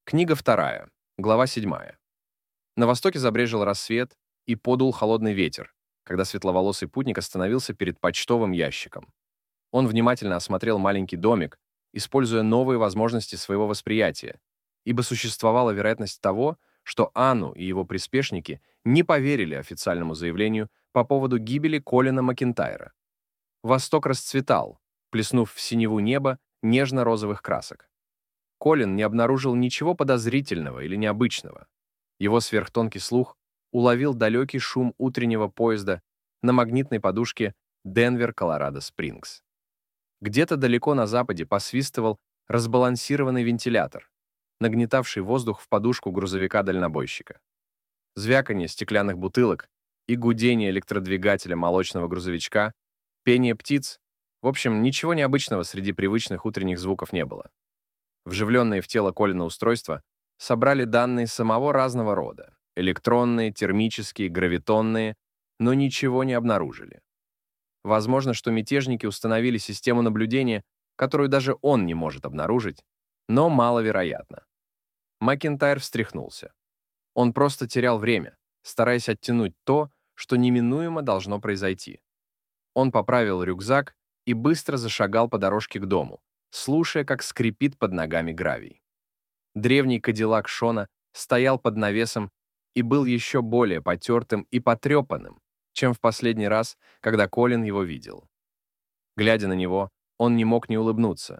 Книга 2, глава 7. На востоке забрезжил рассвет и подул холодный ветер, когда светловолосый путник остановился перед почтовым ящиком. Он внимательно осмотрел маленький домик, используя новые возможности своего восприятия, ибо существовала вероятность того, что Анну и его приспешники не поверили официальному заявлению по поводу гибели Колина Макентайра. Восток расцветал, плеснув в синеву неба нежно-розовых красок. Колин не обнаружил ничего подозрительного или необычного. Его сверхтонкий слух уловил далекий шум утреннего поезда на магнитной подушке Денвер-Колорадо-Спрингс. Где-то далеко на западе посвистывал разбалансированный вентилятор, нагнетавший воздух в подушку грузовика-дальнобойщика. Звяканье стеклянных бутылок и гудение электродвигателя молочного грузовичка, пение птиц, в общем, ничего необычного среди привычных утренних звуков не было. Вживленные в тело Колина устройства собрали данные самого разного рода — электронные, термические, гравитонные, но ничего не обнаружили. Возможно, что мятежники установили систему наблюдения, которую даже он не может обнаружить, но маловероятно. Макентайр встряхнулся. Он просто терял время, стараясь оттянуть то, что неминуемо должно произойти. Он поправил рюкзак и быстро зашагал по дорожке к дому, слушая, как скрипит под ногами гравий. Древний кадиллак Шона стоял под навесом и был еще более потертым и потрепанным, чем в последний раз, когда Колин его видел. Глядя на него, он не мог не улыбнуться.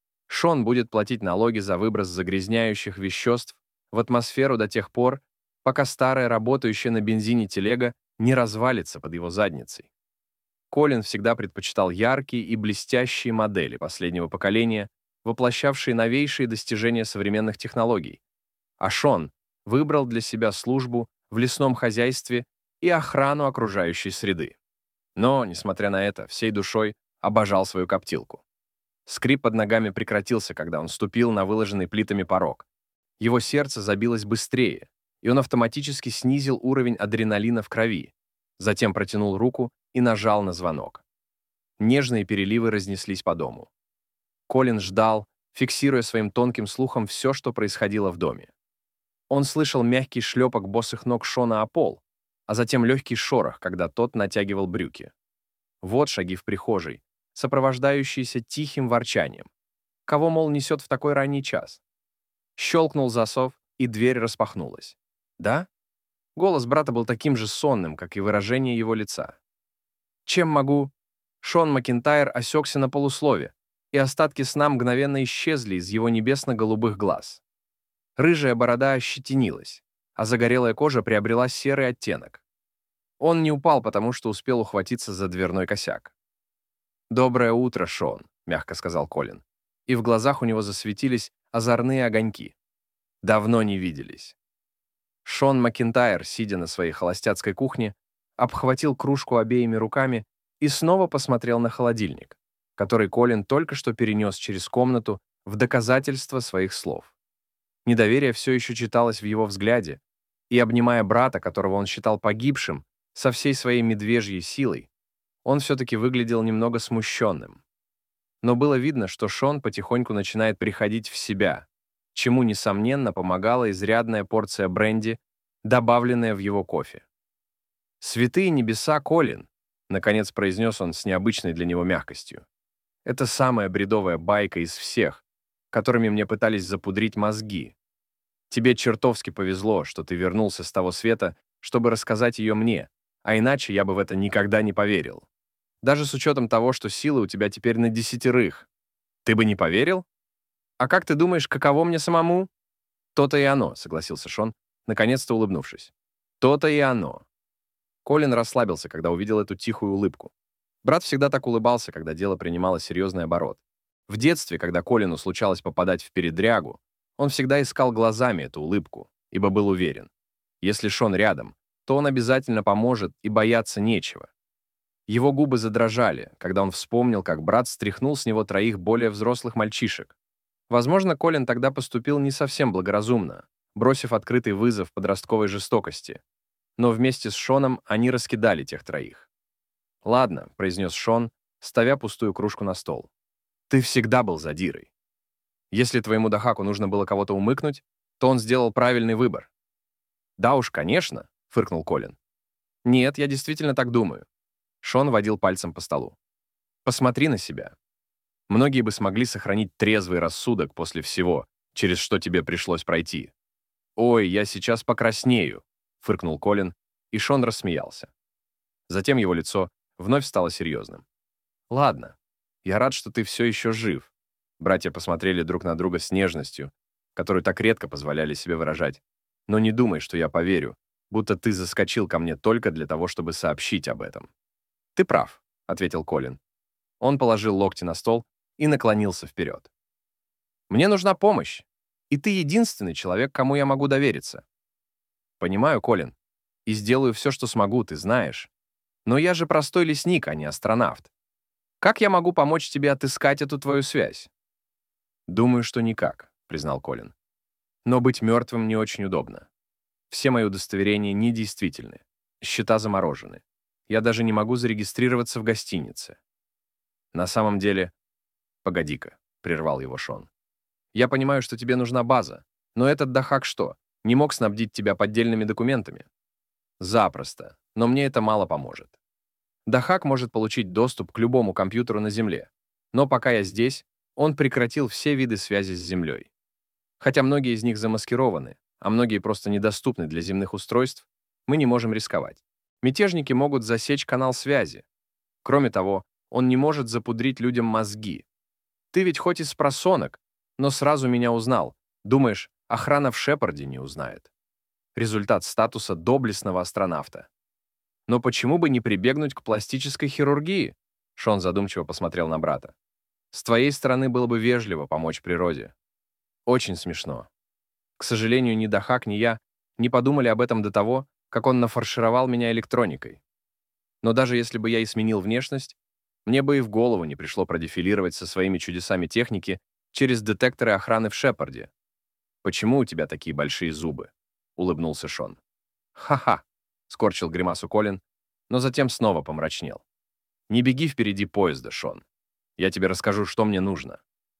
Шон будет платить налоги за выброс загрязняющих веществ в атмосферу до тех пор, пока старая работающая на бензине телега не развалится под его задницей. Колин всегда предпочитал яркие и блестящие модели последнего поколения, воплощавшие новейшие достижения современных технологий. А Шон выбрал для себя службу в лесном хозяйстве и охрану окружающей среды. Но, несмотря на это, всей душой обожал свою коптилку. Скрип под ногами прекратился, когда он ступил на выложенный плитами порог. Его сердце забилось быстрее, и он автоматически снизил уровень адреналина в крови, затем протянул руку и нажал на звонок. Нежные переливы разнеслись по дому. Колин ждал, фиксируя своим тонким слухом все, что происходило в доме. Он слышал мягкий шлепок босых ног Шона о пол, а затем легкий шорох, когда тот натягивал брюки. Вот шаги в прихожей, сопровождающиеся тихим ворчанием. Кого, мол, несет в такой ранний час? Щелкнул засов, и дверь распахнулась. «Да?» Голос брата был таким же сонным, как и выражение его лица. «Чем могу?» Шон Макентайр осекся на полуслове, и остатки сна мгновенно исчезли из его небесно-голубых глаз. Рыжая борода ощетинилась, а загорелая кожа приобрела серый оттенок. Он не упал, потому что успел ухватиться за дверной косяк. «Доброе утро, Шон», — мягко сказал Колин, и в глазах у него засветились озорные огоньки. «Давно не виделись». Шон Макентайр, сидя на своей холостяцкой кухне, обхватил кружку обеими руками и снова посмотрел на холодильник, который Колин только что перенес через комнату в доказательство своих слов. Недоверие все еще читалось в его взгляде, и, обнимая брата, которого он считал погибшим, со всей своей медвежьей силой, он все-таки выглядел немного смущенным. Но было видно, что Шон потихоньку начинает приходить в себя, чему, несомненно, помогала изрядная порция бренди, добавленная в его кофе. «Святые небеса, Колин!» — наконец произнес он с необычной для него мягкостью. «Это самая бредовая байка из всех, которыми мне пытались запудрить мозги. Тебе чертовски повезло, что ты вернулся с того света, чтобы рассказать ее мне, а иначе я бы в это никогда не поверил. Даже с учетом того, что силы у тебя теперь на 10. Ты бы не поверил? А как ты думаешь, каково мне самому?» «То-то и оно», — согласился Шон, наконец-то улыбнувшись. «То-то и оно». Колин расслабился, когда увидел эту тихую улыбку. Брат всегда так улыбался, когда дело принимало серьезный оборот. В детстве, когда Колину случалось попадать в передрягу, он всегда искал глазами эту улыбку, ибо был уверен, если Шон рядом, то он обязательно поможет, и бояться нечего. Его губы задрожали, когда он вспомнил, как брат стряхнул с него 3 более взрослых мальчишек. Возможно, Колин тогда поступил не совсем благоразумно, бросив открытый вызов подростковой жестокости. Но вместе с Шоном они раскидали тех 3. «Ладно», — произнес Шон, ставя пустую кружку на стол. «Ты всегда был задирой. Если твоему Дахаку нужно было кого-то умыкнуть, то он сделал правильный выбор. «Да уж, конечно», — фыркнул Колин. «Нет, я действительно так думаю». Шон водил пальцем по столу. «Посмотри на себя. Многие бы смогли сохранить трезвый рассудок после всего, через что тебе пришлось пройти». «Ой, я сейчас покраснею», — фыркнул Колин, и Шон рассмеялся. Затем его лицо вновь стало серьезным. «Ладно, я рад, что ты все еще жив». Братья посмотрели друг на друга с нежностью, которую так редко позволяли себе выражать. «Но не думай, что я поверю, будто ты заскочил ко мне только для того, чтобы сообщить об этом». «Ты прав», — ответил Колин. Он положил локти на стол и наклонился вперед. «Мне нужна помощь, и ты единственный человек, кому я могу довериться». «Понимаю, Колин, и сделаю все, что смогу, ты знаешь. Но я же простой лесник, а не астронавт. Как я могу помочь тебе отыскать эту твою связь?» «Думаю, что никак», — признал Колин. «Но быть мертвым не очень удобно. Все мои удостоверения недействительны. Счета заморожены. Я даже не могу зарегистрироваться в гостинице». «На самом деле...» «Погоди-ка», — прервал его Шон. «Я понимаю, что тебе нужна база, но этот Дахак что, не мог снабдить тебя поддельными документами?» «Запросто, но мне это мало поможет. Дахак может получить доступ к любому компьютеру на Земле, но пока я здесь, он прекратил все виды связи с Землей. Хотя многие из них замаскированы, а многие просто недоступны для земных устройств, мы не можем рисковать. Мятежники могут засечь канал связи. Кроме того, он не может запудрить людям мозги. Ты ведь хоть из просонок, но сразу меня узнал. Думаешь, охрана в Шепарде не узнает?» Результат статуса доблестного астронавта. «Но почему бы не прибегнуть к пластической хирургии?» Шон задумчиво посмотрел на брата. «С твоей стороны было бы вежливо помочь природе». «Очень смешно. К сожалению, ни Дахак, ни я не подумали об этом до того, как он нафаршировал меня электроникой. Но даже если бы я и сменил внешность, мне бы и в голову не пришло продефилировать со своими чудесами техники через детекторы охраны в Шепарде. Почему у тебя такие большие зубы?» — улыбнулся Шон. «Ха-ха», — скорчил гримасу Колин, но затем снова помрачнел. «Не беги впереди поезда, Шон. Я тебе расскажу, что мне нужно».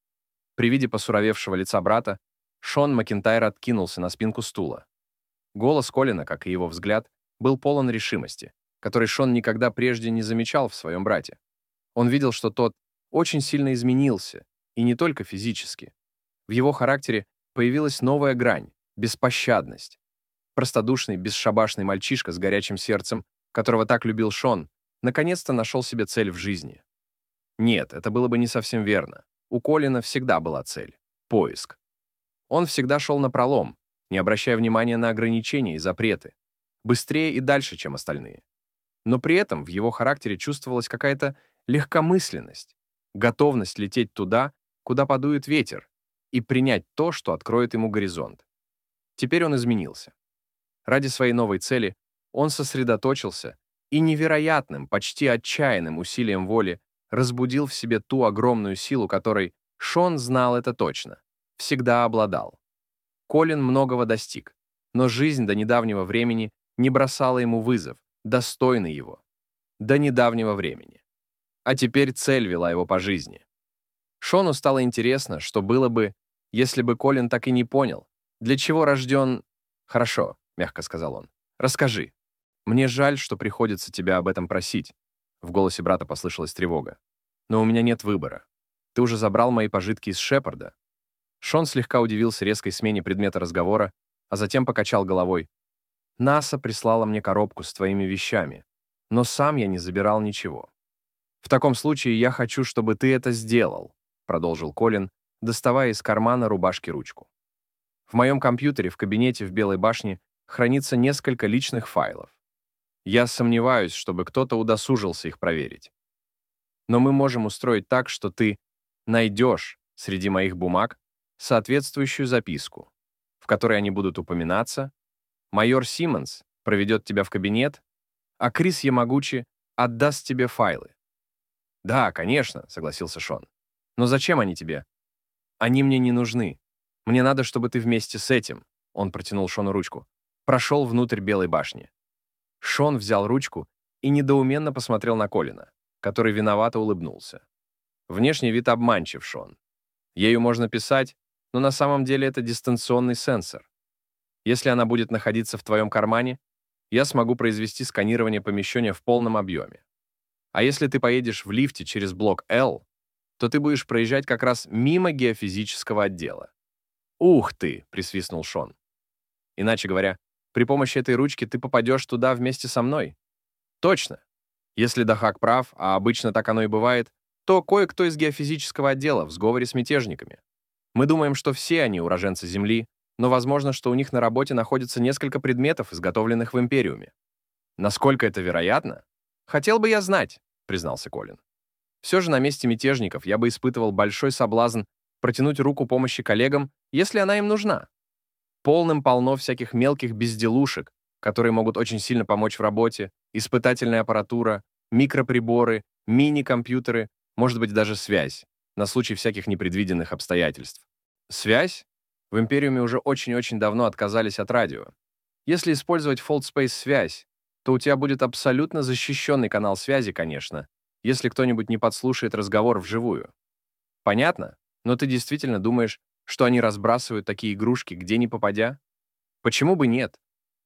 При виде посуровевшего лица брата Шон Макентайр откинулся на спинку стула. Голос Колина, как и его взгляд, был полон решимости, который Шон никогда прежде не замечал в своем брате. Он видел, что тот очень сильно изменился, и не только физически. В его характере появилась новая грань — беспощадность. Простодушный, бесшабашный мальчишка с горячим сердцем, которого так любил Шон, наконец-то нашел себе цель в жизни. Нет, это было бы не совсем верно. У Колина всегда была цель — поиск. Он всегда шел напролом, не обращая внимания на ограничения и запреты, быстрее и дальше, чем остальные. Но при этом в его характере чувствовалась какая-то легкомысленность, готовность лететь туда, куда подует ветер, и принять то, что откроет ему горизонт. Теперь он изменился. Ради своей новой цели он сосредоточился и невероятным, почти отчаянным усилием воли разбудил в себе ту огромную силу, которой Шон знал это точно, всегда обладал. Колин многого достиг, но жизнь до недавнего времени не бросала ему вызов, достойный его. До недавнего времени. А теперь цель вела его по жизни. Шону стало интересно, что было бы, если бы Колин так и не понял, для чего рожден... «Хорошо», — мягко сказал он, — «расскажи. Мне жаль, что приходится тебя об этом просить». В голосе брата послышалась тревога. «Но у меня нет выбора. Ты уже забрал мои пожитки из Шепарда». Шон слегка удивился резкой смене предмета разговора, а затем покачал головой. «НАСА прислала мне коробку с твоими вещами, но сам я не забирал ничего». «В таком случае я хочу, чтобы ты это сделал», — продолжил Колин, доставая из кармана рубашки ручку. «В моем компьютере в кабинете в Белой башне хранится несколько личных файлов. Я сомневаюсь, чтобы кто-то удосужился их проверить. Но мы можем устроить так, что ты найдешь среди моих бумаг соответствующую записку, в которой они будут упоминаться, майор Симмонс проведет тебя в кабинет, а Крис Ямагучи отдаст тебе файлы». «Да, конечно», — согласился Шон. «Но зачем они тебе?» «Они мне не нужны. Мне надо, чтобы ты вместе с этим», — он протянул Шону ручку, прошел внутрь Белой башни. Шон взял ручку и недоуменно посмотрел на Колина, который виновато улыбнулся. Внешний вид обманчив, Шон. Ею можно писать, но на самом деле это дистанционный сенсор. Если она будет находиться в твоем кармане, я смогу произвести сканирование помещения в полном объеме. А если ты поедешь в лифте через блок L, то ты будешь проезжать как раз мимо геофизического отдела. «Ух ты!» — присвистнул Шон. «Иначе говоря, при помощи этой ручки ты попадешь туда вместе со мной?» «Точно. Если Дахак прав, а обычно так оно и бывает, то кое-кто из геофизического отдела в сговоре с мятежниками. Мы думаем, что все они уроженцы Земли, но возможно, что у них на работе находится несколько предметов, изготовленных в Империуме. Насколько это вероятно? Хотел бы я знать», — признался Колин. «Все же на месте мятежников я бы испытывал большой соблазн протянуть руку помощи коллегам, если она им нужна. Полным-полно всяких мелких безделушек, которые могут очень сильно помочь в работе, испытательная аппаратура, микроприборы, мини-компьютеры, может быть, даже связь, на случай всяких непредвиденных обстоятельств. Связь? В Империуме уже очень-очень давно отказались от радио. Если использовать Fold Space связь, то у тебя будет абсолютно защищенный канал связи, конечно, если кто-нибудь не подслушает разговор вживую. Понятно? Но ты действительно думаешь, что они разбрасывают такие игрушки, где ни попадя? Почему бы нет?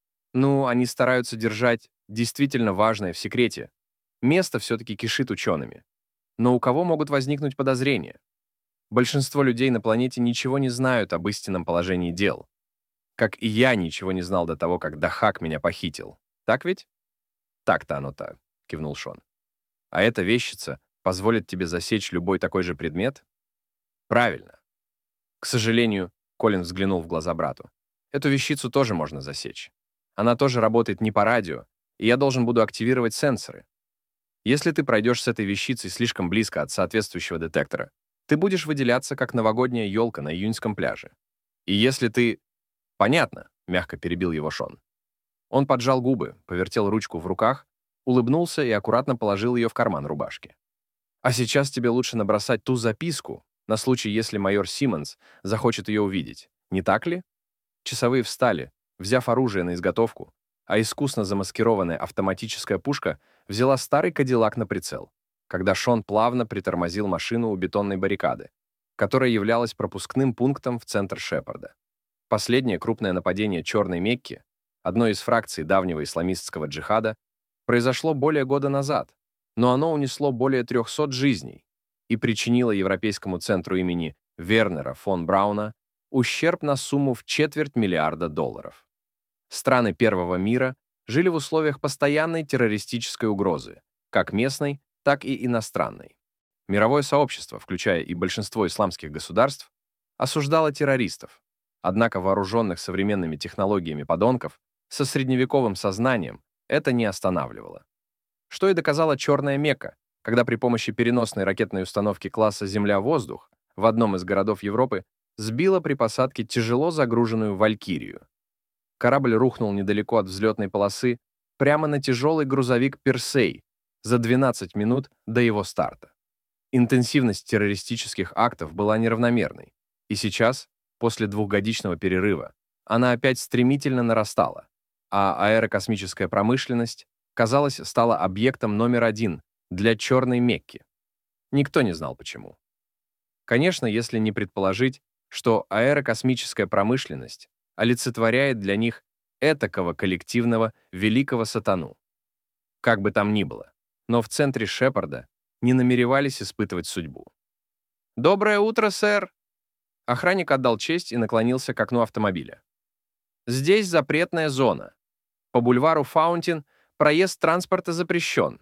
Ну, они стараются держать действительно важное в секрете. Место все-таки кишит учеными. Но у кого могут возникнуть подозрения? Большинство людей на планете ничего не знают об истинном положении дел. Как и я ничего не знал до того, как Дахак меня похитил. Так ведь? Так-то оно так, кивнул Шон. А эта вещица позволит тебе засечь любой такой же предмет? Правильно. К сожалению, Колин взглянул в глаза брату. Эту вещицу тоже можно засечь. Она тоже работает не по радио, и я должен буду активировать сенсоры. Если ты пройдешь с этой вещицей слишком близко от соответствующего детектора, ты будешь выделяться, как новогодняя елка на июньском пляже. И если ты... Понятно, мягко перебил его Шон. Он поджал губы, повертел ручку в руках, улыбнулся и аккуратно положил ее в карман рубашки. А сейчас тебе лучше набросать ту записку на случай, если майор Симмонс захочет ее увидеть. Не так ли? Часовые встали, взяв оружие на изготовку, а искусно замаскированная автоматическая пушка взяла старый кадиллак на прицел, когда Шон плавно притормозил машину у бетонной баррикады, которая являлась пропускным пунктом в центр Шепарда. Последнее крупное нападение Черной Мекки, одной из фракций давнего исламистского джихада, произошло более года назад, но оно унесло более 300 жизней и причинило Европейскому центру имени Вернера фон Брауна ущерб на сумму в $250 миллиарда. Страны Первого мира жили в условиях постоянной террористической угрозы, как местной, так и иностранной. Мировое сообщество, включая и большинство исламских государств, осуждало террористов, однако вооруженных современными технологиями подонков со средневековым сознанием это не останавливало. Что и доказала Черная Мекка, когда при помощи переносной ракетной установки класса «Земля-воздух» в одном из городов Европы сбила при посадке тяжело загруженную «Валькирию». Корабль рухнул недалеко от взлетной полосы прямо на тяжелый грузовик «Персей» за 12 минут до его старта. Интенсивность террористических актов была неравномерной, и сейчас, после двухгодичного перерыва, она опять стремительно нарастала, а аэрокосмическая промышленность, казалось, стала объектом номер один для Черной Мекки. Никто не знал почему. Конечно, если не предположить, что аэрокосмическая промышленность олицетворяет для них этакого коллективного великого сатану. Как бы там ни было, но в центре Шепарда не намеревались испытывать судьбу. «Доброе утро, сэр!» Охранник отдал честь и наклонился к окну автомобиля. «Здесь запретная зона. По бульвару Фаунтин проезд транспорта запрещен».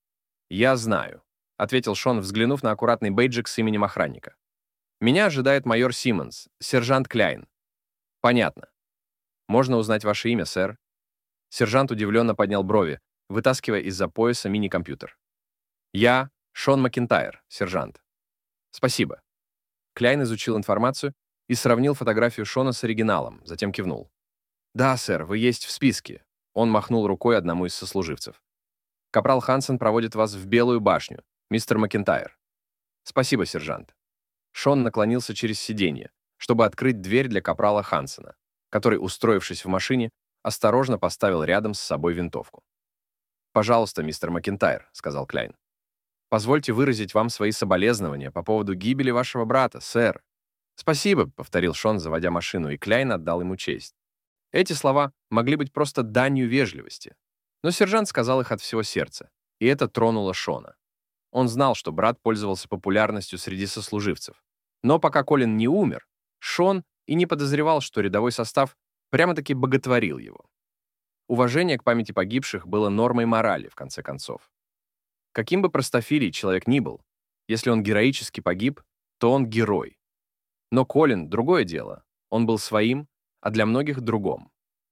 «Я знаю», — ответил Шон, взглянув на аккуратный бейджик с именем охранника. «Меня ожидает майор Симмонс, сержант Кляйн». «Понятно. Можно узнать ваше имя, сэр?» Сержант удивленно поднял брови, вытаскивая из-за пояса мини-компьютер. «Я Шон Макентайр, сержант». «Спасибо». Кляйн изучил информацию и сравнил фотографию Шона с оригиналом, затем кивнул. «Да, сэр, вы есть в списке». Он махнул рукой одному из сослуживцев. «Капрал Хансен проводит вас в Белую башню, мистер Макентайр». «Спасибо, сержант». Шон наклонился через сиденье, чтобы открыть дверь для капрала Хансена, который, устроившись в машине, осторожно поставил рядом с собой винтовку. «Пожалуйста, мистер Макентайр», — сказал Кляйн. «Позвольте выразить вам свои соболезнования по поводу гибели вашего брата, сэр». «Спасибо», — повторил Шон, заводя машину, и Кляйн отдал ему честь. Эти слова могли быть просто данью вежливости, но сержант сказал их от всего сердца, и это тронуло Шона. Он знал, что брат пользовался популярностью среди сослуживцев. Но пока Колин не умер, Шон и не подозревал, что рядовой состав прямо-таки боготворил его. Уважение к памяти погибших было нормой морали, в конце концов. Каким бы простофилей человек ни был, если он героически погиб, то он герой. Но Колин — другое дело. Он был своим, а для многих — другом.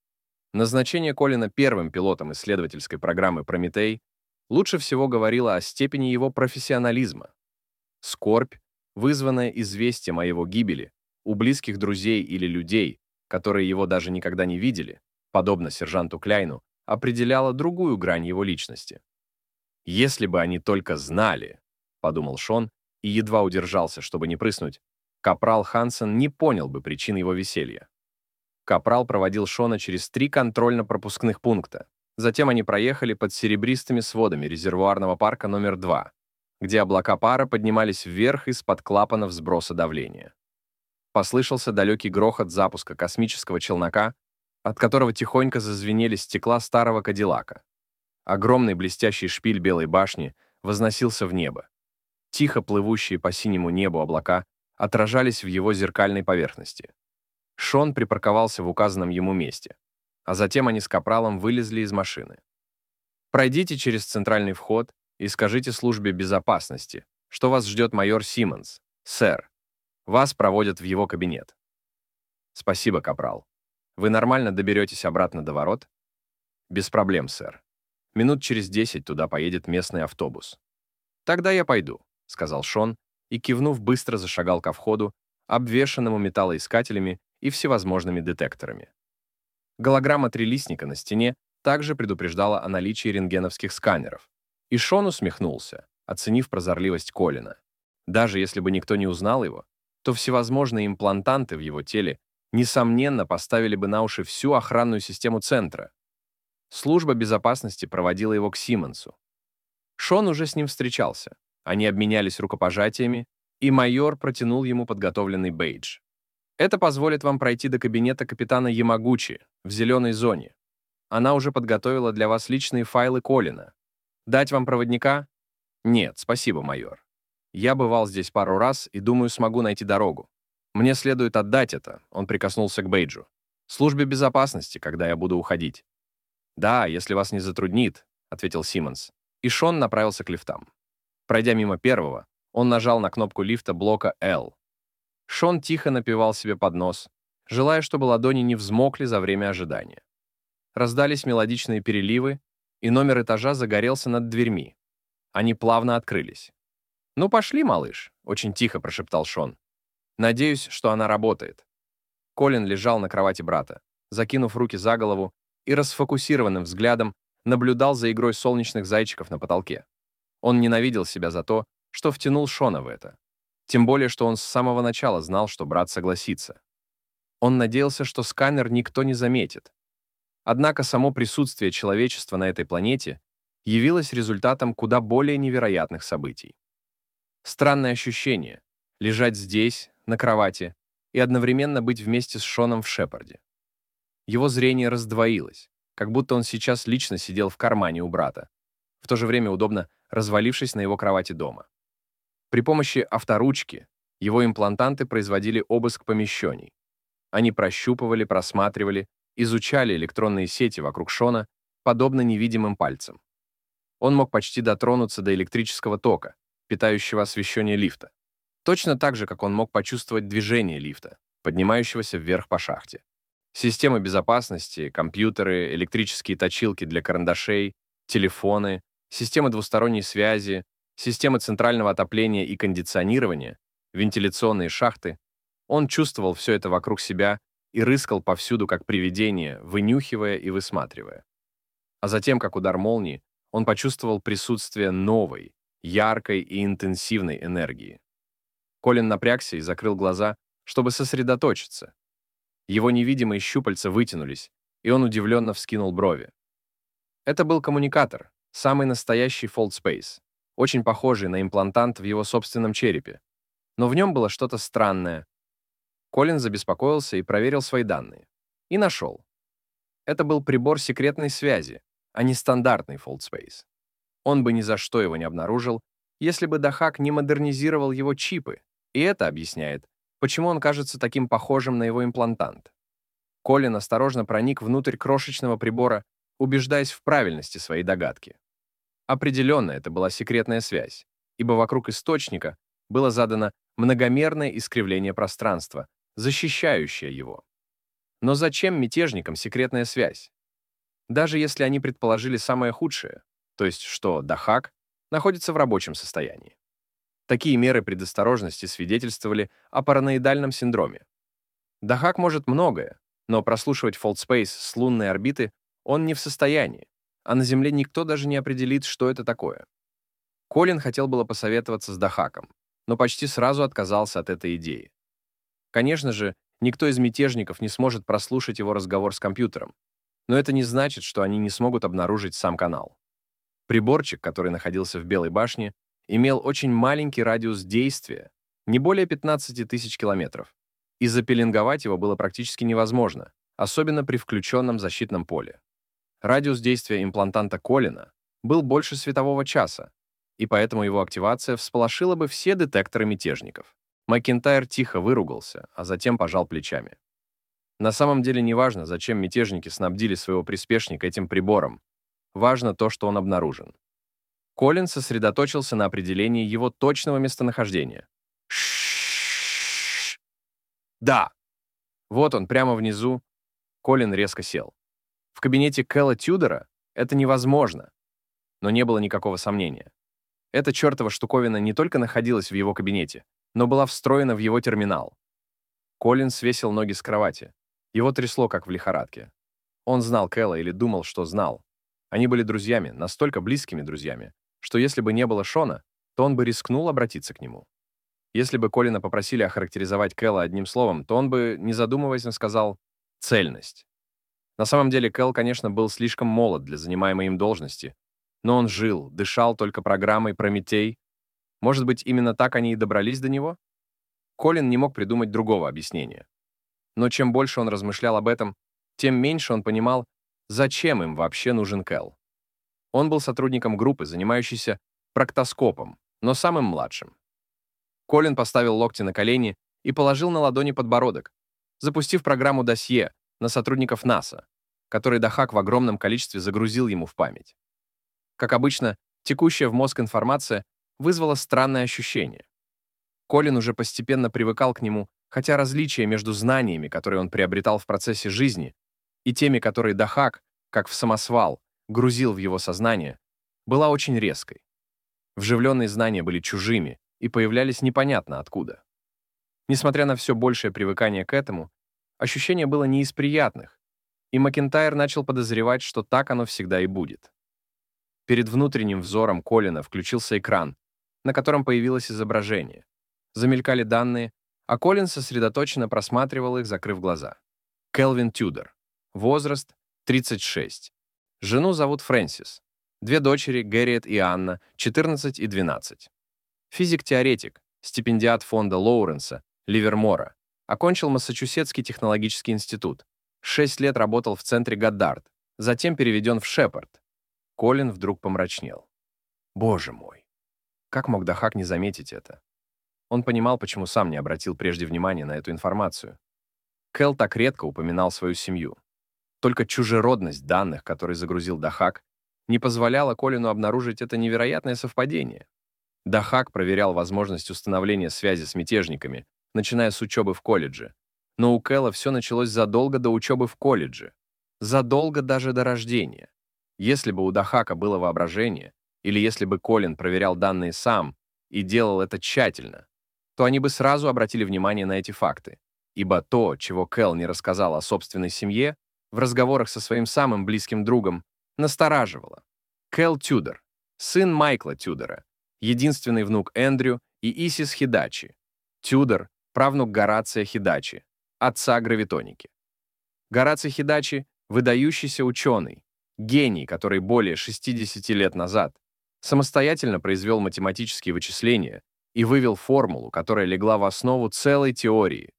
Назначение Колина первым пилотом исследовательской программы «Прометей» лучше всего говорило о степени его профессионализма. Скорбь, вызванная известием о его гибели у близких друзей или людей, которые его даже никогда не видели, подобно сержанту Кляйну, определяла другую грань его личности. «Если бы они только знали», — подумал Шон и едва удержался, чтобы не прыснуть, капрал Хансен не понял бы причин его веселья. Капрал проводил Шона через 3 контрольно-пропускных пункта. Затем они проехали под серебристыми сводами резервуарного парка номер 2, где облака пара поднимались вверх из-под клапанов сброса давления. Послышался далекий грохот запуска космического челнока, от которого тихонько зазвенели стекла старого Кадиллака. Огромный блестящий шпиль Белой башни возносился в небо. Тихо плывущие по синему небу облака отражались в его зеркальной поверхности. Шон припарковался в указанном ему месте, а затем они с капралом вылезли из машины. «Пройдите через центральный вход и скажите службе безопасности, что вас ждет майор Симмонс, сэр. Вас проводят в его кабинет». «Спасибо, капрал. Вы нормально доберетесь обратно до ворот?» «Без проблем, сэр. Минут через 10 туда поедет местный автобус». «Тогда я пойду», — сказал Шон и, кивнув, быстро зашагал ко входу, обвешанному металлоискателями и всевозможными детекторами. Голограмма трилистника на стене также предупреждала о наличии рентгеновских сканеров, и Шон усмехнулся, оценив прозорливость Колина. Даже если бы никто не узнал его, то всевозможные имплантанты в его теле несомненно поставили бы на уши всю охранную систему центра. Служба безопасности проводила его к Симмонсу. Шон уже с ним встречался, они обменялись рукопожатиями, и майор протянул ему подготовленный бейдж. «Это позволит вам пройти до кабинета капитана Ямагучи в зеленой зоне. Она уже подготовила для вас личные файлы Колина. Дать вам проводника?» «Нет, спасибо, майор. Я бывал здесь пару раз и думаю, смогу найти дорогу. Мне следует отдать это», — он прикоснулся к бейджу, «службе безопасности, когда я буду уходить». «Да, если вас не затруднит», — ответил Симмонс, и Шон направился к лифтам. Пройдя мимо первого, он нажал на кнопку лифта блока L. Шон тихо напевал себе под нос, желая, чтобы ладони не взмокли за время ожидания. Раздались мелодичные переливы, и номер этажа загорелся над дверьми. Они плавно открылись. «Ну, пошли, малыш», — очень тихо прошептал Шон. «Надеюсь, что она работает». Колин лежал на кровати брата, закинув руки за голову и расфокусированным взглядом наблюдал за игрой солнечных зайчиков на потолке. Он ненавидел себя за то, что втянул Шона в это. Тем более, что он с самого начала знал, что брат согласится. Он надеялся, что сканер никто не заметит. Однако само присутствие человечества на этой планете явилось результатом куда более невероятных событий. Странное ощущение — лежать здесь, на кровати, и одновременно быть вместе с Шоном в Шепарде. Его зрение раздвоилось, как будто он сейчас лично сидел в кармане у брата, в то же время удобно развалившись на его кровати дома. При помощи авторучки его имплантанты производили обыск помещений. Они прощупывали, просматривали, изучали электронные сети вокруг Шона, подобно невидимым пальцам. Он мог почти дотронуться до электрического тока, питающего освещение лифта. Точно так же, как он мог почувствовать движение лифта, поднимающегося вверх по шахте. Системы безопасности, компьютеры, электрические точилки для карандашей, телефоны, системы двусторонней связи, системы центрального отопления и кондиционирования, вентиляционные шахты. Он чувствовал все это вокруг себя и рыскал повсюду как привидение, вынюхивая и высматривая. А затем, как удар молнии, он почувствовал присутствие новой, яркой и интенсивной энергии. Колин напрягся и закрыл глаза, чтобы сосредоточиться. Его невидимые щупальца вытянулись, и он удивленно вскинул брови. Это был коммуникатор, самый настоящий Fold Space, очень похожий на имплантант в его собственном черепе. Но в нем было что-то странное. Колин забеспокоился и проверил свои данные. И нашел. Это был прибор секретной связи, а не стандартный FoldSpace. Он бы ни за что его не обнаружил, если бы Дахак не модернизировал его чипы, и это объясняет, почему он кажется таким похожим на его имплантант. Колин осторожно проник внутрь крошечного прибора, убеждаясь в правильности своей догадки. Определенно, это была секретная связь, ибо вокруг источника было задано многомерное искривление пространства, защищающее его. Но зачем мятежникам секретная связь? Даже если они предположили самое худшее, то есть что Дахак находится в рабочем состоянии. Такие меры предосторожности свидетельствовали о параноидальном синдроме. Дахак может многое, но прослушивать FoldSpace с лунной орбиты он не в состоянии, а на Земле никто даже не определит, что это такое. Колин хотел было посоветоваться с Дахаком, но почти сразу отказался от этой идеи. Конечно же, никто из мятежников не сможет прослушать его разговор с компьютером, но это не значит, что они не смогут обнаружить сам канал. Приборчик, который находился в Белой башне, имел очень маленький радиус действия, не более 15 тысяч километров, и запеленговать его было практически невозможно, особенно при включенном защитном поле. Радиус действия имплантанта Колина был больше светового часа, и поэтому его активация всполошила бы все детекторы мятежников. Макентайр тихо выругался, а затем пожал плечами. На самом деле неважно, зачем мятежники снабдили своего приспешника этим прибором. Важно то, что он обнаружен. Колин сосредоточился на определении его точного местонахождения. Ш-ш-ш. Да. Вот он, прямо внизу. Колин резко сел. В кабинете Кэла Тюдора это невозможно. Но не было никакого сомнения. Эта чертова штуковина не только находилась в его кабинете, но была встроена в его терминал. Колин свесил ноги с кровати. Его трясло, как в лихорадке. Он знал Кэла или думал, что знал. Они были друзьями, настолько близкими друзьями, что если бы не было Шона, то он бы рискнул обратиться к нему. Если бы Колина попросили охарактеризовать Кэла одним словом, то он бы, не задумываясь, сказал «цельность». На самом деле Кэл, конечно, был слишком молод для занимаемой им должности, но он жил, дышал только программой «Прометей». Может быть, именно так они и добрались до него? Колин не мог придумать другого объяснения. Но чем больше он размышлял об этом, тем меньше он понимал, зачем им вообще нужен Кэл. Он был сотрудником группы, занимающейся проктоскопом, но самым младшим. Колин поставил локти на колени и положил на ладони подбородок, запустив программу досье на сотрудников НАСА, который Дахак в огромном количестве загрузил ему в память. Как обычно, текущая в мозг информация вызвала странное ощущение. Колин уже постепенно привыкал к нему, хотя различие между знаниями, которые он приобретал в процессе жизни, и теми, которые Дахак, как в самосвал, грузил в его сознание, была очень резкой. Вживленные знания были чужими и появлялись непонятно откуда. Несмотря на все большее привыкание к этому, ощущение было не из приятных, и Макентайр начал подозревать, что так оно всегда и будет. Перед внутренним взором Колина включился экран, на котором появилось изображение. Замелькали данные, а Колин сосредоточенно просматривал их, закрыв глаза. Келвин Тюдор. Возраст — 36. Жену зовут Фрэнсис. Две дочери, Гэрриет и Анна, 14 и 12. Физик-теоретик, стипендиат фонда Лоуренса, Ливермора. Окончил Массачусетский технологический институт. 6 лет работал в центре Годдард, затем переведен в Шепард. Колин вдруг помрачнел. Боже мой! Как мог Дахак не заметить это? Он понимал, почему сам не обратил прежде внимания на эту информацию. Кэл так редко упоминал свою семью. Только чужеродность данных, которые загрузил Дахак, не позволяла Колину обнаружить это невероятное совпадение. Дахак проверял возможность установления связи с мятежниками, начиная с учебы в колледже. Но у Кэла все началось задолго до учебы в колледже. Задолго даже до рождения. Если бы у Дахака было воображение, или если бы Колин проверял данные сам и делал это тщательно, то они бы сразу обратили внимание на эти факты. Ибо то, чего Кэл не рассказал о собственной семье, в разговорах со своим самым близким другом, настораживало. Кэл Тюдор, сын Майкла Тюдора, единственный внук Эндрю и Исис Хидачи. Тюдор — правнук Горация Хидачи, отца гравитоники. Гораций Хидачи — выдающийся ученый, гений, который более 60 лет назад самостоятельно произвел математические вычисления и вывел формулу, которая легла в основу целой теории.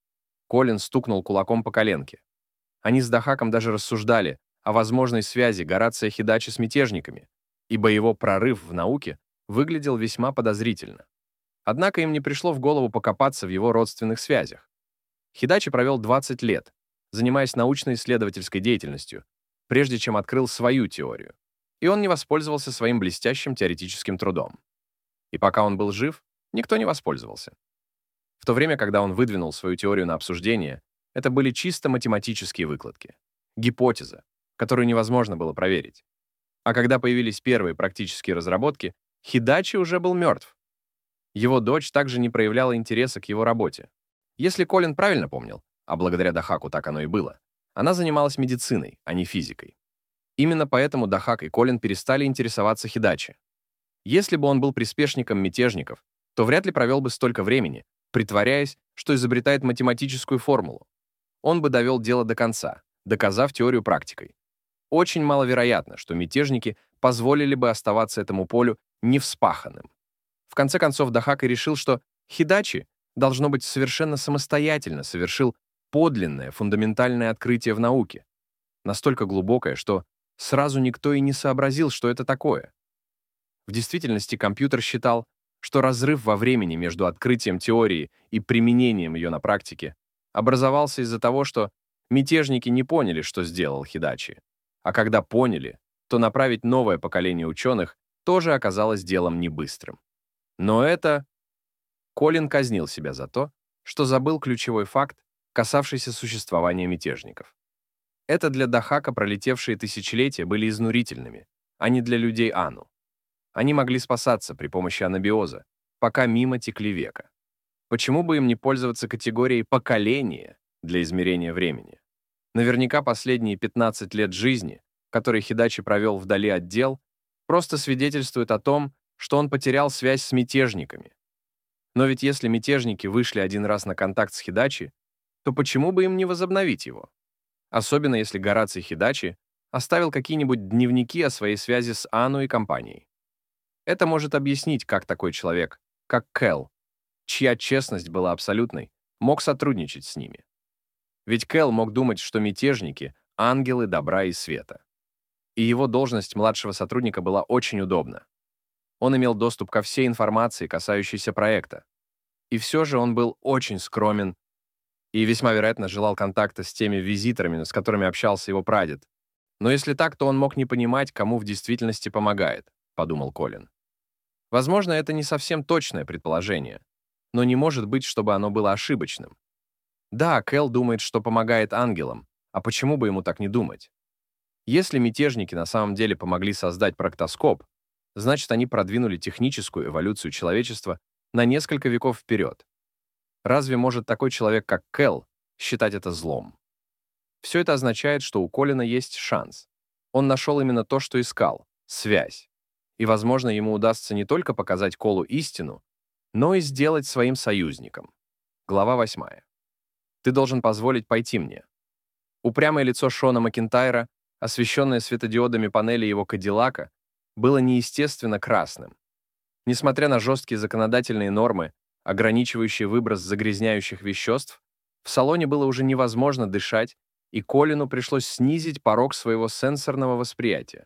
Колин стукнул кулаком по коленке. Они с Дахаком даже рассуждали о возможной связи Горация Хидачи с мятежниками, ибо его прорыв в науке выглядел весьма подозрительно. Однако им не пришло в голову покопаться в его родственных связях. Хидачи провел 20 лет, занимаясь научно-исследовательской деятельностью, прежде чем открыл свою теорию, и он не воспользовался своим блестящим теоретическим трудом. И пока он был жив, никто не воспользовался. В то время, когда он выдвинул свою теорию на обсуждение, это были чисто математические выкладки, гипотеза, которую невозможно было проверить. А когда появились первые практические разработки, Хидачи уже был мертв. Его дочь также не проявляла интереса к его работе. Если Колин правильно помнил, а благодаря Дахаку так оно и было, она занималась медициной, а не физикой. Именно поэтому Дахак и Колин перестали интересоваться Хидачи. Если бы он был приспешником мятежников, то вряд ли провел бы столько времени, притворяясь, что изобретает математическую формулу. Он бы довел дело до конца, доказав теорию практикой. Очень маловероятно, что мятежники позволили бы оставаться этому полю невспаханным. В конце концов, Дахак и решил, что Хидачи, должно быть, совершенно самостоятельно совершил подлинное фундаментальное открытие в науке, настолько глубокое, что сразу никто и не сообразил, что это такое. В действительности компьютер считал, что разрыв во времени между открытием теории и применением ее на практике образовался из-за того, что мятежники не поняли, что сделал Хидачи. А когда поняли, то направить новое поколение ученых тоже оказалось делом небыстрым. Но это... Колин казнил себя за то, что забыл ключевой факт, касавшийся существования мятежников. Это для Дахака пролетевшие тысячелетия были изнурительными, а не для людей Ану. Они могли спасаться при помощи анабиоза, пока мимо текли века. Почему бы им не пользоваться категорией «поколение» для измерения времени? Наверняка последние 15 лет жизни, которые Хидачи провел вдали от дел, просто свидетельствуют о том, что он потерял связь с мятежниками. Но ведь если мятежники вышли один раз на контакт с Хидачи, то почему бы им не возобновить его? Особенно если Гораций Хидачи оставил какие-нибудь дневники о своей связи с Ану и компанией. Это может объяснить, как такой человек, как Кэл, чья честность была абсолютной, мог сотрудничать с ними. Ведь Кэл мог думать, что мятежники — ангелы добра и света. И его должность младшего сотрудника была очень удобна. Он имел доступ ко всей информации, касающейся проекта. И все же он был очень скромен и весьма вероятно желал контакта с теми визиторами, с которыми общался его прадед. Но если так, то он мог не понимать, кому в действительности помогает, подумал Колин. Возможно, это не совсем точное предположение, но не может быть, чтобы оно было ошибочным. Да, Кэл думает, что помогает ангелам, а почему бы ему так не думать? Если мятежники на самом деле помогли создать проктоскоп, значит, они продвинули техническую эволюцию человечества на несколько веков вперед. Разве может такой человек, как Кэл, считать это злом? Все это означает, что у Колина есть шанс. Он нашел именно то, что искал — связь. И, возможно, ему удастся не только показать Колу истину, но и сделать своим союзником. Глава 8. Ты должен позволить пойти мне. Упрямое лицо Шона Макентайра, освещенное светодиодами панели его Кадиллака, было неестественно красным. Несмотря на жесткие законодательные нормы, ограничивающие выброс загрязняющих веществ, в салоне было уже невозможно дышать, и Колину пришлось снизить порог своего сенсорного восприятия.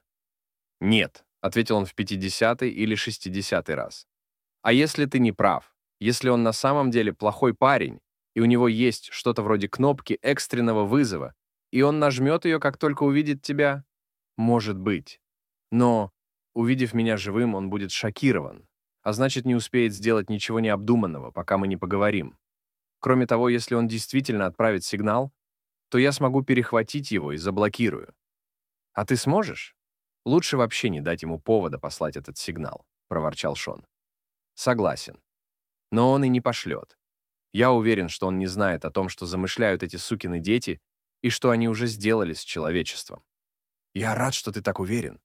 «Нет», — ответил он в 50-й или 60-й раз. «А если ты не прав, если он на самом деле плохой парень, и у него есть что-то вроде кнопки экстренного вызова, и он нажмет ее, как только увидит тебя? Может быть. Но, увидев меня живым, он будет шокирован, а значит, не успеет сделать ничего необдуманного, пока мы не поговорим. Кроме того, если он действительно отправит сигнал, то я смогу перехватить его и заблокирую. А ты сможешь? Лучше вообще не дать ему повода послать этот сигнал», — проворчал Шон. «Согласен. Но он и не пошлет. Я уверен, что он не знает о том, что замышляют эти сукины дети и что они уже сделали с человечеством». «Я рад, что ты так уверен.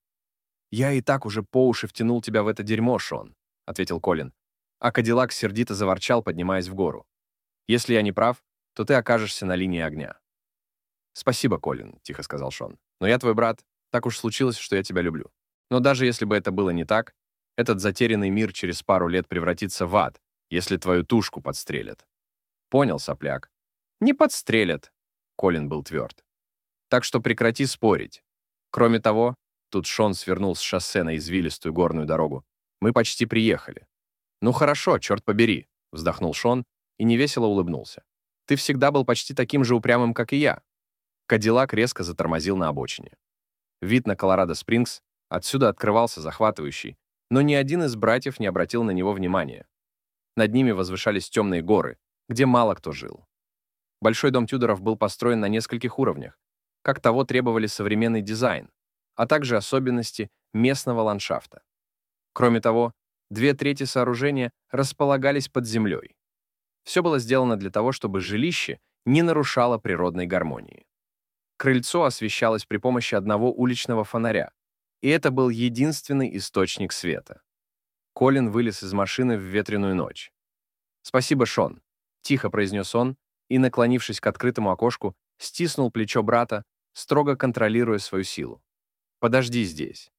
Я и так уже по уши втянул тебя в это дерьмо, Шон», — ответил Колин. А Кадиллак сердито заворчал, поднимаясь в гору. «Если я не прав, то ты окажешься на линии огня». «Спасибо, Колин», — тихо сказал Шон. «Но я твой брат. Так уж случилось, что я тебя люблю. Но даже если бы это было не так, этот затерянный мир через пару лет превратится в ад, если твою тушку подстрелят». «Понял, сопляк. «Не подстрелят», — Колин был тверд. «Так что прекрати спорить. Кроме того, тут Шон свернул с шоссе на извилистую горную дорогу. Мы почти приехали». «Ну хорошо, черт побери», — вздохнул Шон и невесело улыбнулся. «Ты всегда был почти таким же упрямым, как и я». Кадиллак резко затормозил на обочине. Вид на Колорадо-Спрингс отсюда открывался захватывающий, но ни один из братьев не обратил на него внимания. Над ними возвышались темные горы, где мало кто жил. Большой дом Тюдоров был построен на нескольких уровнях, как того требовали современный дизайн, а также особенности местного ландшафта. Кроме того, 2/3 сооружения располагались под землей. Все было сделано для того, чтобы жилище не нарушало природной гармонии. Крыльцо освещалось при помощи одного уличного фонаря, и это был единственный источник света. Колин вылез из машины в ветреную ночь. «Спасибо, Шон», — тихо произнес он и, наклонившись к открытому окошку, стиснул плечо брата, строго контролируя свою силу. «Подожди здесь».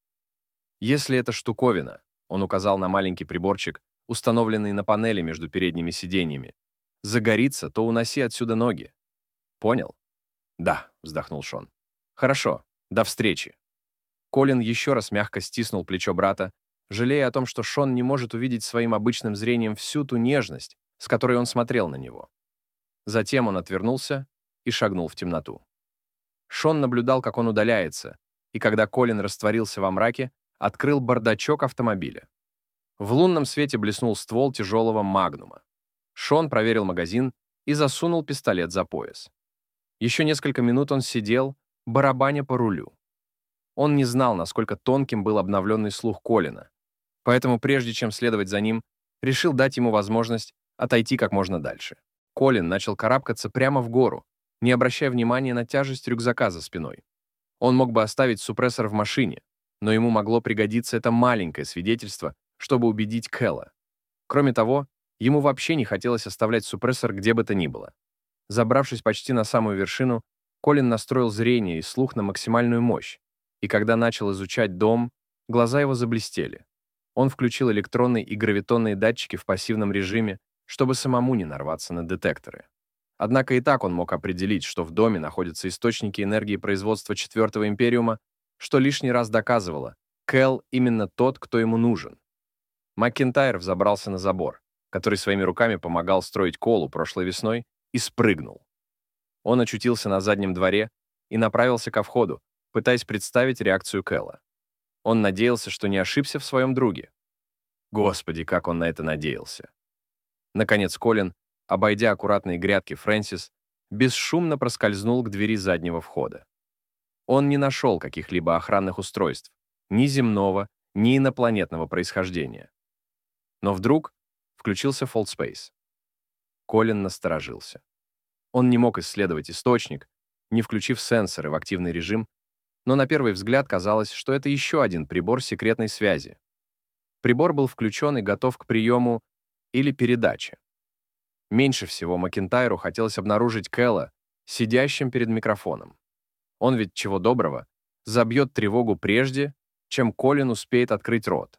«Если эта штуковина», — он указал на маленький приборчик, установленный на панели между передними сиденьями, «загорится, то уноси отсюда ноги». «Понял?» «Да», — вздохнул Шон. «Хорошо, до встречи». Колин еще раз мягко стиснул плечо брата, жалея о том, что Шон не может увидеть своим обычным зрением всю ту нежность, с которой он смотрел на него. Затем он отвернулся и шагнул в темноту. Шон наблюдал, как он удаляется, и когда Колин растворился во мраке, открыл бардачок автомобиля. В лунном свете блеснул ствол тяжелого магнума. Шон проверил магазин и засунул пистолет за пояс. Еще несколько минут он сидел, барабаня по рулю. Он не знал, насколько тонким был обновленный слух Колина, поэтому прежде чем следовать за ним, решил дать ему возможность отойти как можно дальше. Колин начал карабкаться прямо в гору, не обращая внимания на тяжесть рюкзака за спиной. Он мог бы оставить супрессор в машине, но ему могло пригодиться это маленькое свидетельство, чтобы убедить Кэлла. Кроме того, ему вообще не хотелось оставлять супрессор где бы то ни было. Забравшись почти на самую вершину, Колин настроил зрение и слух на максимальную мощь, и когда начал изучать дом, глаза его заблестели. Он включил электронные и гравитонные датчики в пассивном режиме, чтобы самому не нарваться на детекторы. Однако и так он мог определить, что в доме находятся источники энергии производства Четвертого Империума, что лишний раз доказывало, Кэл именно тот, кто ему нужен. Макентайр взобрался на забор, который своими руками помогал строить Колу прошлой весной, и спрыгнул. Он очутился на заднем дворе и направился ко входу, пытаясь представить реакцию Кэлла. Он надеялся, что не ошибся в своем друге. Господи, как он на это надеялся. Наконец Колин, обойдя аккуратные грядки Фрэнсис, бесшумно проскользнул к двери заднего входа. Он не нашел каких-либо охранных устройств, ни земного, ни инопланетного происхождения. Но вдруг включился фолдспейс. Колин насторожился. Он не мог исследовать источник, не включив сенсоры в активный режим, но на первый взгляд казалось, что это еще один прибор секретной связи. Прибор был включен и готов к приему или передаче. Меньше всего Макентайру хотелось обнаружить Кэлла, сидящим перед микрофоном. Он ведь, чего доброго, забьет тревогу прежде, чем Колин успеет открыть рот.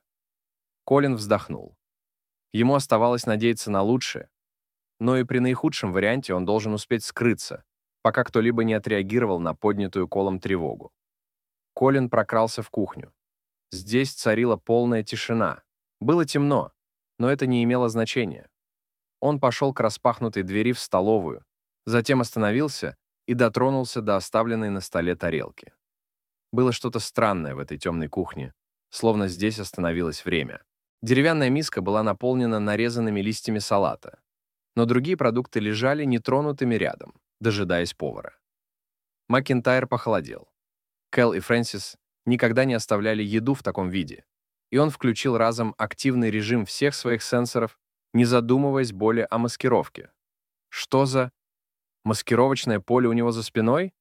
Колин вздохнул. Ему оставалось надеяться на лучшее, но и при наихудшем варианте он должен успеть скрыться, пока кто-либо не отреагировал на поднятую Колом тревогу. Колин прокрался в кухню. Здесь царила полная тишина. Было темно, но это не имело значения. Он пошел к распахнутой двери в столовую, затем остановился и дотронулся до оставленной на столе тарелки. Было что-то странное в этой темной кухне, словно здесь остановилось время. Деревянная миска была наполнена нарезанными листьями салата, но другие продукты лежали нетронутыми рядом, дожидаясь повара. Макентайр похолодел. Кэл и Фрэнсис никогда не оставляли еду в таком виде, и он включил разом активный режим всех своих сенсоров, не задумываясь более о маскировке. Что за... маскировочное поле у него за спиной?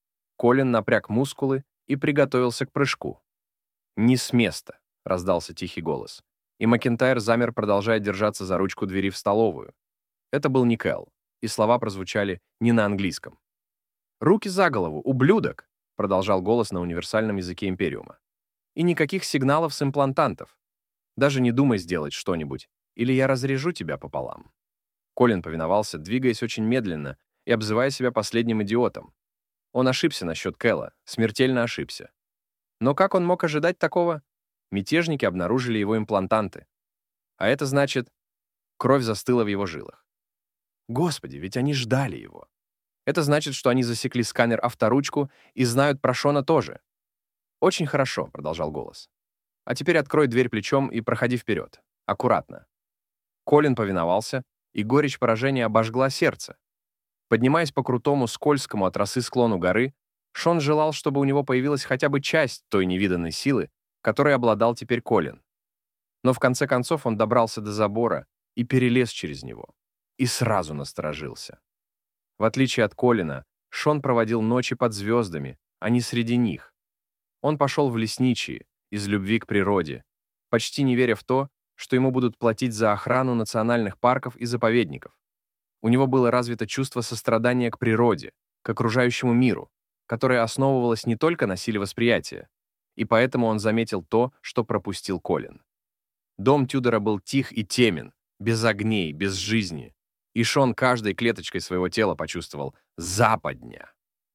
Колин напряг мускулы и приготовился к прыжку. «Не с места», — раздался тихий голос, и Макентайр замер, продолжая держаться за ручку двери в столовую. Это был не Кэл, и слова прозвучали не на английском. «Руки за голову, ублюдок!» — продолжал голос на универсальном языке Империума. «И никаких сигналов с имплантантов. Даже не думай сделать что-нибудь, или я разрежу тебя пополам». Колин повиновался, двигаясь очень медленно, и обзывая себя последним идиотом. Он ошибся насчет Кэла, смертельно ошибся. Но как он мог ожидать такого? Мятежники обнаружили его имплантанты. А это значит, кровь застыла в его жилах. Господи, ведь они ждали его. Это значит, что они засекли сканер-авторучку и знают про Шона тоже. «Очень хорошо», — продолжал голос. «А теперь открой дверь плечом и проходи вперед. Аккуратно». Колин повиновался, и горечь поражения обожгла сердце. Поднимаясь по крутому, скользкому от росы склону горы, Шон желал, чтобы у него появилась хотя бы часть той невиданной силы, которой обладал теперь Колин. Но в конце концов он добрался до забора и перелез через него. И сразу насторожился. В отличие от Колина, Шон проводил ночи под звездами, а не среди них. Он пошел в лесничие, из любви к природе, почти не веря в то, что ему будут платить за охрану национальных парков и заповедников. У него было развито чувство сострадания к природе, к окружающему миру, которое основывалось не только на силе восприятия, и поэтому он заметил то, что пропустил Колин. Дом Тюдора был тих и темен, без огней, без жизни, и Шон каждой клеточкой своего тела почувствовал «западня».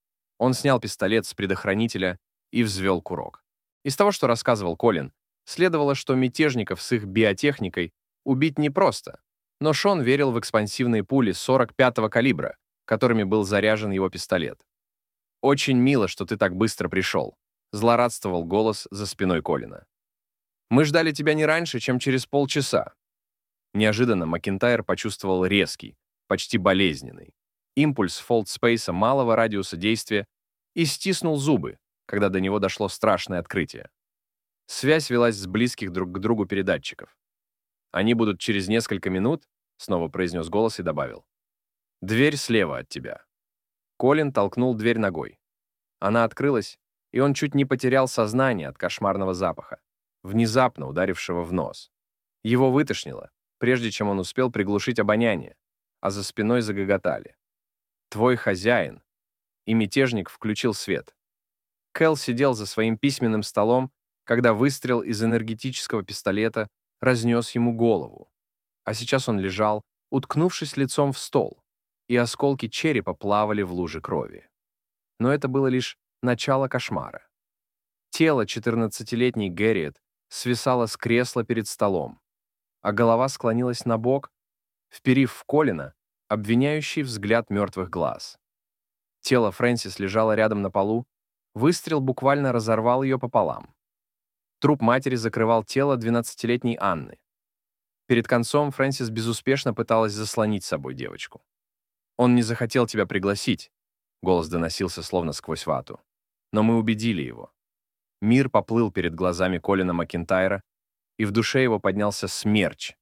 Он снял пистолет с предохранителя и взвел курок. Из того, что рассказывал Колин, следовало, что мятежников с их биотехникой убить непросто, но Шон верил в экспансивные пули 45-го калибра, которыми был заряжен его пистолет. «Очень мило, что ты так быстро пришел», — злорадствовал голос за спиной Колина. «Мы ждали тебя не раньше, чем через полчаса». Неожиданно Макинтайр почувствовал резкий, почти болезненный импульс фолд-спейса малого радиуса действия и стиснул зубы, когда до него дошло страшное открытие. Связь велась с близких друг к другу передатчиков. «Они будут через несколько минут», — снова произнес голос и добавил. «Дверь слева от тебя». Колин толкнул дверь ногой. Она открылась, и он чуть не потерял сознание от кошмарного запаха, внезапно ударившего в нос. Его вытошнило, прежде чем он успел приглушить обоняние, а за спиной загоготали. «Твой хозяин». И мятежник включил свет. Кэл сидел за своим письменным столом, когда выстрел из энергетического пистолета разнес ему голову. А сейчас он лежал, уткнувшись лицом в стол, и осколки черепа плавали в луже крови. Но это было лишь начало кошмара. Тело 14-летней Гэрриет свисало с кресла перед столом, а голова склонилась на бок, вперив в Колина обвиняющий взгляд мертвых глаз. Тело Фрэнсис лежало рядом на полу, выстрел буквально разорвал ее пополам. Труп матери закрывал тело 12-летней Анны. Перед концом Фрэнсис безуспешно пыталась заслонить собой девочку. «Он не захотел тебя пригласить», — голос доносился словно сквозь вату. «Но мы убедили его». Мир поплыл перед глазами Колина Макинтайра, и в душе его поднялся смерч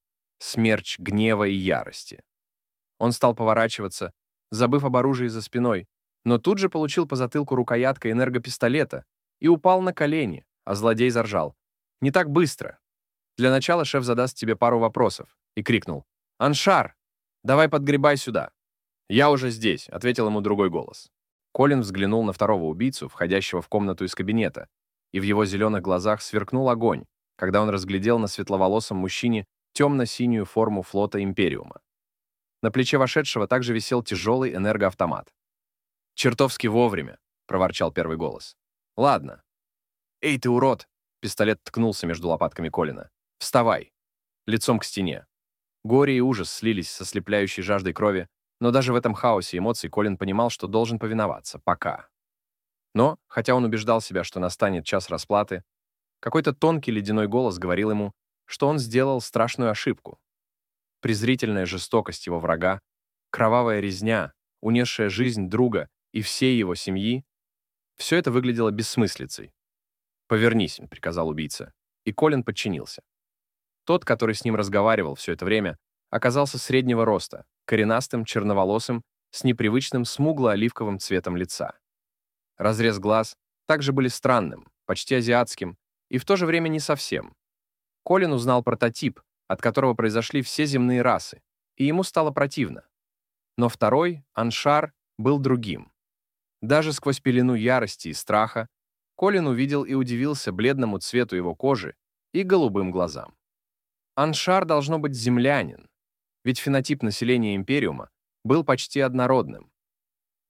гнева и ярости. Он стал поворачиваться, забыв об оружии за спиной, но тут же получил по затылку рукояткой энергопистолета и упал на колени, а злодей заржал. «Не так быстро. Для начала шеф задаст тебе пару вопросов», и крикнул. «Аншар, давай подгребай сюда». «Я уже здесь», — ответил ему другой голос. Колин взглянул на второго убийцу, входящего в комнату из кабинета, и в его зеленых глазах сверкнул огонь, когда он разглядел на светловолосом мужчине темно-синюю форму флота Империума. На плече вошедшего также висел тяжелый энергоавтомат. «Чертовски вовремя», — проворчал первый голос. «Ладно». «Эй, ты урод!» — пистолет ткнулся между лопатками Колина. «Вставай!» Лицом к стене. Горе и ужас слились со слепляющей жаждой крови, но даже в этом хаосе эмоций Колин понимал, что должен повиноваться. Пока. Но, хотя он убеждал себя, что настанет час расплаты, какой-то тонкий ледяной голос говорил ему, что он сделал страшную ошибку. Презрительная жестокость его врага, кровавая резня, унесшая жизнь друга и всей его семьи, все это выглядело бессмыслицей. «Повернись», — приказал убийца, и Колин подчинился. Тот, который с ним разговаривал все это время, оказался среднего роста, коренастым, черноволосым, с непривычным смугло-оливковым цветом лица. Разрез глаз также были странным, почти азиатским, и в то же время не совсем. Колин узнал прототип, от которого произошли все земные расы, и ему стало противно. Но второй, Аншар, был другим. Даже сквозь пелену ярости и страха Колин увидел и удивился бледному цвету его кожи и голубым глазам. Аншар должно быть землянин, ведь фенотип населения Империума был почти однородным.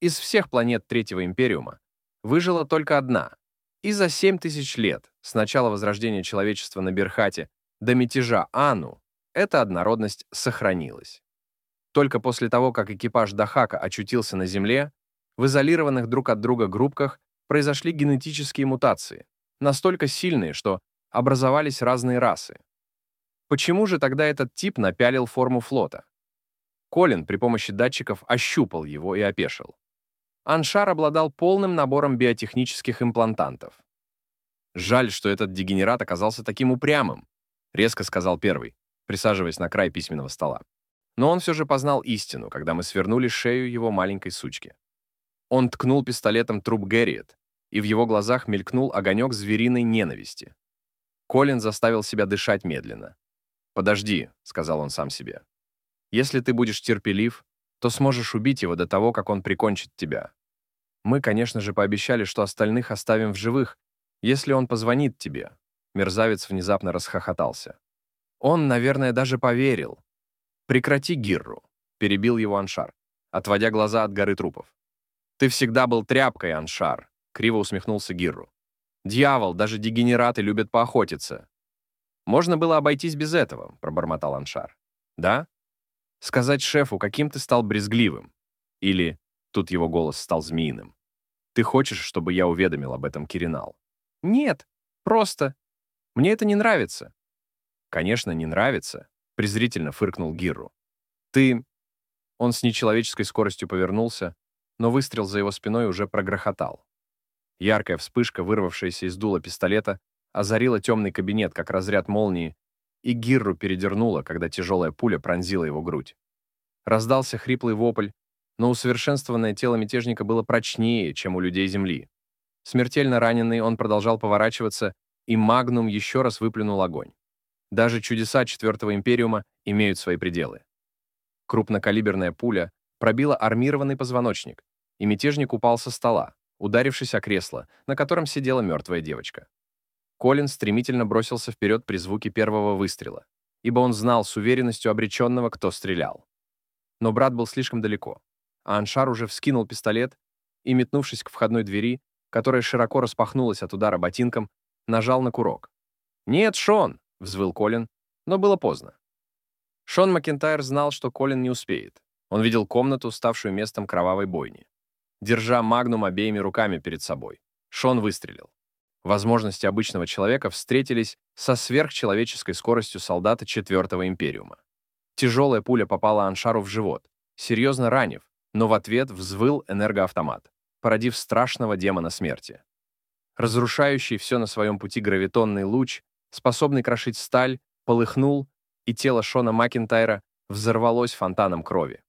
Из всех планет Третьего Империума выжила только одна, и за 7000 лет с начала возрождения человечества на Берхате до мятежа Ану эта однородность сохранилась. Только после того, как экипаж Дахака очутился на Земле, в изолированных друг от друга группках произошли генетические мутации, настолько сильные, что образовались разные расы. Почему же тогда этот тип напялил форму флота? Колин при помощи датчиков ощупал его и опешил. Аншар обладал полным набором биотехнических имплантантов. «Жаль, что этот дегенерат оказался таким упрямым», — резко сказал первый, присаживаясь на край письменного стола. Но он все же познал истину, когда мы свернули шею его маленькой сучки. Он ткнул пистолетом труп Гэриет, и в его глазах мелькнул огонек звериной ненависти. Колин заставил себя дышать медленно. «Подожди», — сказал он сам себе. «Если ты будешь терпелив, то сможешь убить его до того, как он прикончит тебя. Мы, конечно же, пообещали, что остальных оставим в живых, если он позвонит тебе». Мерзавец внезапно расхохотался. Он, наверное, даже поверил. «Прекрати, Гирру», — перебил его Аншар, отводя глаза от горы трупов. «Ты всегда был тряпкой, Аншар», — криво усмехнулся Гирру. «Дьявол, даже дегенераты любят поохотиться». «Можно было обойтись без этого», — пробормотал Аншар. «Да? Сказать шефу, каким ты стал брезгливым. Или, тут его голос стал змеиным, ты хочешь, чтобы я уведомил об этом Киринал?» «Нет, просто. Мне это не нравится». «Конечно, не нравится», — презрительно фыркнул Гирру. «Ты...» Он с нечеловеческой скоростью повернулся, но выстрел за его спиной уже прогрохотал. Яркая вспышка, вырвавшаяся из дула пистолета, озарила темный кабинет, как разряд молнии, и Гирру передернуло, когда тяжелая пуля пронзила его грудь. Раздался хриплый вопль, но усовершенствованное тело мятежника было прочнее, чем у людей Земли. Смертельно раненый, он продолжал поворачиваться, и Магнум еще раз выплюнул огонь. Даже чудеса Четвертого Империума имеют свои пределы. Крупнокалиберная пуля пробила армированный позвоночник, и мятежник упал со стола, ударившись о кресло, на котором сидела мертвая девочка. Колин стремительно бросился вперед при звуке первого выстрела, ибо он знал с уверенностью обреченного, кто стрелял. Но брат был слишком далеко, а Аншар уже вскинул пистолет и, метнувшись к входной двери, которая широко распахнулась от удара ботинком, нажал на курок. «Нет, Шон!» — взвыл Колин, но было поздно. Шон Макентайр знал, что Колин не успеет. Он видел комнату, ставшую местом кровавой бойни. Держа Магнум обеими руками перед собой, Шон выстрелил. Возможности обычного человека встретились со сверхчеловеческой скоростью солдата Четвертого Империума. Тяжелая пуля попала Аншару в живот, серьезно ранив, но в ответ взвыл энергоавтомат, породив страшного демона смерти. Разрушающий все на своем пути гравитонный луч, способный крошить сталь, полыхнул, и тело Шона Макентайра взорвалось фонтаном крови.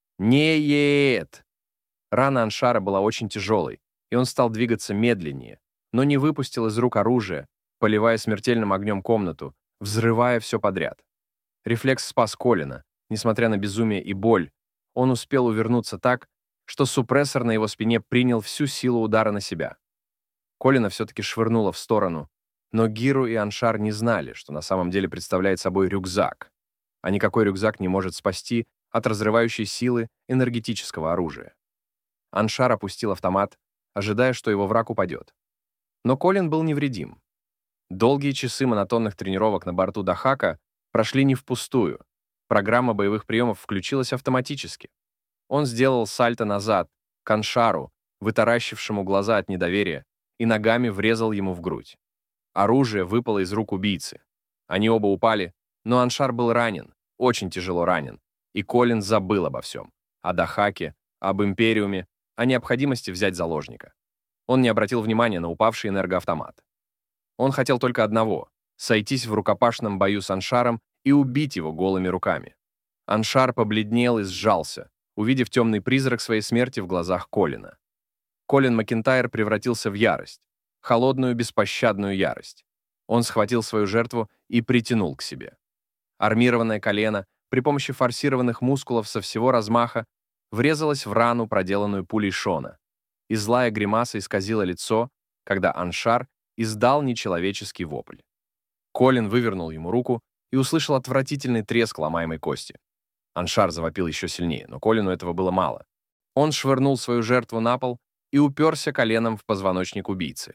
«Нет!» Рана Аншара была очень тяжелой, и он стал двигаться медленнее, но не выпустил из рук оружие, поливая смертельным огнем комнату, взрывая все подряд. Рефлекс спас Колина. Несмотря на безумие и боль, он успел увернуться так, что супрессор на его спине принял всю силу удара на себя. Колина все-таки швырнуло в сторону, но Гиру и Аншар не знали, что на самом деле представляет собой рюкзак, а никакой рюкзак не может спасти от разрывающей силы энергетического оружия. Аншар опустил автомат, ожидая, что его враг упадет. Но Колин был невредим. Долгие часы монотонных тренировок на борту Дахака прошли не впустую. Программа боевых приемов включилась автоматически. Он сделал сальто назад, к Аншару, вытаращившему глаза от недоверия, и ногами врезал ему в грудь. Оружие выпало из рук убийцы. Они оба упали, но Аншар был ранен, очень тяжело ранен, и Колин забыл обо всем. О Дахаке, об Империуме, о необходимости взять заложника. Он не обратил внимания на упавший энергоавтомат. Он хотел только одного — сойтись в рукопашном бою с Аншаром и убить его голыми руками. Аншар побледнел и сжался, увидев темный призрак своей смерти в глазах Колина. Колин Макентайр превратился в ярость, холодную, беспощадную ярость. Он схватил свою жертву и притянул к себе. Армированное колено при помощи форсированных мускулов со всего размаха врезалось в рану, проделанную пулей Шона, и злая гримаса исказила лицо, когда Аншар издал нечеловеческий вопль. Колин вывернул ему руку и услышал отвратительный треск ломаемой кости. Аншар завопил еще сильнее, но Колину этого было мало. Он швырнул свою жертву на пол и уперся коленом в позвоночник убийцы.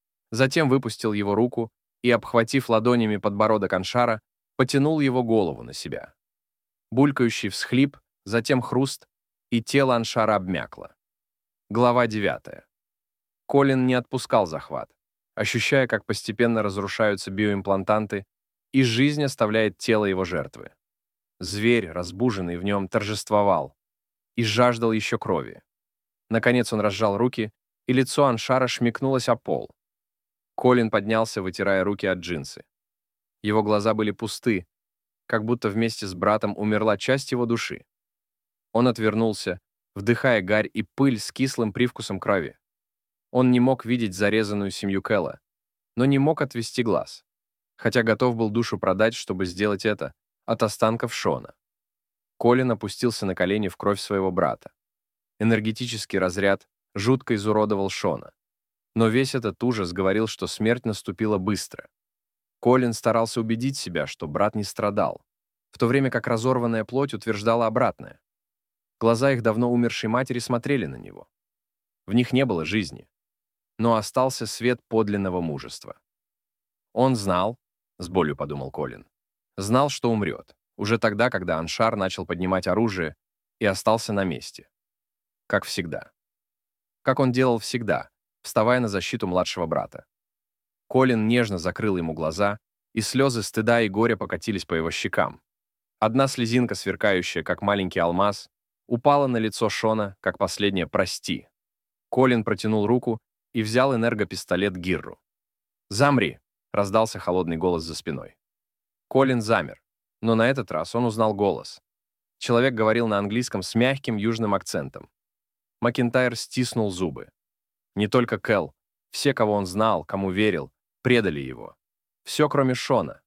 Затем выпустил его руку и, обхватив ладонями подбородок Аншара, потянул его голову на себя. Булькающий всхлип, затем хруст, и тело Аншара обмякло. Глава 9. Колин не отпускал захват, ощущая, как постепенно разрушаются биоимплантанты, и жизнь оставляет тело его жертвы. Зверь, разбуженный в нем, торжествовал и жаждал еще крови. Наконец он разжал руки, и лицо Аншара шмякнулось о пол. Колин поднялся, вытирая руки от джинсы. Его глаза были пусты, как будто вместе с братом умерла часть его души. Он отвернулся, вдыхая гарь и пыль с кислым привкусом крови. Он не мог видеть зарезанную семью Кэлла, но не мог отвести глаз, хотя готов был душу продать, чтобы сделать это, от останков Шона. Колин опустился на колени в кровь своего брата. Энергетический разряд жутко изуродовал Шона. Но весь этот ужас говорил, что смерть наступила быстро. Колин старался убедить себя, что брат не страдал, в то время как разорванная плоть утверждала обратное. Глаза их давно умершей матери смотрели на него. В них не было жизни, но остался свет подлинного мужества. Он знал, с болью подумал Колин, знал, что умрет, уже тогда, когда Аншар начал поднимать оружие и остался на месте. Как всегда. Как он делал всегда, вставая на защиту младшего брата. Колин нежно закрыл ему глаза, и слезы стыда и горя покатились по его щекам. Одна слезинка, сверкающая, как маленький алмаз, упала на лицо Шона, как последнее «прости». Колин протянул руку и взял энергопистолет Гирру. «Замри!» — раздался холодный голос за спиной. Колин замер, но на этот раз он узнал голос. Человек говорил на английском с мягким южным акцентом. Макентайр стиснул зубы. Не только Кэл, все, кого он знал, кому верил, предали его. Все, кроме Шона.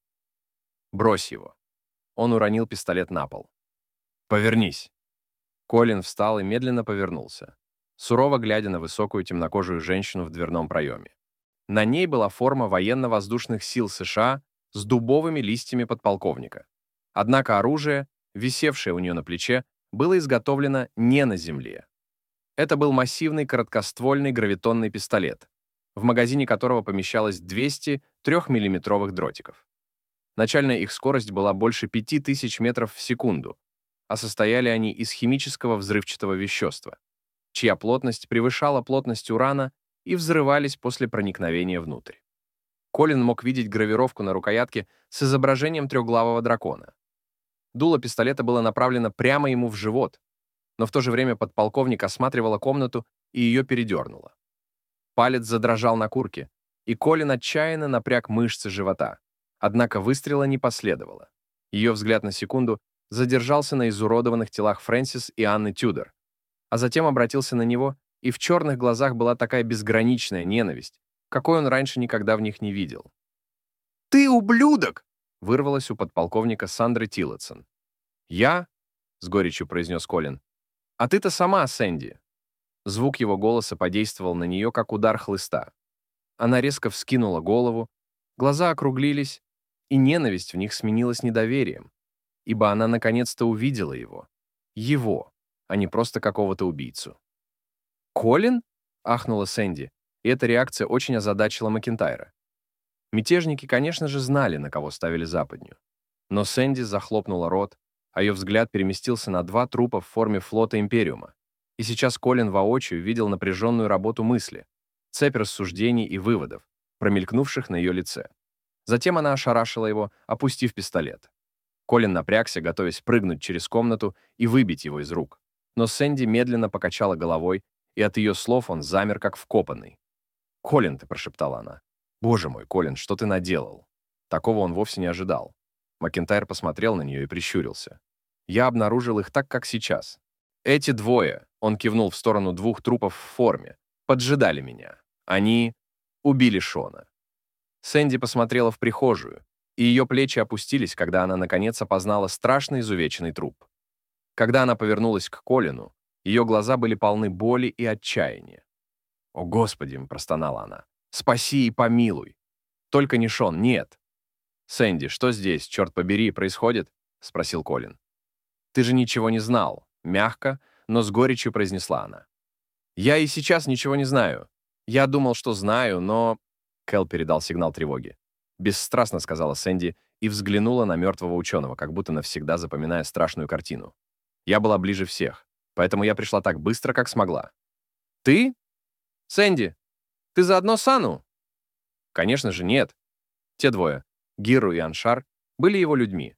«Брось его». Он уронил пистолет на пол. «Повернись». Колин встал и медленно повернулся, сурово глядя на высокую темнокожую женщину в дверном проеме. На ней была форма военно-воздушных сил США с дубовыми листьями подполковника. Однако оружие, висевшее у нее на плече, было изготовлено не на земле. Это был массивный короткоствольный гравитонный пистолет, в магазине которого помещалось 200 3-миллиметровых дротиков. Начальная их скорость была больше 5000 метров в секунду, а состояли они из химического взрывчатого вещества, чья плотность превышала плотность урана и взрывались после проникновения внутрь. Колин мог видеть гравировку на рукоятке с изображением трехглавого дракона. Дуло пистолета было направлено прямо ему в живот, но в то же время подполковник осматривала комнату и ее передернуло. Палец задрожал на курке, и Колин отчаянно напряг мышцы живота. Однако выстрела не последовало. Ее взгляд на секунду задержался на изуродованных телах Фрэнсис и Анны Тюдор, а затем обратился на него, и в черных глазах была такая безграничная ненависть, какой он раньше никогда в них не видел. «Ты ублюдок!» — вырвалось у подполковника Сандры Тиллотсон. «Я?» — с горечью произнес Колин. «А ты-то сама, Сэнди!» Звук его голоса подействовал на нее, как удар хлыста. Она резко вскинула голову, глаза округлились, и ненависть в них сменилась недоверием, ибо она наконец-то увидела его. Его, а не просто какого-то убийцу. «Колин?» — ахнула Сэнди, и эта реакция очень озадачила Макентайра. Мятежники, конечно же, знали, на кого ставили западню. Но Сэнди захлопнула рот, а ее взгляд переместился на 2 трупа в форме флота Империума. И сейчас Колин воочию видел напряженную работу мысли, цепь рассуждений и выводов, промелькнувших на ее лице. Затем она ошарашила его, опустив пистолет. Колин напрягся, готовясь прыгнуть через комнату и выбить его из рук. Но Сэнди медленно покачала головой, и от ее слов он замер, как вкопанный. «Колин», — ты прошептала она. «Боже мой, Колин, что ты наделал?» Такого он вовсе не ожидал. Макентайр посмотрел на нее и прищурился. «Я обнаружил их так, как сейчас. Эти двое», — он кивнул в сторону 2 трупов в форме, «поджидали меня. Они убили Шона». Сэнди посмотрела в прихожую, и ее плечи опустились, когда она, наконец, опознала страшно изувеченный труп. Когда она повернулась к Колину, ее глаза были полны боли и отчаяния. «О, Господи!» — простонала она. «Спаси и помилуй! Только не Шон, нет!» «Сэнди, что здесь, черт побери, происходит?» — спросил Колин. «Ты же ничего не знал», — мягко, но с горечью произнесла она. «Я и сейчас ничего не знаю. Я думал, что знаю, но...» Кэл передал сигнал тревоги. Бесстрастно сказала Сэнди и взглянула на мертвого ученого, как будто навсегда запоминая страшную картину. Я была ближе всех, поэтому я пришла так быстро, как смогла. «Ты? Сэнди, ты заодно с Ану?» Конечно же, нет. Те двое, Гиру и Аншар, были его людьми.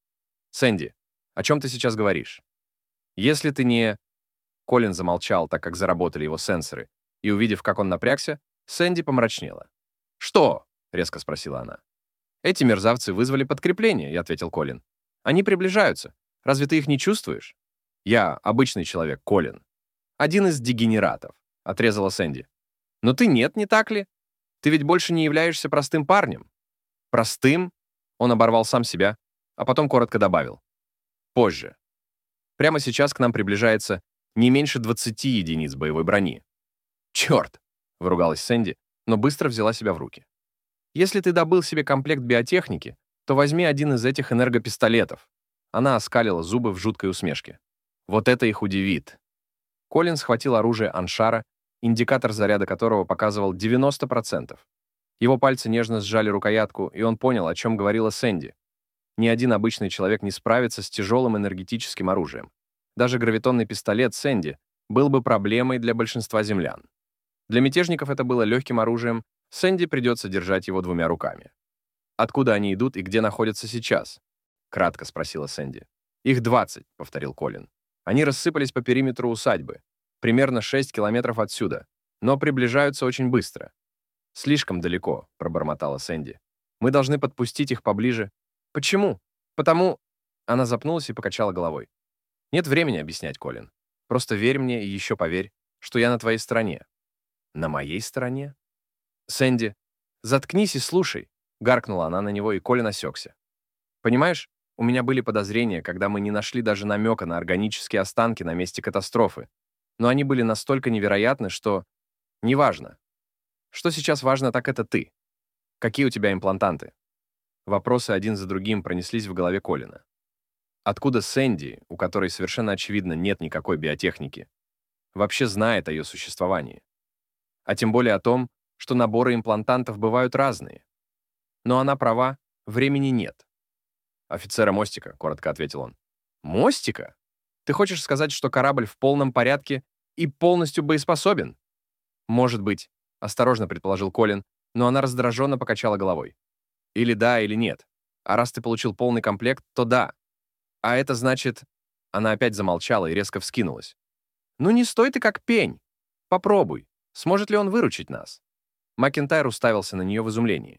«Сэнди, о чем ты сейчас говоришь? Если ты не...» Колин замолчал, так как заработали его сенсоры, и, увидев, как он напрягся, Сэнди помрачнела. «Что?» — резко спросила она. «Эти мерзавцы вызвали подкрепление», — я ответил Колин. «Они приближаются. Разве ты их не чувствуешь?» «Я обычный человек, Колин. Один из дегенератов», — отрезала Сэнди. «Но ты нет, не так ли? Ты ведь больше не являешься простым парнем». «Простым?» — он оборвал сам себя, а потом коротко добавил. «Позже. Прямо сейчас к нам приближается не меньше 20 единиц боевой брони». «Черт!» — выругалась Сэнди, но быстро взяла себя в руки. «Если ты добыл себе комплект биотехники, то возьми один из этих энергопистолетов». Она оскалила зубы в жуткой усмешке. «Вот это их удивит». Колин схватил оружие Аншара, индикатор заряда которого показывал 90%. Его пальцы нежно сжали рукоятку, и он понял, о чем говорила Сэнди. Ни один обычный человек не справится с тяжелым энергетическим оружием. Даже гравитонный пистолет Сэнди был бы проблемой для большинства землян. Для мятежников это было легким оружием, Сэнди придется держать его двумя руками. «Откуда они идут и где находятся сейчас?» — кратко спросила Сэнди. «Их 20», — повторил Колин. «Они рассыпались по периметру усадьбы, примерно 6 километров отсюда, но приближаются очень быстро». «Слишком далеко», — пробормотала Сэнди. «Мы должны подпустить их поближе». «Почему?» «Потому...» Она запнулась и покачала головой. «Нет времени объяснять, Колин. Просто верь мне и еще поверь, что я на твоей стороне». «На моей стороне?» «Сэнди, заткнись и слушай», — гаркнула она на него, и Колин осекся. «Понимаешь, у меня были подозрения, когда мы не нашли даже намека на органические останки на месте катастрофы, но они были настолько невероятны, что... Неважно. Что сейчас важно, так это ты. Какие у тебя имплантанты?» Вопросы один за другим пронеслись в голове Колина. Откуда Сэнди, у которой совершенно очевидно нет никакой биотехники, вообще знает о ее существовании? А тем более о том, что наборы имплантантов бывают разные. Но она права, времени нет. «Офицера мостика», — коротко ответил он. «Мостика? Ты хочешь сказать, что корабль в полном порядке и полностью боеспособен?» «Может быть», — осторожно предположил Колин, но она раздраженно покачала головой. «Или да, или нет. А раз ты получил полный комплект, то да. А это значит...» Она опять замолчала и резко вскинулась. «Ну не стой ты как пень. Попробуй. Сможет ли он выручить нас?» Макентайр уставился на нее в изумлении.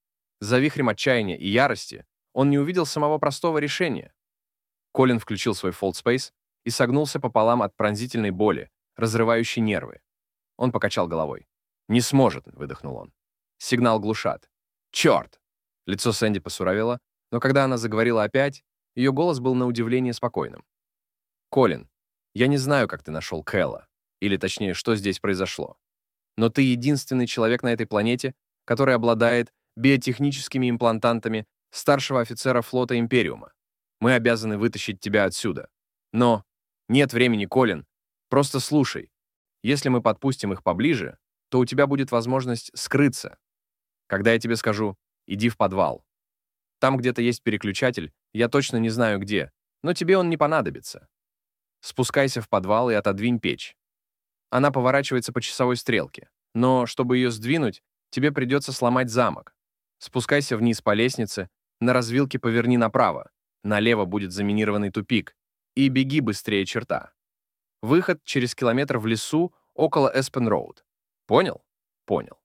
За вихрем отчаяния и ярости он не увидел самого простого решения. Колин включил свой Fold Space и согнулся пополам от пронзительной боли, разрывающей нервы. Он покачал головой. «Не сможет», — выдохнул он. «Сигнал глушат». «Черт!» Лицо Сэнди посуровело, но когда она заговорила опять, ее голос был на удивление спокойным. «Колин, я не знаю, как ты нашел Кэла, или точнее, что здесь произошло. Но ты единственный человек на этой планете, который обладает биотехническими имплантантами старшего офицера флота Империума. Мы обязаны вытащить тебя отсюда. Но нет времени, Колин. Просто слушай. Если мы подпустим их поближе, то у тебя будет возможность скрыться. Когда я тебе скажу «иди в подвал». Там где-то есть переключатель, я точно не знаю где, но тебе он не понадобится. Спускайся в подвал и отодвинь печь. Она поворачивается по часовой стрелке, но, чтобы ее сдвинуть, тебе придется сломать замок. Спускайся вниз по лестнице, на развилке поверни направо, налево будет заминированный тупик, и беги быстрее черта. Выход через километр в лесу около Эспен-Роуд. Понял? Понял.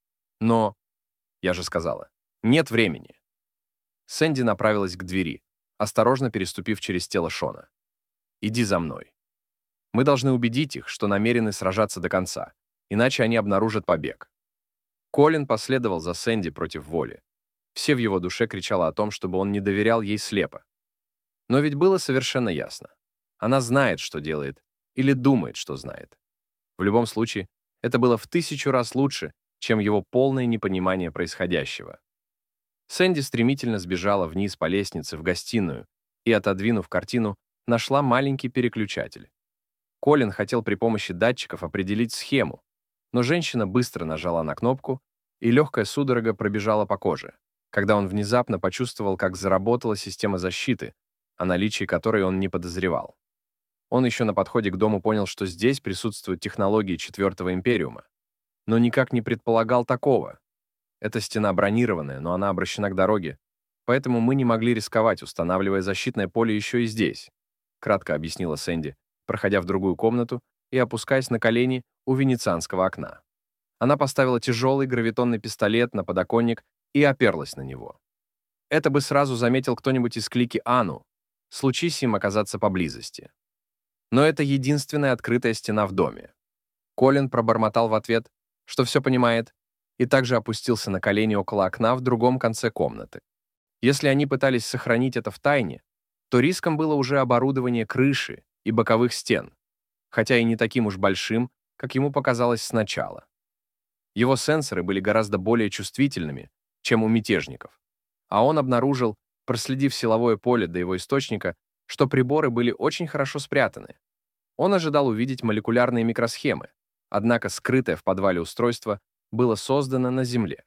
Но, я же сказала, нет времени. Сэнди направилась к двери, осторожно переступив через тело Шона. «Иди за мной. Мы должны убедить их, что намерены сражаться до конца, иначе они обнаружат побег». Колин последовал за Сэнди против воли. Все в его душе кричало о том, чтобы он не доверял ей слепо. Но ведь было совершенно ясно. Она знает, что делает, или думает, что знает. В любом случае, это было в 1000 раз лучше, чем его полное непонимание происходящего. Сэнди стремительно сбежала вниз по лестнице в гостиную и, отодвинув картину, нашла маленький переключатель. Колин хотел при помощи датчиков определить схему, но женщина быстро нажала на кнопку, и легкая судорога пробежала по коже, когда он внезапно почувствовал, как заработала система защиты, о наличии которой он не подозревал. Он еще на подходе к дому понял, что здесь присутствуют технологии Четвертого Империума, но никак не предполагал такого. Эта стена бронированная, но она обращена к дороге, поэтому мы не могли рисковать, устанавливая защитное поле еще и здесь, кратко объяснила Сэнди, проходя в другую комнату и опускаясь на колени у венецианского окна. Она поставила тяжелый гравитонный пистолет на подоконник и оперлась на него. Это бы сразу заметил кто-нибудь из клики Ану, случись им оказаться поблизости. Но это единственная открытая стена в доме. Колин пробормотал в ответ, что все понимает, и также опустился на колени около окна в другом конце комнаты. Если они пытались сохранить это в тайне, то риском было уже оборудование крыши и боковых стен, хотя и не таким уж большим, как ему показалось сначала. Его сенсоры были гораздо более чувствительными, чем у мятежников, а он обнаружил, проследив силовое поле до его источника, что приборы были очень хорошо спрятаны. Он ожидал увидеть молекулярные микросхемы, однако скрытое в подвале устройство было создано на Земле.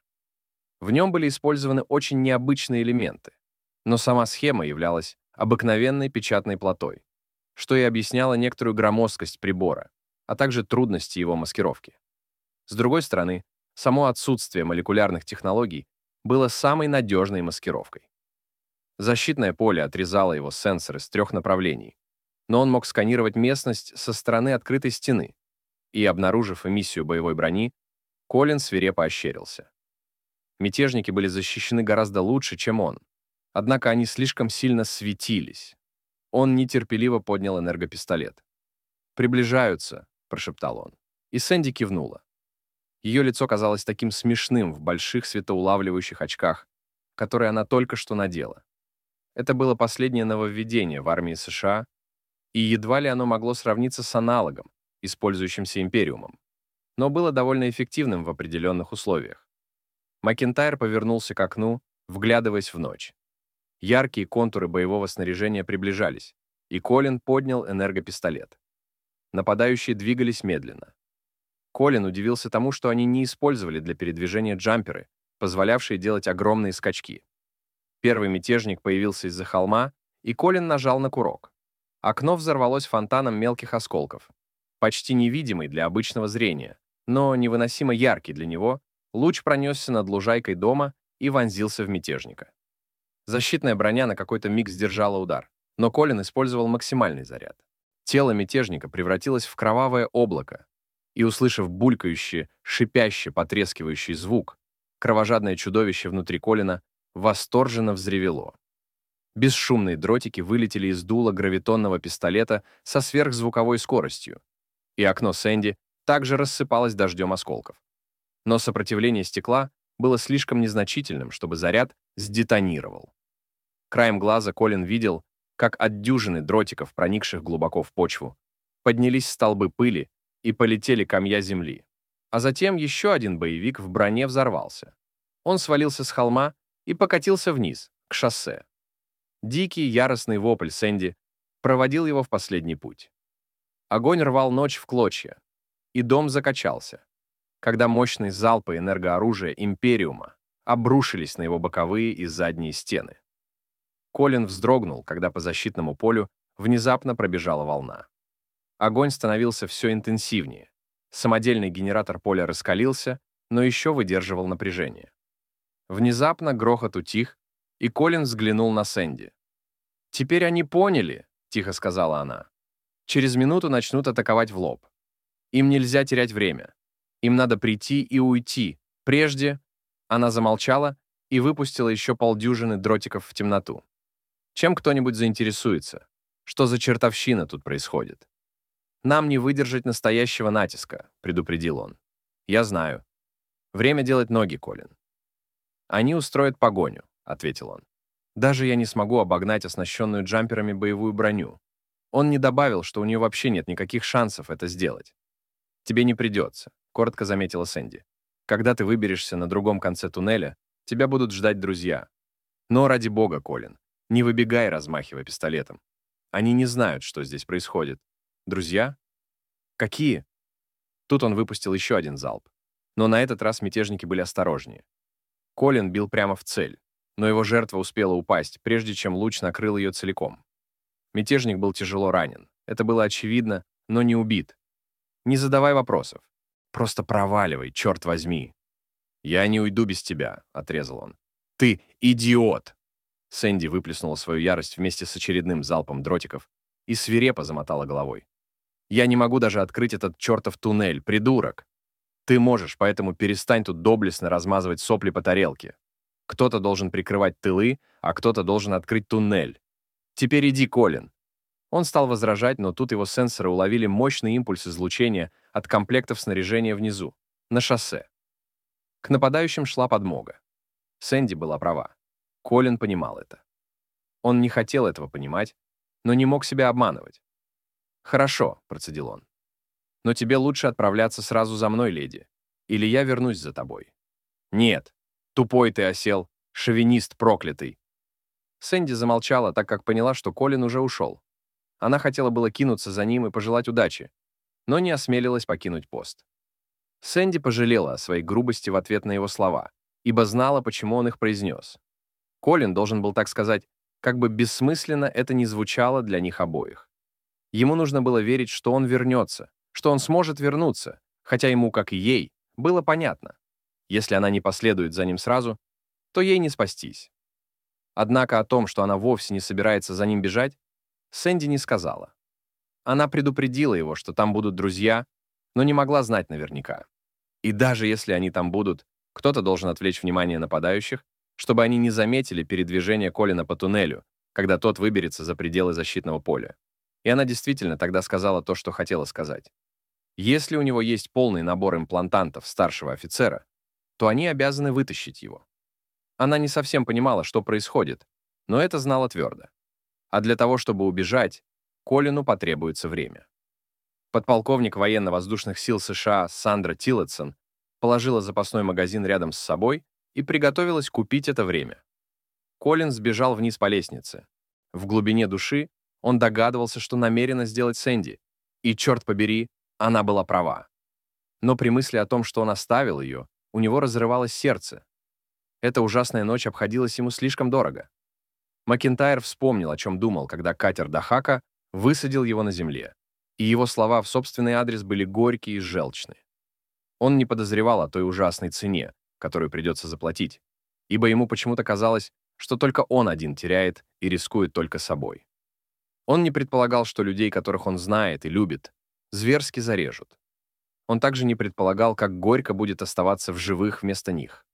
В нем были использованы очень необычные элементы, но сама схема являлась обыкновенной печатной платой, что и объясняло некоторую громоздкость прибора, а также трудности его маскировки. С другой стороны, само отсутствие молекулярных технологий было самой надежной маскировкой. Защитное поле отрезало его сенсоры с 3 направлений, но он мог сканировать местность со стороны открытой стены, и, обнаружив эмиссию боевой брони, Колин свирепо ощерился. Мятежники были защищены гораздо лучше, чем он, однако они слишком сильно светились. Он нетерпеливо поднял энергопистолет. «Приближаются», — прошептал он, и Сэнди кивнула. Ее лицо казалось таким смешным в больших светоулавливающих очках, которые она только что надела. Это было последнее нововведение в армии США, и едва ли оно могло сравниться с аналогом, использующимся Империумом, но было довольно эффективным в определенных условиях. Макентайр повернулся к окну, вглядываясь в ночь. Яркие контуры боевого снаряжения приближались, и Колин поднял энергопистолет. Нападающие двигались медленно. Колин удивился тому, что они не использовали для передвижения джамперы, позволявшие делать огромные скачки. Первый мятежник появился из-за холма, и Колин нажал на курок. Окно взорвалось фонтаном мелких осколков. Почти невидимый для обычного зрения, но невыносимо яркий для него, луч пронесся над лужайкой дома и вонзился в мятежника. Защитная броня на какой-то миг сдержала удар, но Колин использовал максимальный заряд. Тело мятежника превратилось в кровавое облако, и, услышав булькающий, шипящий, потрескивающий звук, кровожадное чудовище внутри Колина восторженно взревело. Бесшумные дротики вылетели из дула гравитонного пистолета со сверхзвуковой скоростью, и окно Сэнди также рассыпалось дождем осколков. Но сопротивление стекла было слишком незначительным, чтобы заряд сдетонировал. Краем глаза Колин видел, как от дюжины дротиков, проникших глубоко в почву, поднялись столбы пыли и полетели комья земли. А затем еще один боевик в броне взорвался. Он свалился с холма и покатился вниз, к шоссе. Дикий, яростный вопль Сэнди проводил его в последний путь. Огонь рвал ночь в клочья, и дом закачался, когда мощные залпы энергооружия Империума обрушились на его боковые и задние стены. Колин вздрогнул, когда по защитному полю внезапно пробежала волна. Огонь становился все интенсивнее. Самодельный генератор поля раскалился, но еще выдерживал напряжение. Внезапно грохот утих, и Колин взглянул на Сэнди. «Теперь они поняли», — тихо сказала она. «Через минуту начнут атаковать в лоб. Им нельзя терять время. Им надо прийти и уйти. Прежде...» Она замолчала и выпустила еще полдюжины дротиков в темноту. «Чем кто-нибудь заинтересуется? Что за чертовщина тут происходит? Нам не выдержать настоящего натиска», — предупредил он. «Я знаю. Время делать ноги, Колин». «Они устроят погоню», — ответил он. «Даже я не смогу обогнать оснащенную джамперами боевую броню». Он не добавил, что у нее вообще нет никаких шансов это сделать. «Тебе не придется», — коротко заметила Сэнди. «Когда ты выберешься на другом конце туннеля, тебя будут ждать друзья. Но ради бога, Колин, не выбегай, размахивая пистолетом. Они не знают, что здесь происходит. Друзья? Какие? Тут он выпустил еще один залп. Но на этот раз мятежники были осторожнее. Колин бил прямо в цель, но его жертва успела упасть, прежде чем луч накрыл ее целиком. Мятежник был тяжело ранен. Это было очевидно, но не убит. Не задавай вопросов. Просто проваливай, черт возьми. «Я не уйду без тебя», — отрезал он. «Ты идиот!» Сэнди выплеснула свою ярость вместе с очередным залпом дротиков и свирепо замотала головой. «Я не могу даже открыть этот чертов туннель, придурок! Ты можешь, поэтому перестань тут доблестно размазывать сопли по тарелке. Кто-то должен прикрывать тылы, а кто-то должен открыть туннель. Теперь иди, Колин». Он стал возражать, но тут его сенсоры уловили мощный импульс излучения от комплектов снаряжения внизу, на шоссе. К нападающим шла подмога. Сэнди была права. Колин понимал это. Он не хотел этого понимать, но не мог себя обманывать. «Хорошо», — процедил он. «Но тебе лучше отправляться сразу за мной, леди, или я вернусь за тобой». «Нет, тупой ты осел, шовинист проклятый». Сэнди замолчала, так как поняла, что Колин уже ушел. Она хотела было кинуться за ним и пожелать удачи, но не осмелилась покинуть пост. Сэнди пожалела о своей грубости в ответ на его слова, ибо знала, почему он их произнес. Колин должен был так сказать, как бы бессмысленно это ни звучало для них обоих. Ему нужно было верить, что он вернется, что он сможет вернуться, хотя ему, как и ей, было понятно. Если она не последует за ним сразу, то ей не спастись. Однако о том, что она вовсе не собирается за ним бежать, Сэнди не сказала. Она предупредила его, что там будут друзья, но не могла знать наверняка. И даже если они там будут, кто-то должен отвлечь внимание нападающих, чтобы они не заметили передвижение Колина по туннелю, когда тот выберется за пределы защитного поля. И она действительно тогда сказала то, что хотела сказать. Если у него есть полный набор имплантантов старшего офицера, то они обязаны вытащить его. Она не совсем понимала, что происходит, но это знала твердо. А для того, чтобы убежать, Колину потребуется время. Подполковник военно-воздушных сил США Сандра Тиллотсон положила запасной магазин рядом с собой и приготовилась купить это время. Колин сбежал вниз по лестнице. В глубине души он догадывался, что намеренно сделать Сэнди, и, черт побери, она была права. Но при мысли о том, что он оставил ее, у него разрывалось сердце. Эта ужасная ночь обходилась ему слишком дорого. Макентайр вспомнил, о чем думал, когда катер Дахака высадил его на земле, и его слова в собственный адрес были горькие и желчные. Он не подозревал о той ужасной цене, которую придется заплатить, ибо ему почему-то казалось, что только он один теряет и рискует только собой. Он не предполагал, что людей, которых он знает и любит, зверски зарежут. Он также не предполагал, как горько будет оставаться в живых вместо них.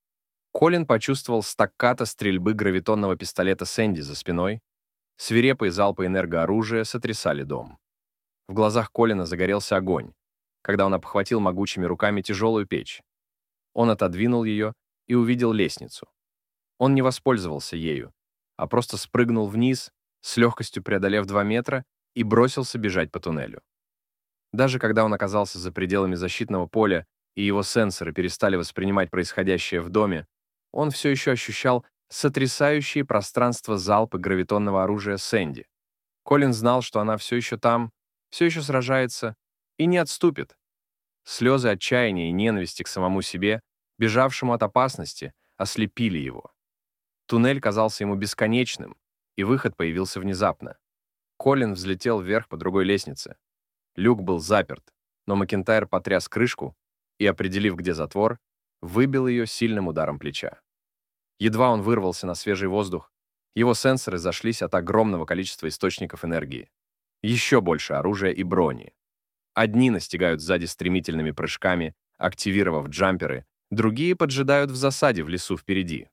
Колин почувствовал стаккато стрельбы гравитонного пистолета Сэнди за спиной. Свирепые залпы энергооружия сотрясали дом. В глазах Колина загорелся огонь, когда он обхватил могучими руками тяжелую печь. Он отодвинул ее и увидел лестницу. Он не воспользовался ею, а просто спрыгнул вниз, с легкостью преодолев 2 метра, и бросился бежать по туннелю. Даже когда он оказался за пределами защитного поля и его сенсоры перестали воспринимать происходящее в доме, он все еще ощущал сотрясающие пространство залпы гравитонного оружия Сэнди. Колин знал, что она все еще там, все еще сражается и не отступит. Слезы отчаяния и ненависти к самому себе, бежавшему от опасности, ослепили его. Туннель казался ему бесконечным, и выход появился внезапно. Колин взлетел вверх по другой лестнице. Люк был заперт, но Макентайр потряс крышку и, определив, где затвор, выбил ее сильным ударом плеча. Едва он вырвался на свежий воздух, его сенсоры зашлись от огромного количества источников энергии. Еще больше оружия и брони. Одни настигают сзади стремительными прыжками, активировав джамперы, другие поджидают в засаде в лесу впереди.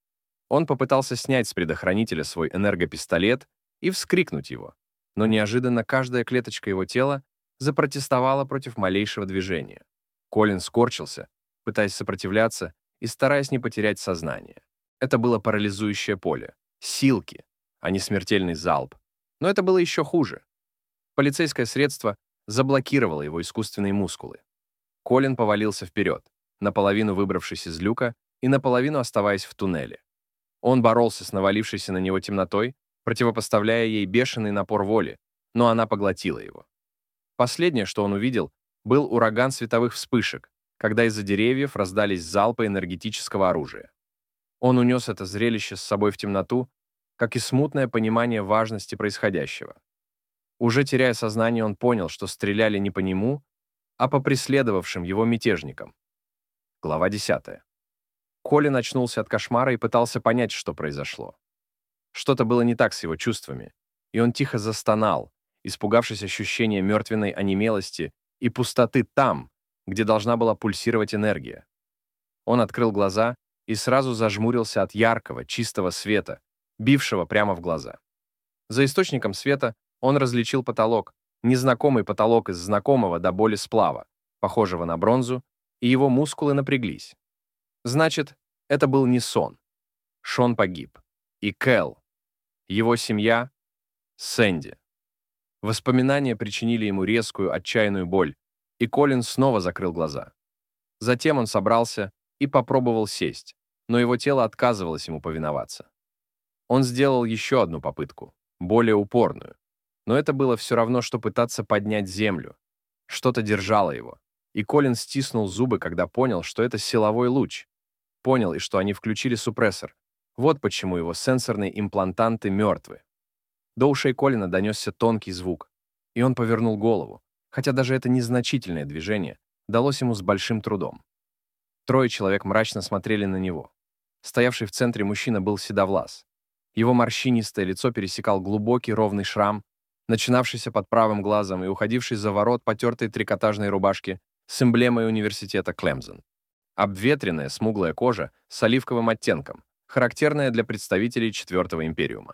Он попытался снять с предохранителя свой энергопистолет и вскрикнуть его, но неожиданно каждая клеточка его тела запротестовала против малейшего движения. Колин скорчился, пытаясь сопротивляться и стараясь не потерять сознание. Это было парализующее поле, силки, а не смертельный залп. Но это было еще хуже. Полицейское средство заблокировало его искусственные мускулы. Колин повалился вперед, наполовину выбравшись из люка и наполовину оставаясь в туннеле. Он боролся с навалившейся на него темнотой, противопоставляя ей бешеный напор воли, но она поглотила его. Последнее, что он увидел, был ураган световых вспышек, когда из-за деревьев раздались залпы энергетического оружия. Он унес это зрелище с собой в темноту, как и смутное понимание важности происходящего. Уже теряя сознание, он понял, что стреляли не по нему, а по преследовавшим его мятежникам. Глава 10. Колин очнулся от кошмара и пытался понять, что произошло. Что-то было не так с его чувствами, и он тихо застонал, испугавшись ощущения мертвенной онемелости и пустоты там, где должна была пульсировать энергия. Он открыл глаза и сразу зажмурился от яркого, чистого света, бившего прямо в глаза. За источником света он различил потолок, незнакомый потолок из знакомого до боли сплава, похожего на бронзу, и его мускулы напряглись. Значит, это был не сон. Шон погиб. И Кэл, его семья, Сэнди. Воспоминания причинили ему резкую, отчаянную боль, и Колин снова закрыл глаза. Затем он собрался и попробовал сесть, но его тело отказывалось ему повиноваться. Он сделал еще одну попытку, более упорную, но это было все равно, что пытаться поднять землю. Что-то держало его, и Колин стиснул зубы, когда понял, что это силовой луч. Понял, и что они включили супрессор. Вот почему его сенсорные имплантанты мертвы. До ушей Колина донесся тонкий звук, и он повернул голову, хотя даже это незначительное движение далось ему с большим трудом. Трое человек мрачно смотрели на него. Стоявший в центре мужчина был седовлас. Его морщинистое лицо пересекал глубокий ровный шрам, начинавшийся под правым глазом и уходивший за ворот потертой трикотажной рубашки с эмблемой университета Клемсон. Обветренная, смуглая кожа с оливковым оттенком, характерная для представителей Четвертого империума.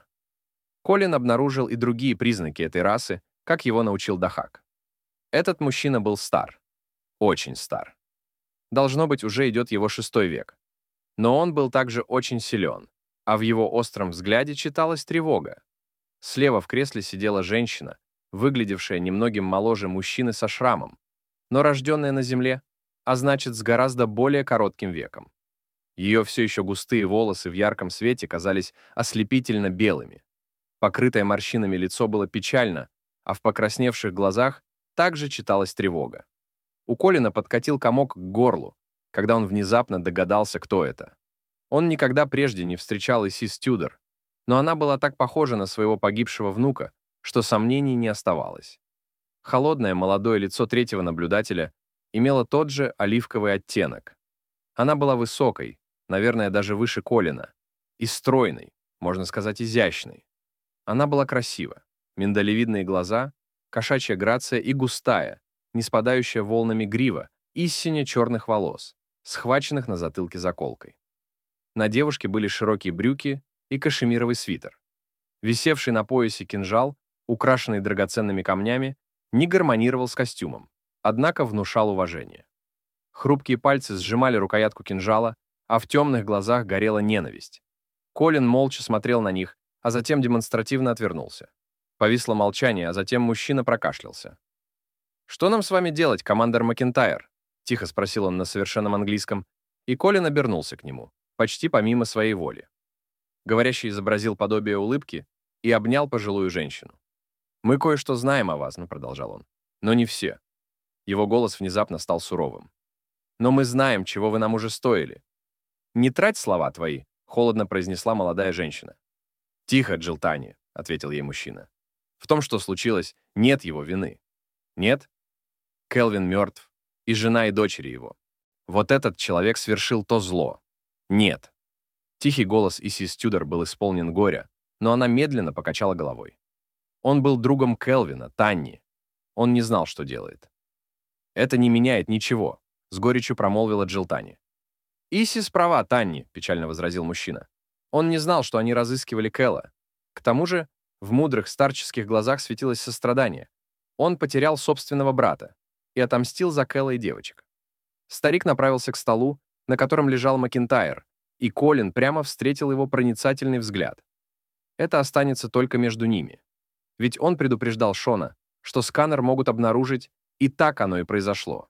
Колин обнаружил и другие признаки этой расы, как его научил Дахак. Этот мужчина был стар. Очень стар. Должно быть, уже идет его 6-й век. Но он был также очень силен, а в его остром взгляде читалась тревога. Слева в кресле сидела женщина, выглядевшая немногим моложе мужчины со шрамом, но рожденная на земле, а значит, с гораздо более коротким веком. Ее все еще густые волосы в ярком свете казались ослепительно белыми. Покрытое морщинами лицо было печально, а в покрасневших глазах также читалась тревога. У Колина подкатил комок к горлу, когда он внезапно догадался, кто это. Он никогда прежде не встречал Исис Тюдор, но она была так похожа на своего погибшего внука, что сомнений не оставалось. Холодное молодое лицо третьего наблюдателя имело тот же оливковый оттенок. Она была высокой, наверное, даже выше Колина, и стройной, можно сказать, изящной. Она была красива, миндалевидные глаза, кошачья грация и густая, не спадающая волнами грива, истине черных волос, схваченных на затылке заколкой. На девушке были широкие брюки и кашемировый свитер. Висевший на поясе кинжал, украшенный драгоценными камнями, не гармонировал с костюмом, однако внушал уважение. Хрупкие пальцы сжимали рукоятку кинжала, а в темных глазах горела ненависть. Колин молча смотрел на них, а затем демонстративно отвернулся. Повисло молчание, а затем мужчина прокашлялся. «Что нам с вами делать, командор Макентайр?» — тихо спросил он на совершенном английском, и Колин обернулся к нему, почти помимо своей воли. Говорящий изобразил подобие улыбки и обнял пожилую женщину. «Мы кое-что знаем о вас», — продолжал он, — «но не все». Его голос внезапно стал суровым. «Но мы знаем, чего вы нам уже стоили». «Не трать слова твои», — холодно произнесла молодая женщина. «Тихо, Джилтани», — ответил ей мужчина. «В том, что случилось, нет его вины». «Нет? Келвин мертв, и жена, и дочери его. Вот этот человек совершил то зло. Нет». Тихий голос Исис Тюдор был исполнен горя, но она медленно покачала головой. Он был другом Келвина, Танни. Он не знал, что делает. «Это не меняет ничего», — с горечью промолвила Джилтани. «Исис права, Танни», — печально возразил мужчина. Он не знал, что они разыскивали Кэла. К тому же, в мудрых старческих глазах светилось сострадание. Он потерял собственного брата и отомстил за Кэла и девочек. Старик направился к столу, на котором лежал Макентайр, и Колин прямо встретил его проницательный взгляд. Это останется только между ними. Ведь он предупреждал Шона, что сканер могут обнаружить, и так оно и произошло.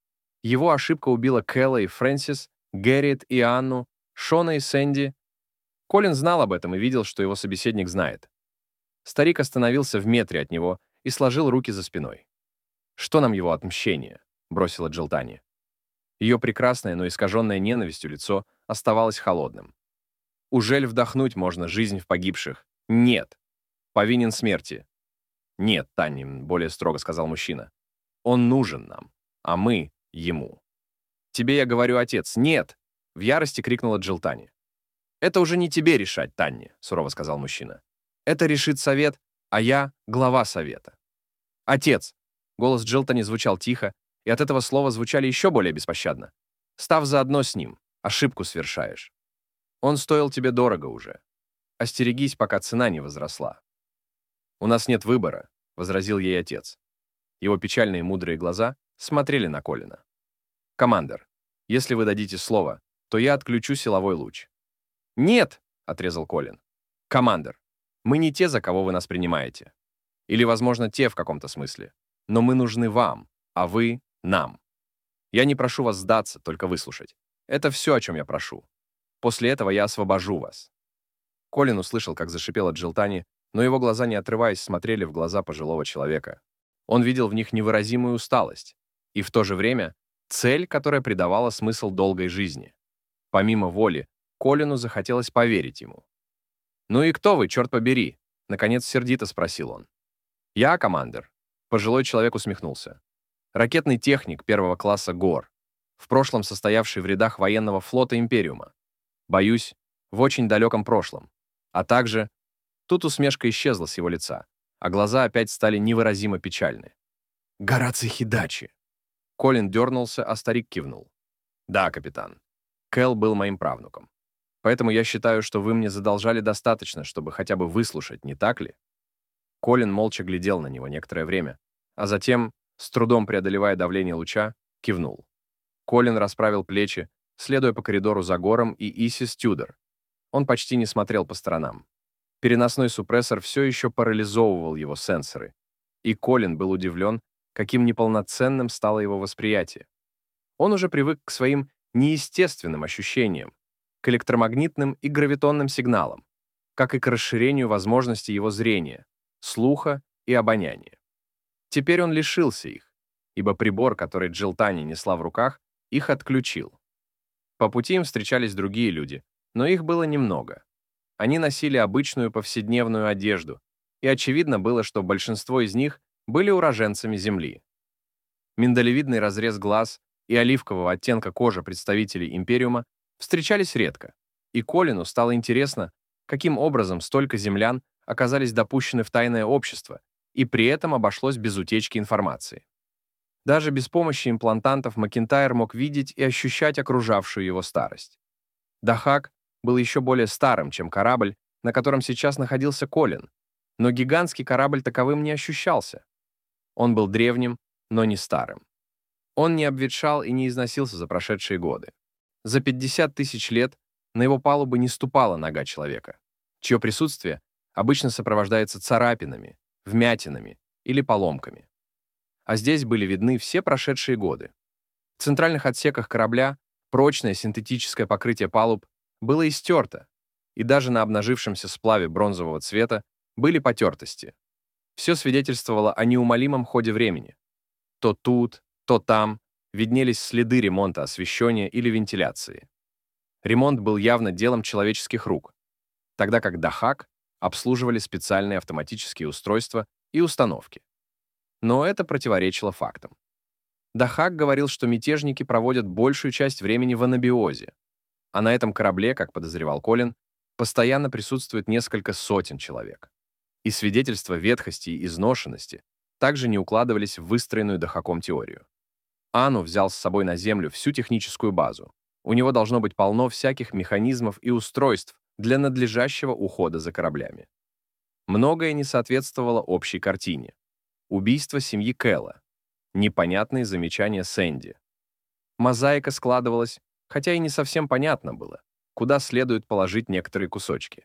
Его ошибка убила Кэла и Фрэнсис, Гэрриет и Анну, Шона и Сэнди. Колин знал об этом и видел, что его собеседник знает. Старик остановился в метре от него и сложил руки за спиной. «Что нам его отмщение?» — бросила Джилтани. Ее прекрасное, но искаженное ненавистью лицо оставалось холодным. «Ужель вдохнуть можно жизнь в погибших? Нет. Повинен смерти». «Нет, Танни», — более строго сказал мужчина. «Он нужен нам, а мы — ему». «Тебе я говорю, отец, нет!» — в ярости крикнула Джилтани. «Это уже не тебе решать, Танни», — сурово сказал мужчина. «Это решит совет, а я — глава совета». «Отец!» — голос Джилтани звучал тихо, и от этого слова звучали еще более беспощадно. «Став заодно с ним, ошибку совершаешь. Он стоил тебе дорого уже. Остерегись, пока цена не возросла». «У нас нет выбора», — возразил ей отец. Его печальные мудрые глаза смотрели на Колина. «Командер, если вы дадите слово, то я отключу силовой луч». «Нет!» — отрезал Колин. «Командер, мы не те, за кого вы нас принимаете. Или, возможно, те в каком-то смысле. Но мы нужны вам, а вы — нам. Я не прошу вас сдаться, только выслушать. Это все, о чем я прошу. После этого я освобожу вас». Колин услышал, как зашипела Джилтани, но его глаза, не отрываясь, смотрели в глаза пожилого человека. Он видел в них невыразимую усталость и в то же время цель, которая придавала смысл долгой жизни. Помимо воли, Колину захотелось поверить ему. «Ну и кто вы, черт побери?» — наконец сердито спросил он. «Я, командир». Пожилой человек усмехнулся. «Ракетный техник первого класса ГОР, в прошлом состоявший в рядах военного флота Империума. Боюсь, в очень далеком прошлом. А также...» Тут усмешка исчезла с его лица, а глаза опять стали невыразимо печальны. «Гораций Хидачи!» Колин дернулся, а старик кивнул. «Да, капитан. Кэл был моим правнуком. Поэтому я считаю, что вы мне задолжали достаточно, чтобы хотя бы выслушать, не так ли?» Колин молча глядел на него некоторое время, а затем, с трудом преодолевая давление луча, кивнул. Колин расправил плечи, следуя по коридору за Гором и Исис Тюдор. Он почти не смотрел по сторонам. Переносной супрессор все еще парализовывал его сенсоры, и Колин был удивлен, каким неполноценным стало его восприятие. Он уже привык к своим неестественным ощущениям, к электромагнитным и гравитонным сигналам, как и к расширению возможностей его зрения, слуха и обоняния. Теперь он лишился их, ибо прибор, который Джилтани несла в руках, их отключил. По пути им встречались другие люди, но их было немного. Они носили обычную повседневную одежду, и очевидно было, что большинство из них были уроженцами Земли. Миндалевидный разрез глаз и оливкового оттенка кожи представителей Империума встречались редко, и Колину стало интересно, каким образом столько землян оказались допущены в тайное общество, и при этом обошлось без утечки информации. Даже без помощи имплантантов Макинтайр мог видеть и ощущать окружавшую его старость. Дахак был еще более старым, чем корабль, на котором сейчас находился Колин, но гигантский корабль таковым не ощущался. Он был древним, но не старым. Он не обветшал и не износился за прошедшие годы. За 50 тысяч лет на его палубы не ступала нога человека, чье присутствие обычно сопровождается царапинами, вмятинами или поломками. А здесь были видны все прошедшие годы. В центральных отсеках корабля прочное синтетическое покрытие палуб было истерто, и даже на обнажившемся сплаве бронзового цвета были потертости. Все свидетельствовало о неумолимом ходе времени. То тут, то там виднелись следы ремонта освещения или вентиляции. Ремонт был явно делом человеческих рук, тогда как Дахак обслуживали специальные автоматические устройства и установки. Но это противоречило фактам. Дахак говорил, что мятежники проводят большую часть времени в анабиозе, а на этом корабле, как подозревал Колин, постоянно присутствует несколько сотен человек. И свидетельства ветхости и изношенности также не укладывались в выстроенную Дахаком теорию. Ану взял с собой на Землю всю техническую базу. У него должно быть полно всяких механизмов и устройств для надлежащего ухода за кораблями. Многое не соответствовало общей картине. Убийство семьи Кэла, непонятные замечания Сэнди. Мозаика складывалась, хотя и не совсем понятно было, куда следует положить некоторые кусочки.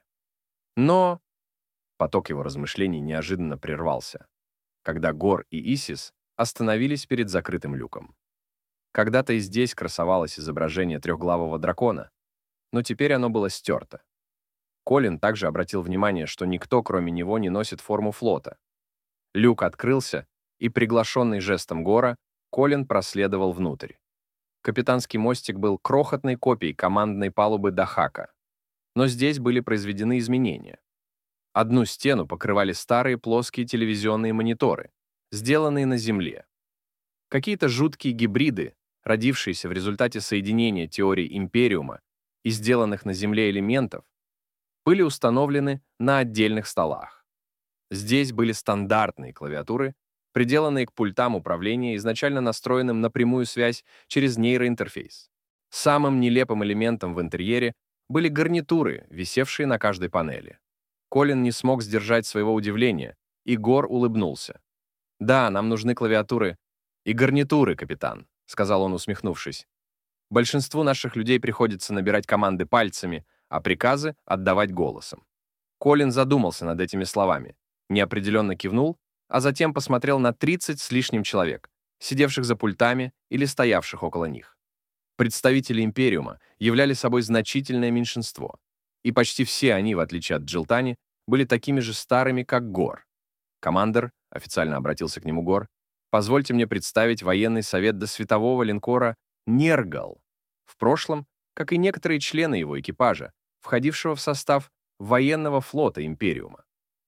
Но поток его размышлений неожиданно прервался, когда Гор и Исис остановились перед закрытым люком. Когда-то и здесь красовалось изображение трехглавого дракона, но теперь оно было стерто. Колин также обратил внимание, что никто, кроме него, не носит форму флота. Люк открылся, и, приглашенный жестом Гора, Колин проследовал внутрь. Капитанский мостик был крохотной копией командной палубы Дахака. Но здесь были произведены изменения. Одну стену покрывали старые плоские телевизионные мониторы, сделанные на Земле. Какие-то жуткие гибриды, родившиеся в результате соединения теорий Империума и сделанных на Земле элементов, были установлены на отдельных столах. Здесь были стандартные клавиатуры, приделанные к пультам управления, изначально настроенным на прямую связь через нейроинтерфейс. Самым нелепым элементом в интерьере были гарнитуры, висевшие на каждой панели. Колин не смог сдержать своего удивления, и Гор улыбнулся. «Да, нам нужны клавиатуры и гарнитуры, капитан», — сказал он, усмехнувшись. «Большинству наших людей приходится набирать команды пальцами, а приказы отдавать голосом». Колин задумался над этими словами, неопределенно кивнул, а затем посмотрел на 30 с лишним человек, сидевших за пультами или стоявших около них. Представители Империума являли собой значительное меньшинство, и почти все они, в отличие от Джилтани, были такими же старыми, как Гор. «Командер», — официально обратился к нему Гор, «позвольте мне представить военный совет досветового линкора «Нергал», в прошлом, как и некоторые члены его экипажа, входившего в состав военного флота Империума».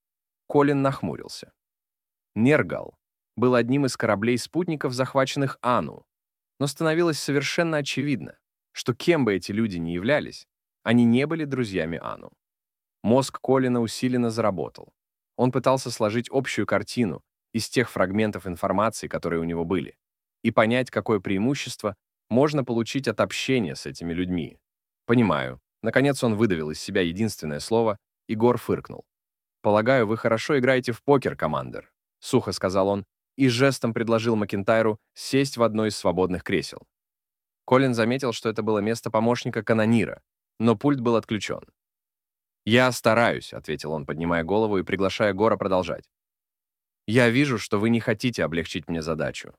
Колин нахмурился. «Нергал» был одним из кораблей-спутников, захваченных Ану, но становилось совершенно очевидно, что кем бы эти люди ни являлись, они не были друзьями Ану. Мозг Колина усиленно заработал. Он пытался сложить общую картину из тех фрагментов информации, которые у него были, и понять, какое преимущество можно получить от общения с этими людьми. «Понимаю». Наконец он выдавил из себя единственное слово, и Гор фыркнул. «Полагаю, вы хорошо играете в покер, командир», — сухо сказал он, и жестом предложил Макентайру сесть в одно из свободных кресел. Колин заметил, что это было место помощника канонира, но пульт был отключен. «Я стараюсь», — ответил он, поднимая голову и приглашая Гора продолжать. «Я вижу, что вы не хотите облегчить мне задачу.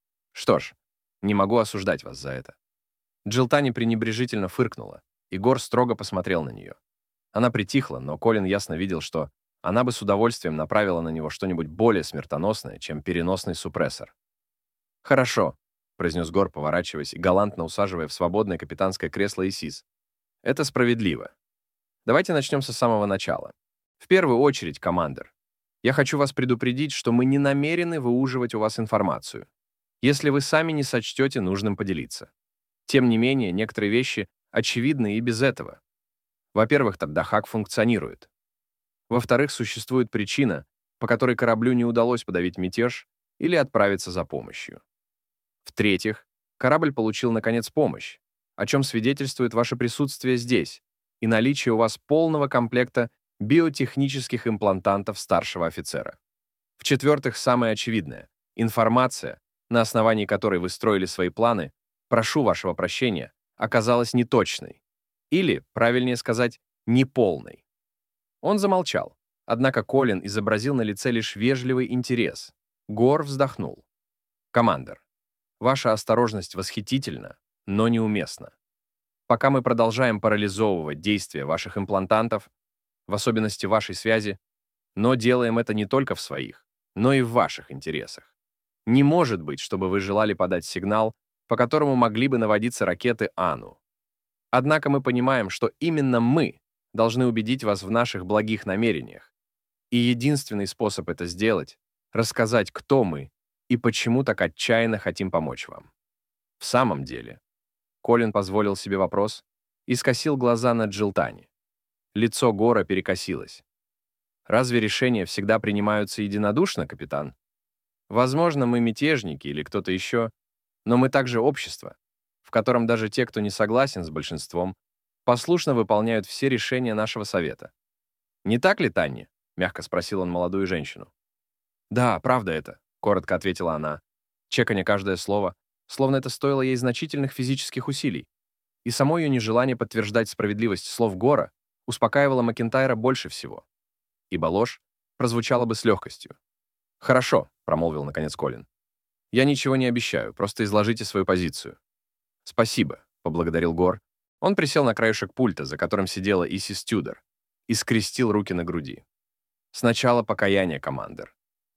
Что ж, не могу осуждать вас за это». Джилтани пренебрежительно фыркнула, и Гор строго посмотрел на нее. Она притихла, но Колин ясно видел, что она бы с удовольствием направила на него что-нибудь более смертоносное, чем переносный супрессор. «Хорошо», — произнес Гор, поворачиваясь и галантно усаживая в свободное капитанское кресло Исис. «Это справедливо. Давайте начнем со самого начала. В первую очередь, командир, я хочу вас предупредить, что мы не намерены выуживать у вас информацию, если вы сами не сочтете нужным поделиться. Тем не менее, некоторые вещи очевидны и без этого. Во-первых, Дахак функционирует. Во-вторых, существует причина, по которой кораблю не удалось подавить мятеж или отправиться за помощью. В-третьих, корабль получил, наконец, помощь, о чем свидетельствует ваше присутствие здесь и наличие у вас полного комплекта биотехнических имплантантов старшего офицера. В-четвертых, самое очевидное — информация, на основании которой вы строили свои планы, прошу вашего прощения, оказалась неточной. Или, правильнее сказать, неполной. Он замолчал, однако Колин изобразил на лице лишь вежливый интерес. Гор вздохнул. «Командир, ваша осторожность восхитительна, но неуместна. Пока мы продолжаем парализовывать действия ваших имплантантов, в особенности вашей связи, но делаем это не только в своих, но и в ваших интересах. Не может быть, чтобы вы желали подать сигнал, по которому могли бы наводиться ракеты Ану. Однако мы понимаем, что именно мы должны убедить вас в наших благих намерениях. И единственный способ это сделать — рассказать, кто мы и почему так отчаянно хотим помочь вам. В самом деле, Колин позволил себе вопрос и скосил глаза на Джилтани. Лицо Гора перекосилось. «Разве решения всегда принимаются единодушно, капитан? Возможно, мы мятежники или кто-то еще, но мы также общество, в котором даже те, кто не согласен с большинством, послушно выполняют все решения нашего совета. Не так ли, Танни?» — мягко спросил он молодую женщину. «Да, правда это», — коротко ответила она, чеканя каждое слово, словно это стоило ей значительных физических усилий. И само ее нежелание подтверждать справедливость слов Гора успокаивало Макентайра больше всего. Ибо ложь прозвучала бы с легкостью. «Хорошо», — промолвил наконец Колин. «Я ничего не обещаю, просто изложите свою позицию». «Спасибо», — поблагодарил Гор. Он присел на краешек пульта, за которым сидела Исис Тюдор, и скрестил руки на груди. «Сначала покаяние, командир.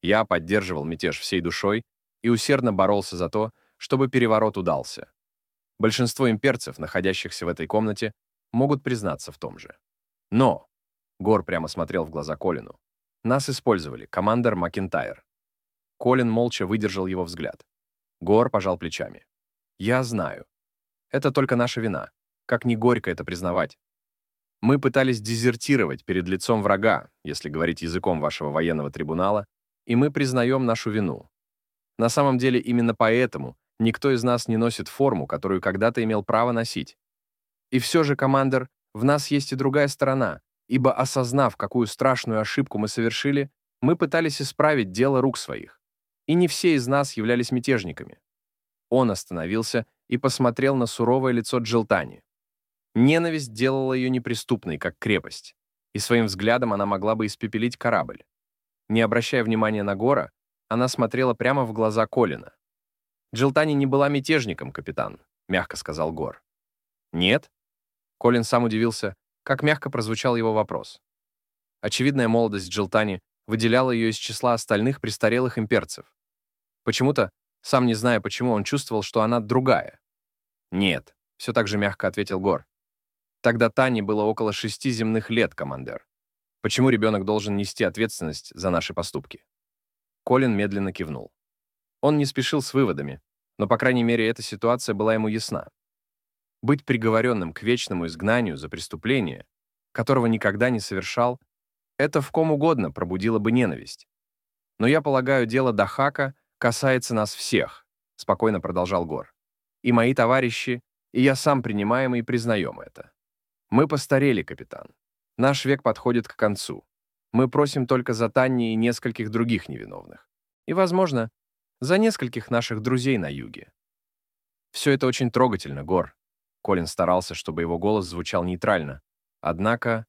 Я поддерживал мятеж всей душой и усердно боролся за то, чтобы переворот удался. Большинство имперцев, находящихся в этой комнате, могут признаться в том же. Но, Гор прямо смотрел в глаза Колину, нас использовали, командор Макентайр. Колин молча выдержал его взгляд. Гор пожал плечами. Я знаю. Это только наша вина. Как ни горько это признавать. Мы пытались дезертировать перед лицом врага, если говорить языком вашего военного трибунала, и мы признаем нашу вину. На самом деле именно поэтому никто из нас не носит форму, которую когда-то имел право носить. И все же, командир, в нас есть и другая сторона, ибо, осознав, какую страшную ошибку мы совершили, мы пытались исправить дело рук своих. И не все из нас являлись мятежниками. Он остановился и посмотрел на суровое лицо Джилтани. Ненависть делала ее неприступной, как крепость, и своим взглядом она могла бы испепелить корабль. Не обращая внимания на Гора, она смотрела прямо в глаза Колина. «Джилтани не была мятежником, капитан», — мягко сказал Гор. «Нет?» Колин сам удивился, как мягко прозвучал его вопрос. Очевидная молодость Джилтани выделяла ее из числа остальных престарелых имперцев. Почему-то, сам не зная почему, он чувствовал, что она другая. «Нет», — все так же мягко ответил Гор. «Тогда Тане было около 6 земных лет, командир. Почему ребенок должен нести ответственность за наши поступки?» Колин медленно кивнул. Он не спешил с выводами, но, по крайней мере, эта ситуация была ему ясна. Быть приговоренным к вечному изгнанию за преступление, которого никогда не совершал, это в ком угодно пробудило бы ненависть. «Но я полагаю, дело Дахака касается нас всех», — спокойно продолжал Гор. «И мои товарищи, и я сам принимаем и признаем это. Мы постарели, капитан. Наш век подходит к концу. Мы просим только за Танни и нескольких других невиновных. И, возможно, за нескольких наших друзей на юге. Все это очень трогательно, Гор». Колин старался, чтобы его голос звучал нейтрально. «Однако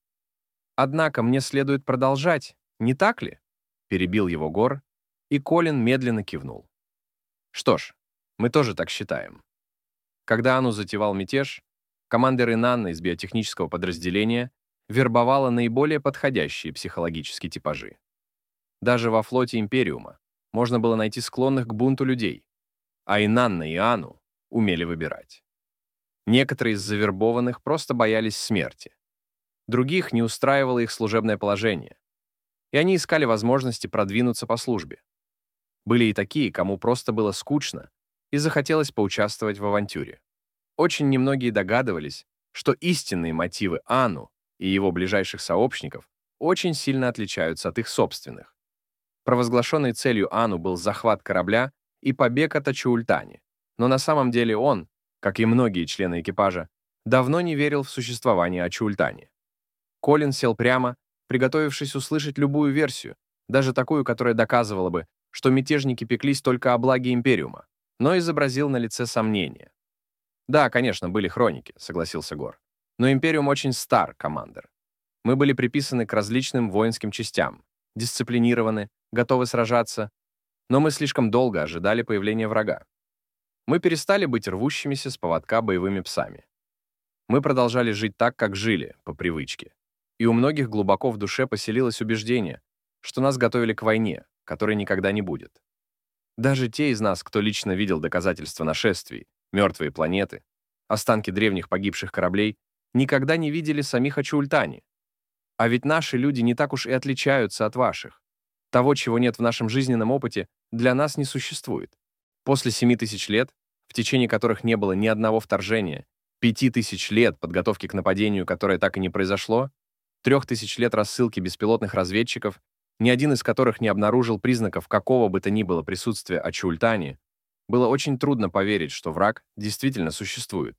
мне следует продолжать, не так ли?» Перебил его Гор, и Колин медленно кивнул. «Что ж, мы тоже так считаем. Когда Ану затевал мятеж, командир Инанна из биотехнического подразделения вербовала наиболее подходящие психологические типажи. Даже во флоте Империума можно было найти склонных к бунту людей, а Инанна и Ану умели выбирать. Некоторые из завербованных просто боялись смерти. Других не устраивало их служебное положение, и они искали возможности продвинуться по службе. Были и такие, кому просто было скучно и захотелось поучаствовать в авантюре. Очень немногие догадывались, что истинные мотивы Ану и его ближайших сообщников очень сильно отличаются от их собственных. Провозглашенной целью Ану был захват корабля и побег от Ачуултани, но на самом деле он, как и многие члены экипажа, давно не верил в существование Ачуултани. Колин сел прямо, приготовившись услышать любую версию, даже такую, которая доказывала бы, что мятежники пеклись только о благе Империума, но изобразил на лице сомнение. «Да, конечно, были хроники», — согласился Гор. «Но Империум очень стар, командир. Мы были приписаны к различным воинским частям, дисциплинированы, готовы сражаться, но мы слишком долго ожидали появления врага. Мы перестали быть рвущимися с поводка боевыми псами. Мы продолжали жить так, как жили, по привычке. И у многих глубоко в душе поселилось убеждение, что нас готовили к войне, которой никогда не будет. Даже те из нас, кто лично видел доказательства нашествий, мертвые планеты, останки древних погибших кораблей, никогда не видели самих Ачуултани. А ведь наши люди не так уж и отличаются от ваших. Того, чего нет в нашем жизненном опыте, для нас не существует. После 7000 лет, в течение которых не было ни одного вторжения, 5000 лет подготовки к нападению, которое так и не произошло, 3000 лет рассылки беспилотных разведчиков, ни один из которых не обнаружил признаков какого бы то ни было присутствия Ачуултани, было очень трудно поверить, что враг действительно существует.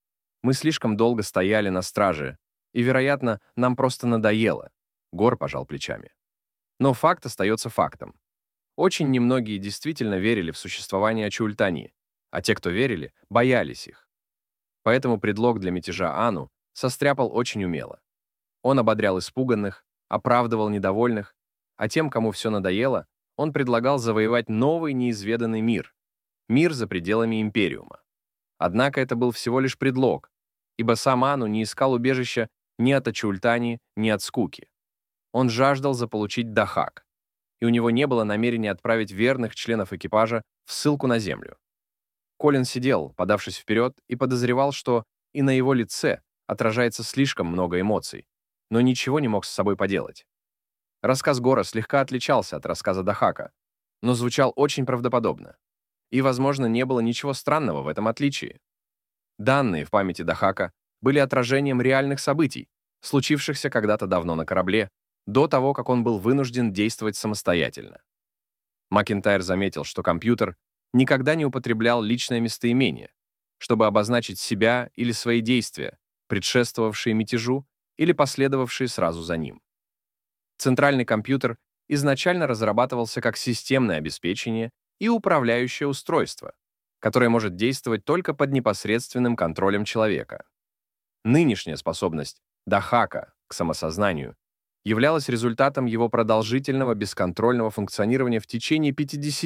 Мы слишком долго стояли на страже, и, вероятно, нам просто надоело. Гор пожал плечами. Но факт остается фактом. Очень немногие действительно верили в существование Ачуултани, а те, кто верили, боялись их. Поэтому предлог для мятежа Ану состряпал очень умело. Он ободрял испуганных, оправдывал недовольных, а тем, кому все надоело, он предлагал завоевать новый неизведанный мир. Мир за пределами Империума. Однако это был всего лишь предлог, ибо сам Ану не искал убежища ни от Ачуултани, ни от скуки. Он жаждал заполучить Дахак. и у него не было намерения отправить верных членов экипажа в ссылку на Землю. Колин сидел, подавшись вперед, и подозревал, что и на его лице отражается слишком много эмоций, но ничего не мог с собой поделать. Рассказ Гора слегка отличался от рассказа Дахака, но звучал очень правдоподобно. И, возможно, не было ничего странного в этом отличии. Данные в памяти Дахака были отражением реальных событий, случившихся когда-то давно на корабле, до того, как он был вынужден действовать самостоятельно. Макентайр заметил, что компьютер никогда не употреблял личное местоимение, чтобы обозначить себя или свои действия, предшествовавшие мятежу или последовавшие сразу за ним. Центральный компьютер изначально разрабатывался как системное обеспечение и управляющее устройство, которое может действовать только под непосредственным контролем человека. Нынешняя способность Дахака к самосознанию являлась результатом его продолжительного бесконтрольного функционирования в течение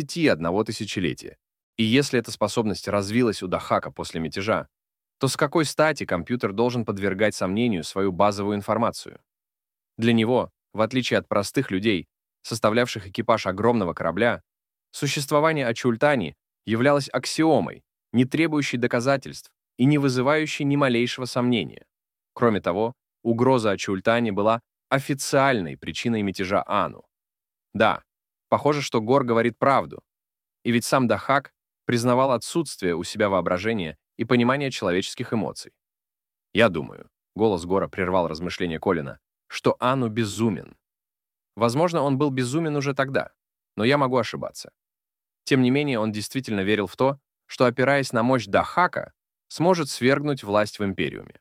51 тысячелетия. И если эта способность развилась у Дахака после мятежа, то с какой стати компьютер должен подвергать сомнению свою базовую информацию? Для него, в отличие от простых людей, составлявших экипаж огромного корабля, существование Ачультани являлось аксиомой, не требующей доказательств и не вызывающей ни малейшего сомнения. Кроме того, угроза Ачультани была официальной причиной мятежа Ану. Да, похоже, что Гор говорит правду, и ведь сам Дахак признавал отсутствие у себя воображения и понимания человеческих эмоций. Я думаю, голос Гора прервал размышления Колина, что Ану безумен. Возможно, он был безумен уже тогда, но я могу ошибаться. Тем не менее, он действительно верил в то, что, опираясь на мощь Дахака, сможет свергнуть власть в Империуме.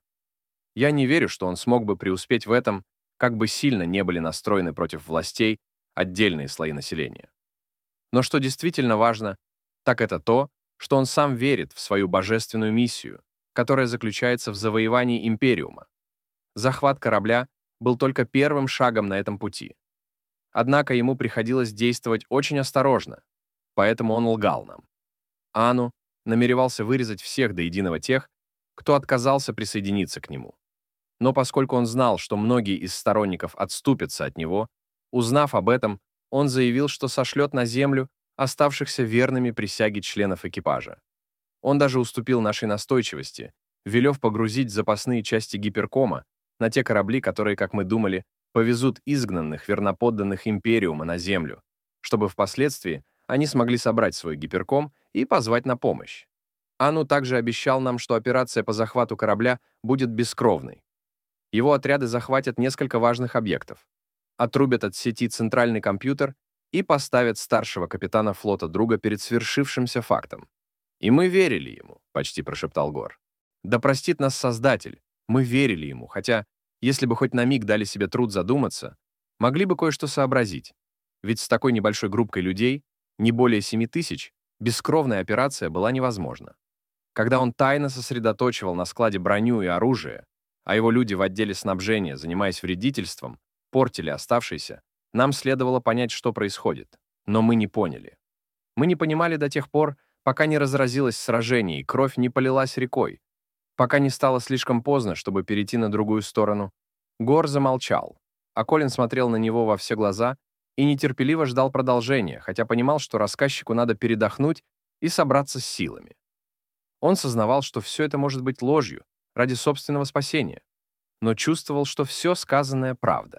Я не верю, что он смог бы преуспеть в этом, как бы сильно не были настроены против властей отдельные слои населения. Но что действительно важно, так это то, что он сам верит в свою божественную миссию, которая заключается в завоевании Империума. Захват корабля был только первым шагом на этом пути. Однако ему приходилось действовать очень осторожно, поэтому он лгал нам. Ану намеревался вырезать всех до единого тех, кто отказался присоединиться к нему. Но поскольку он знал, что многие из сторонников отступятся от него, узнав об этом, он заявил, что сошлет на Землю оставшихся верными присяге членов экипажа. Он даже уступил нашей настойчивости, велев погрузить запасные части гиперкома на те корабли, которые, как мы думали, повезут изгнанных верноподданных Империума на Землю, чтобы впоследствии они смогли собрать свой гиперком и позвать на помощь. Ану также обещал нам, что операция по захвату корабля будет бескровной. Его отряды захватят несколько важных объектов, отрубят от сети центральный компьютер и поставят старшего капитана флота друга перед свершившимся фактом. «И мы верили ему», — почти прошептал Гор. «Да простит нас Создатель, мы верили ему, хотя, если бы хоть на миг дали себе труд задуматься, могли бы кое-что сообразить. Ведь с такой небольшой группкой людей, не более 7000, бескровная операция была невозможна. Когда он тайно сосредоточивал на складе броню и оружие, а его люди в отделе снабжения, занимаясь вредительством, портили оставшиеся, нам следовало понять, что происходит. Но мы не поняли. Мы не понимали до тех пор, пока не разразилось сражение и кровь не полилась рекой, пока не стало слишком поздно, чтобы перейти на другую сторону. Гор замолчал, а Колин смотрел на него во все глаза и нетерпеливо ждал продолжения, хотя понимал, что рассказчику надо передохнуть и собраться с силами. Он сознавал, что все это может быть ложью ради собственного спасения, но чувствовал, что все сказанное правда.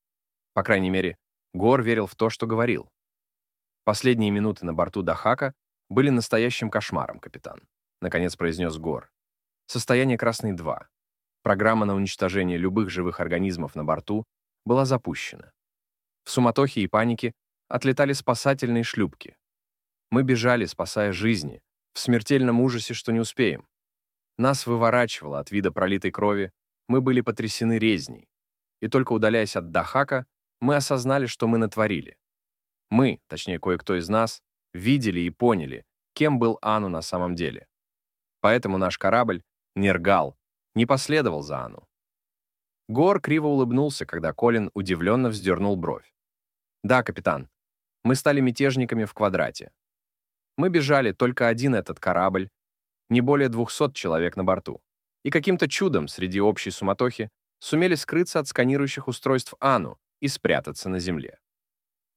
По крайней мере, Гор верил в то, что говорил. «Последние минуты на борту Дахака были настоящим кошмаром, капитан», — наконец произнес Гор. «Состояние Красный-2. Программа на уничтожение любых живых организмов на борту была запущена. В суматохе и панике отлетали спасательные шлюпки. Мы бежали, спасая жизни, в смертельном ужасе, что не успеем. Нас выворачивало от вида пролитой крови, мы были потрясены резней. И только удаляясь от Дахака, мы осознали, что мы натворили. Мы, точнее кое-кто из нас, видели и поняли, кем был Ану на самом деле. Поэтому наш корабль, Нергал, не последовал за Ану». Гор криво улыбнулся, когда Колин удивленно вздернул бровь. «Да, капитан, мы стали мятежниками в квадрате. Мы бежали только один этот корабль, не более 200 человек на борту, и каким-то чудом среди общей суматохи сумели скрыться от сканирующих устройств Ану и спрятаться на земле.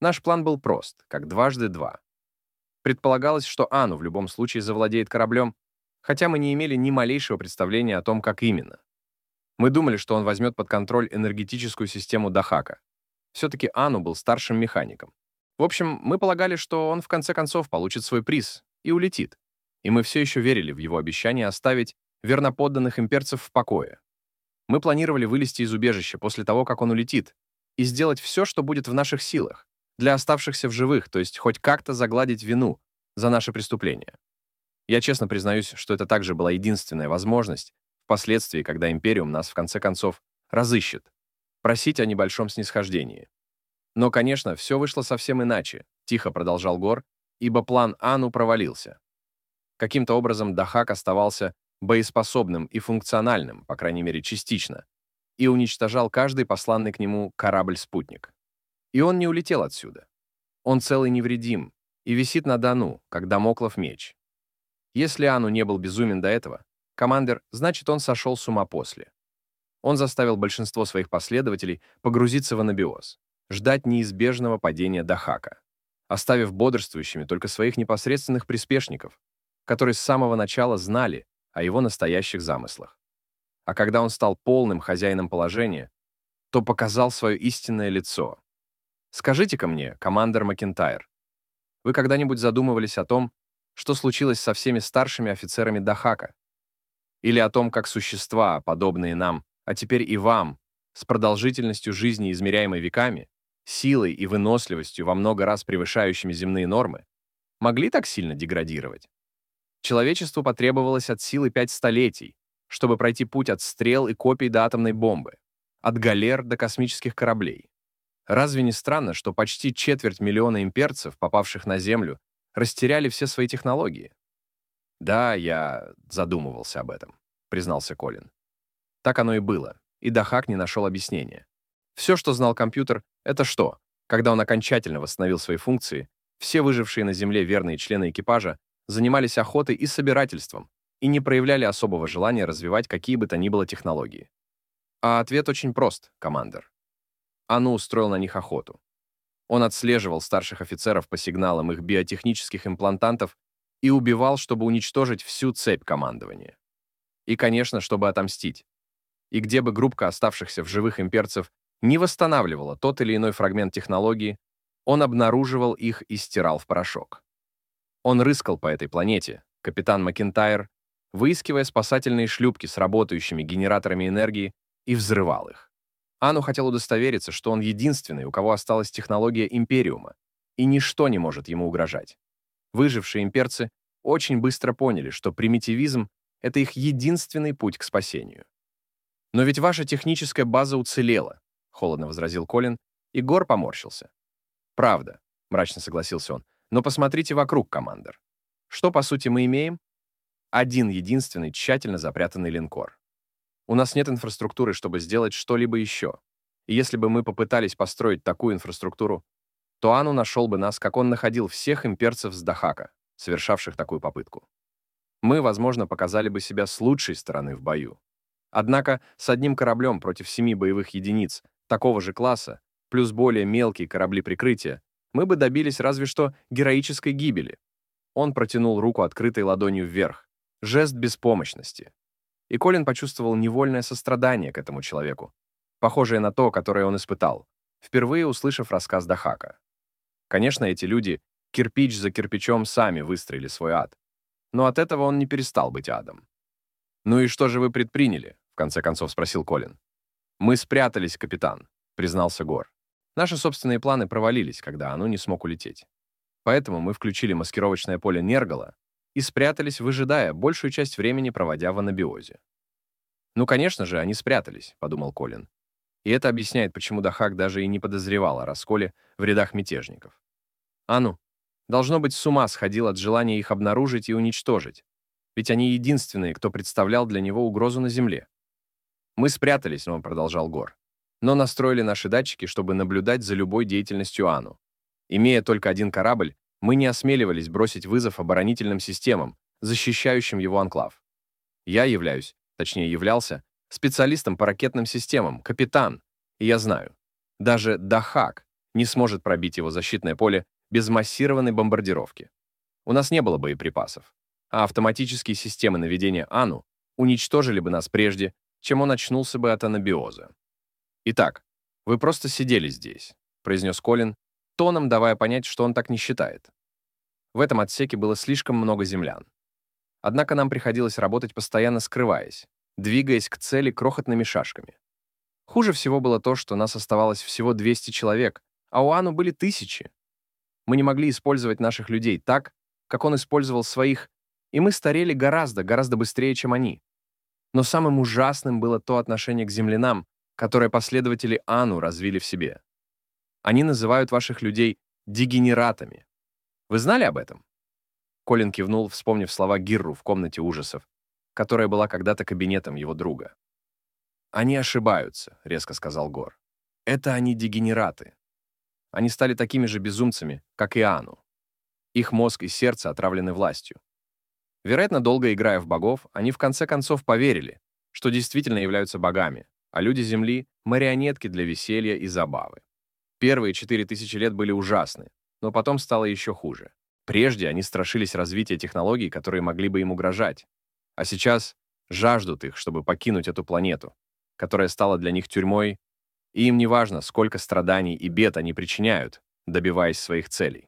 Наш план был прост, как дважды два. Предполагалось, что Ану в любом случае завладеет кораблем, хотя мы не имели ни малейшего представления о том, как именно. Мы думали, что он возьмет под контроль энергетическую систему Дахака. Все-таки Ану был старшим механиком. В общем, мы полагали, что он в конце концов получит свой приз и улетит. И мы все еще верили в его обещание оставить верноподданных имперцев в покое. Мы планировали вылезти из убежища после того, как он улетит, и сделать все, что будет в наших силах, для оставшихся в живых, то есть хоть как-то загладить вину за наше преступление. Я честно признаюсь, что это также была единственная возможность впоследствии, когда Империум нас в конце концов разыщет, просить о небольшом снисхождении. Но, конечно, все вышло совсем иначе, тихо продолжал Гор, ибо план Ану провалился. Каким-то образом Дахак оставался боеспособным и функциональным, по крайней мере, частично, и уничтожал каждый посланный к нему корабль-спутник. И он не улетел отсюда. Он цел и невредим, и висит на Дону, как дамоклов меч. Если Ану не был безумен до этого, командир, значит, он сошел с ума после. Он заставил большинство своих последователей погрузиться в анабиоз, ждать неизбежного падения Дахака, оставив бодрствующими только своих непосредственных приспешников, которые с самого начала знали о его настоящих замыслах. А когда он стал полным хозяином положения, то показал свое истинное лицо. Скажите-ка мне, командир Макентайр, вы когда-нибудь задумывались о том, что случилось со всеми старшими офицерами Дахака? Или о том, как существа, подобные нам, а теперь и вам, с продолжительностью жизни, измеряемой веками, силой и выносливостью во много раз превышающими земные нормы, могли так сильно деградировать? Человечеству потребовалось от силы 5 столетий, чтобы пройти путь от стрел и копий до атомной бомбы, от галер до космических кораблей. Разве не странно, что почти 250 000 имперцев, попавших на Землю, растеряли все свои технологии? Да, я задумывался об этом, признался Колин. Так оно и было, и Дахак не нашел объяснения. Все, что знал компьютер, это что, когда он окончательно восстановил свои функции, все выжившие на Земле верные члены экипажа занимались охотой и собирательством и не проявляли особого желания развивать какие бы то ни было технологии. А ответ очень прост, командир. Ану устроил на них охоту. Он отслеживал старших офицеров по сигналам их биотехнических имплантантов и убивал, чтобы уничтожить всю цепь командования. И, конечно, чтобы отомстить. И где бы группка оставшихся в живых имперцев не восстанавливала тот или иной фрагмент технологии, он обнаруживал их и стирал в порошок. Он рыскал по этой планете, капитан Макентайр, выискивая спасательные шлюпки с работающими генераторами энергии, и взрывал их. Ану хотел удостовериться, что он единственный, у кого осталась технология Империума, и ничто не может ему угрожать. Выжившие имперцы очень быстро поняли, что примитивизм — это их единственный путь к спасению. «Но ведь ваша техническая база уцелела», — холодно возразил Колин, и Гор поморщился. «Правда», — мрачно согласился он, — «но посмотрите вокруг, командир. Что, по сути, мы имеем? Один единственный тщательно запрятанный линкор. У нас нет инфраструктуры, чтобы сделать что-либо еще. И если бы мы попытались построить такую инфраструктуру, то Ану нашел бы нас, как он находил всех имперцев с Дахака, совершавших такую попытку. Мы, возможно, показали бы себя с лучшей стороны в бою. Однако с одним кораблем против 7 боевых единиц такого же класса, плюс более мелкие корабли прикрытия, мы бы добились разве что героической гибели. Он протянул руку открытой ладонью вверх. Жест беспомощности. И Колин почувствовал невольное сострадание к этому человеку, похожее на то, которое он испытал, впервые услышав рассказ Дахака. Конечно, эти люди кирпич за кирпичом сами выстроили свой ад, но от этого он не перестал быть адом. «Ну и что же вы предприняли?» — в конце концов спросил Колин. «Мы спрятались, капитан», — признался Гор. «Наши собственные планы провалились, когда Ану не смог улететь. Поэтому мы включили маскировочное поле Нергала и спрятались, выжидая, большую часть времени проводя в анабиозе». «Ну, конечно же, они спрятались», — подумал Колин. И это объясняет, почему Дахак даже и не подозревал о расколе в рядах мятежников. Ану, должно быть, с ума сходил от желания их обнаружить и уничтожить, ведь они единственные, кто представлял для него угрозу на Земле. «Мы спрятались», — он продолжал Гор, «но настроили наши датчики, чтобы наблюдать за любой деятельностью Ану. Имея только один корабль, мы не осмеливались бросить вызов оборонительным системам, защищающим его анклав. Я являлся, специалистом по ракетным системам, капитан, и я знаю, даже Дахак не сможет пробить его защитное поле без массированной бомбардировки. У нас не было боеприпасов, а автоматические системы наведения Ану уничтожили бы нас прежде, чем он очнулся бы от анабиоза. «Итак, вы просто сидели здесь», — произнес Колин, тоном давая понять, что он так не считает. В этом отсеке было слишком много землян. Однако нам приходилось работать постоянно скрываясь, двигаясь к цели крохотными шажками. Хуже всего было то, что нас оставалось всего 200 человек, а у Ану были тысячи. Мы не могли использовать наших людей так, как он использовал своих, и мы старели гораздо быстрее, чем они. Но самым ужасным было то отношение к землянам, которое последователи Ану развили в себе. Они называют ваших людей дегенератами. Вы знали об этом? Колин кивнул, вспомнив слова Гирру в комнате ужасов, которая была когда-то кабинетом его друга. «Они ошибаются», — резко сказал Гор. «Это они дегенераты. Они стали такими же безумцами, как и Ану. Их мозг и сердце отравлены властью. Вероятно, долго играя в богов, они в конце концов поверили, что действительно являются богами, а люди Земли — марионетки для веселья и забавы. Первые 4000 лет были ужасны, но потом стало еще хуже. Прежде они страшились развития технологий, которые могли бы им угрожать, а сейчас жаждут их, чтобы покинуть эту планету, которая стала для них тюрьмой, и им не важно, сколько страданий и бед они причиняют, добиваясь своих целей.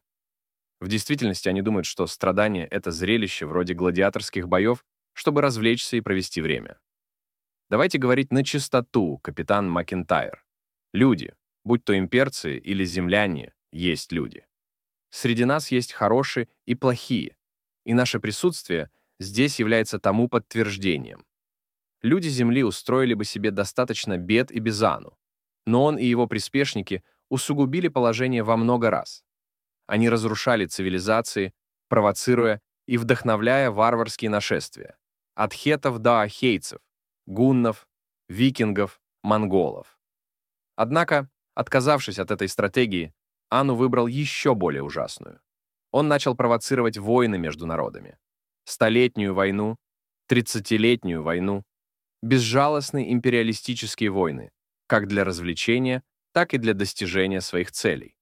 В действительности они думают, что страдание — это зрелище вроде гладиаторских боев, чтобы развлечься и провести время. Давайте говорить на чистоту, капитан Макентайр. Люди, будь то имперцы или земляне, есть люди. Среди нас есть хорошие и плохие, и наше присутствие здесь является тому подтверждением. Люди Земли устроили бы себе достаточно бед и без Ану, но он и его приспешники усугубили положение во много раз. Они разрушали цивилизации, провоцируя и вдохновляя варварские нашествия. От хетов до ахейцев, гуннов, викингов, монголов. Однако, отказавшись от этой стратегии, Ану выбрал еще более ужасную. Он начал провоцировать войны между народами. Столетнюю войну, 30-летнюю войну, безжалостные империалистические войны, как для развлечения, так и для достижения своих целей.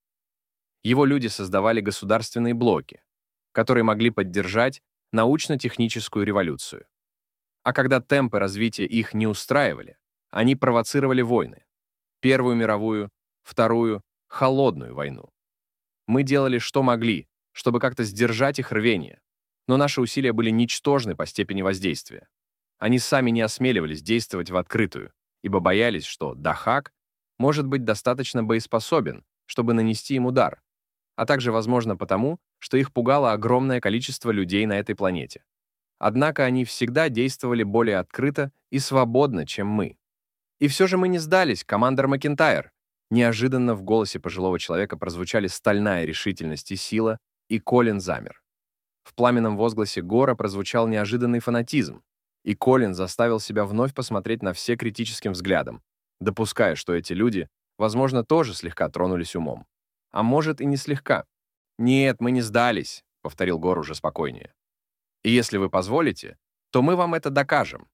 Его люди создавали государственные блоки, которые могли поддержать научно-техническую революцию. А когда темпы развития их не устраивали, они провоцировали войны. Первую мировую, Вторую, холодную войну. Мы делали, что могли, чтобы как-то сдержать их рвение, но наши усилия были ничтожны по степени воздействия. Они сами не осмеливались действовать в открытую, ибо боялись, что Дахак может быть достаточно боеспособен, чтобы нанести им удар, а также, возможно, потому, что их пугало огромное количество людей на этой планете. Однако они всегда действовали более открыто и свободно, чем мы. И все же мы не сдались, командор Макентайр. Неожиданно в голосе пожилого человека прозвучали стальная решительность и сила, и Колин замер. В пламенном возгласе Гора прозвучал неожиданный фанатизм, и Колин заставил себя вновь посмотреть на все критическим взглядом, допуская, что эти люди, возможно, тоже слегка тронулись умом. А может, и не слегка. «Нет, мы не сдались», — повторил Гор уже спокойнее. «И если вы позволите, то мы вам это докажем».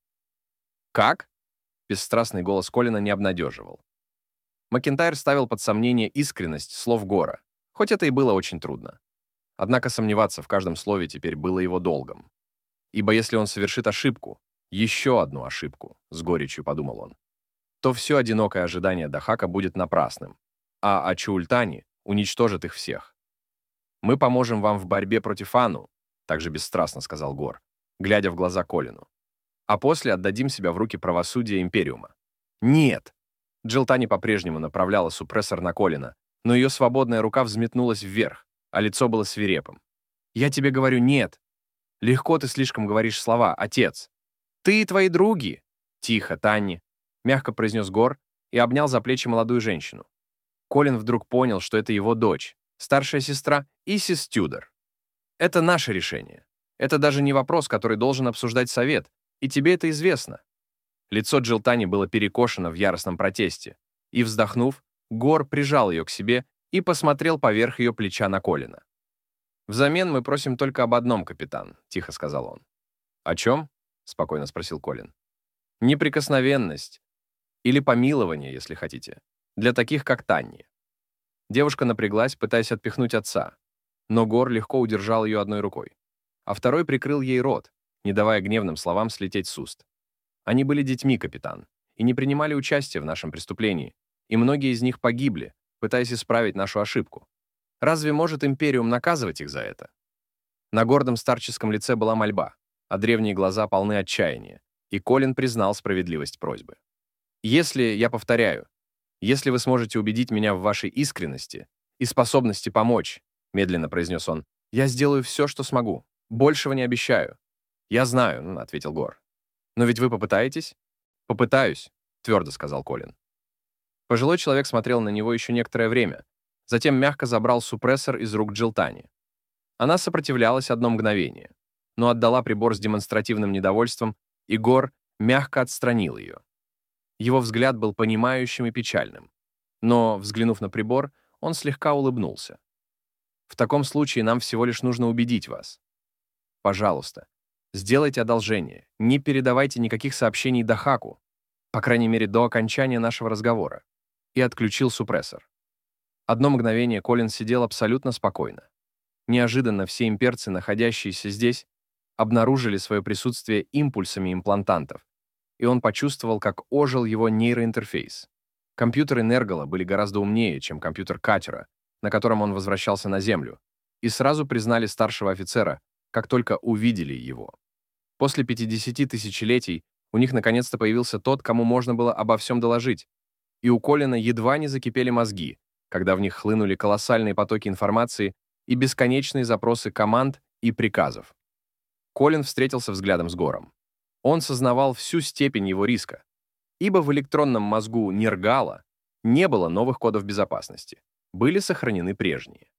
«Как?» — бесстрастный голос Колина не обнадеживал. Макентайр ставил под сомнение искренность слов Гора, хоть это и было очень трудно. Однако сомневаться в каждом слове теперь было его долгом. Ибо если он совершит ошибку, еще одну ошибку, с горечью подумал он, то все одинокое ожидание Дахака будет напрасным, а Ачуултани уничтожит их всех. «Мы поможем вам в борьбе против Ану», также бесстрастно сказал Гор, глядя в глаза Колину. «А после отдадим себя в руки правосудия Империума». «Нет!» Джилтани по-прежнему направляла супрессор на Колина, но ее свободная рука взметнулась вверх, а лицо было свирепым. «Я тебе говорю, нет. Легко ты слишком говоришь слова, отец. Ты и твои други!» «Тихо, Танни», — мягко произнес Гор и обнял за плечи молодую женщину. Колин вдруг понял, что это его дочь, старшая сестра Исис Тюдор. «Это наше решение. Это даже не вопрос, который должен обсуждать совет, и тебе это известно». Лицо Джилтани было перекошено в яростном протесте, и, вздохнув, Гор прижал ее к себе и посмотрел поверх ее плеча на Колина. «Взамен мы просим только об одном, капитан», — тихо сказал он. «О чем?» — спокойно спросил Колин. «Неприкосновенность. Или помилование, если хотите. Для таких, как Танни». Девушка напряглась, пытаясь отпихнуть отца, но Гор легко удержал ее одной рукой, а второй прикрыл ей рот, не давая гневным словам слететь с уст. Они были детьми, капитан, и не принимали участия в нашем преступлении, и многие из них погибли, пытаясь исправить нашу ошибку. Разве может Империум наказывать их за это? На гордом старческом лице была мольба, а древние глаза полны отчаяния, и Колин признал справедливость просьбы. «Если, я повторяю, если вы сможете убедить меня в вашей искренности и способности помочь», медленно произнес он, «я сделаю все, что смогу. Большего не обещаю». «Я знаю», — ответил Гор. «Но ведь вы попытаетесь?» «Попытаюсь», — твердо сказал Колин. Пожилой человек смотрел на него еще некоторое время, затем мягко забрал супрессор из рук Джилтани. Она сопротивлялась одно мгновение, но отдала прибор с демонстративным недовольством, и Гор мягко отстранил ее. Его взгляд был понимающим и печальным, но, взглянув на прибор, он слегка улыбнулся. «В таком случае нам всего лишь нужно убедить вас. Пожалуйста, сделайте одолжение, не передавайте никаких сообщений Дахаку, по крайней мере, до окончания нашего разговора», и отключил супрессор. Одно мгновение Колин сидел абсолютно спокойно. Неожиданно все имперцы, находящиеся здесь, обнаружили свое присутствие импульсами имплантантов, и он почувствовал, как ожил его нейроинтерфейс. Компьютеры Нергала были гораздо умнее, чем компьютер катера, на котором он возвращался на Землю, и сразу признали старшего офицера, как только увидели его. После 50 тысячелетий у них наконец-то появился тот, кому можно было обо всем доложить, и у Колина едва не закипели мозги, когда в них хлынули колоссальные потоки информации и бесконечные запросы команд и приказов. Колин встретился взглядом с Гором. Он сознавал всю степень его риска, ибо в электронном мозгу Нергала не было новых кодов безопасности, были сохранены прежние.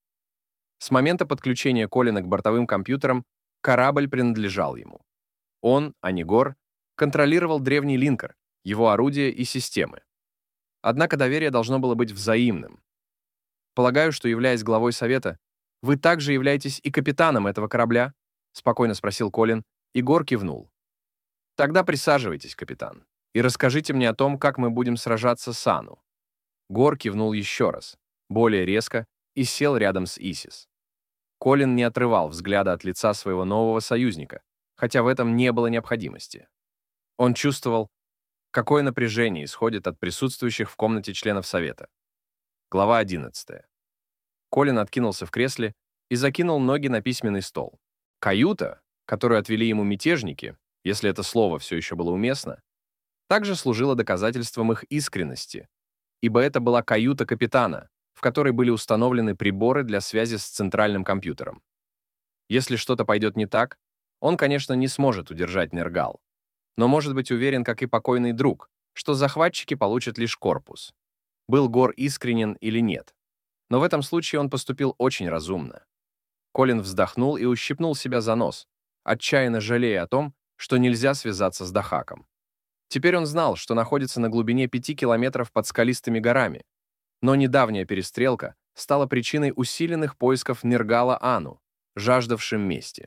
С момента подключения Колина к бортовым компьютерам корабль принадлежал ему. Он, а не Гор, контролировал древний линкор, его орудия и системы. Однако доверие должно было быть взаимным. «Полагаю, что, являясь главой Совета, вы также являетесь и капитаном этого корабля?» — спокойно спросил Колин, и Гор кивнул. «Тогда присаживайтесь, капитан, и расскажите мне о том, как мы будем сражаться с Ану». Гор кивнул еще раз, более резко, и сел рядом с Исис. Колин не отрывал взгляда от лица своего нового союзника, хотя в этом не было необходимости. Он чувствовал, какое напряжение исходит от присутствующих в комнате членов Совета. Глава 11. Колин откинулся в кресле и закинул ноги на письменный стол. Каюта, которую отвели ему мятежники, если это слово все еще было уместно, также служила доказательством их искренности, ибо это была каюта капитана, в которой были установлены приборы для связи с центральным компьютером. Если что-то пойдет не так, он, конечно, не сможет удержать Нергал, но может быть уверен, как и покойный друг, что захватчики получат лишь корпус. Был Гор искренен или нет. Но в этом случае он поступил очень разумно. Колин вздохнул и ущипнул себя за нос, отчаянно жалея о том, что нельзя связаться с Дахаком. Теперь он знал, что находится на глубине 5 километров под скалистыми горами, но недавняя перестрелка стала причиной усиленных поисков Нергала Ану, жаждавшим мести.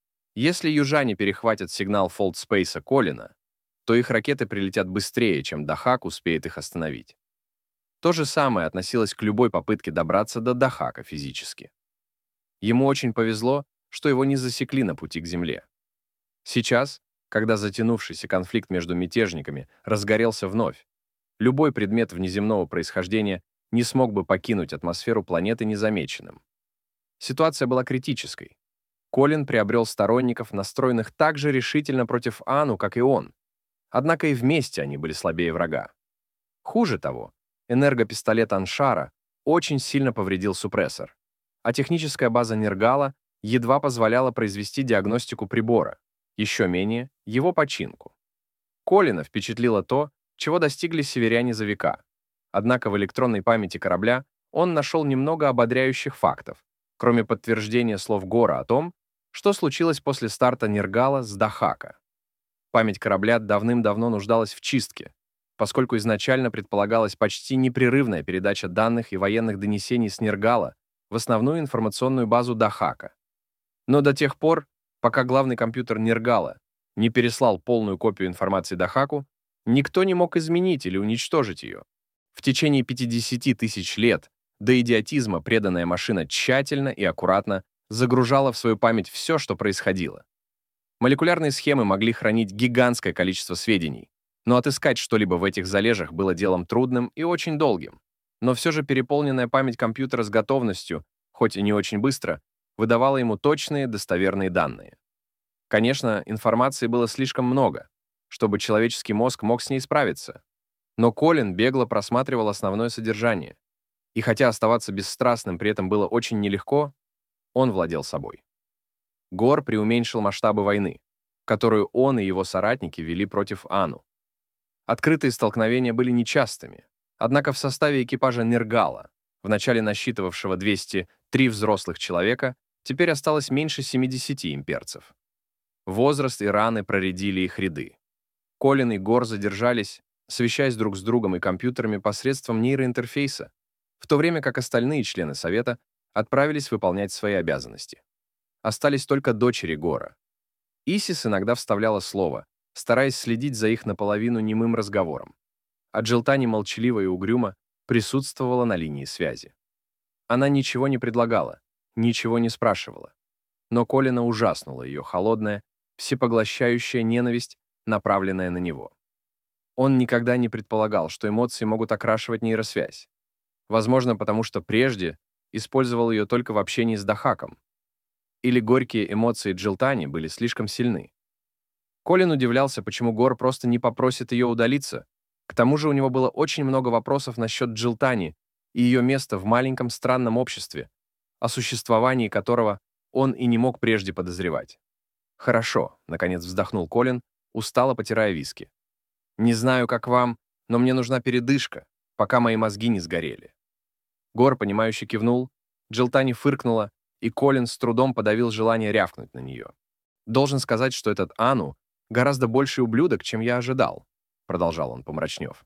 Если южане перехватят сигнал фолдспейса Колина, то их ракеты прилетят быстрее, чем Дахак успеет их остановить. То же самое относилось к любой попытке добраться до Дахака физически. Ему очень повезло, что его не засекли на пути к земле. Сейчас, когда затянувшийся конфликт между мятежниками разгорелся вновь, любой предмет внеземного происхождения не смог бы покинуть атмосферу планеты незамеченным. Ситуация была критической. Колин приобрел сторонников, настроенных так же решительно против Ану, как и он. Однако и вместе они были слабее врага. Хуже того, энергопистолет Аншара очень сильно повредил супрессор, а техническая база Нергала едва позволяла произвести диагностику прибора, еще менее — его починку. Колина впечатлило то, чего достигли северяне за века. Однако в электронной памяти корабля он нашел немного ободряющих фактов, кроме подтверждения слов Гора о том, что случилось после старта Нергала с Дахака. Память корабля давным-давно нуждалась в чистке, поскольку изначально предполагалась почти непрерывная передача данных и военных донесений с Нергала в основную информационную базу Дахака. Но до тех пор, пока главный компьютер Нергала не переслал полную копию информации Дахаку, никто не мог изменить или уничтожить ее. В течение 50 тысяч лет До идиотизма преданная машина тщательно и аккуратно загружала в свою память все, что происходило. Молекулярные схемы могли хранить гигантское количество сведений, но отыскать что-либо в этих залежах было делом трудным и очень долгим. Но все же переполненная память компьютера с готовностью, хоть и не очень быстро, выдавала ему точные, достоверные данные. Конечно, информации было слишком много, чтобы человеческий мозг мог с ней справиться. Но Колин бегло просматривал основное содержание. И хотя оставаться бесстрастным при этом было очень нелегко, он владел собой. Гор преуменьшил масштабы войны, которую он и его соратники вели против Ану. Открытые столкновения были нечастыми, однако в составе экипажа Нергала, вначале насчитывавшего 203 взрослых человека, теперь осталось меньше 70 имперцев. Возраст и раны проредили их ряды. Колин и Гор задержались, совещаясь друг с другом и компьютерами посредством нейроинтерфейса, в то время как остальные члены Совета отправились выполнять свои обязанности. Остались только дочери Гора. Исис иногда вставляла слово, стараясь следить за их наполовину немым разговором. А Джилтани молчаливо и угрюмо присутствовала на линии связи. Она ничего не предлагала, ничего не спрашивала. Но Колина ужаснула ее холодная, всепоглощающая ненависть, направленная на него. Он никогда не предполагал, что эмоции могут окрашивать нейросвязь. Возможно, потому что прежде использовал ее только в общении с Дахаком. Или горькие эмоции Джилтани были слишком сильны. Колин удивлялся, почему Гор просто не попросит ее удалиться. К тому же у него было очень много вопросов насчет Джилтани и ее места в маленьком странном обществе, о существовании которого он и не мог прежде подозревать. «Хорошо», — наконец вздохнул Колин, устало потирая виски. «Не знаю, как вам, но мне нужна передышка, пока мои мозги не сгорели». Гор, понимающе кивнул, Джилтани фыркнула, и Колин с трудом подавил желание рявкнуть на нее. «Должен сказать, что этот Ану гораздо больший ублюдок, чем я ожидал», продолжал он, помрачнев.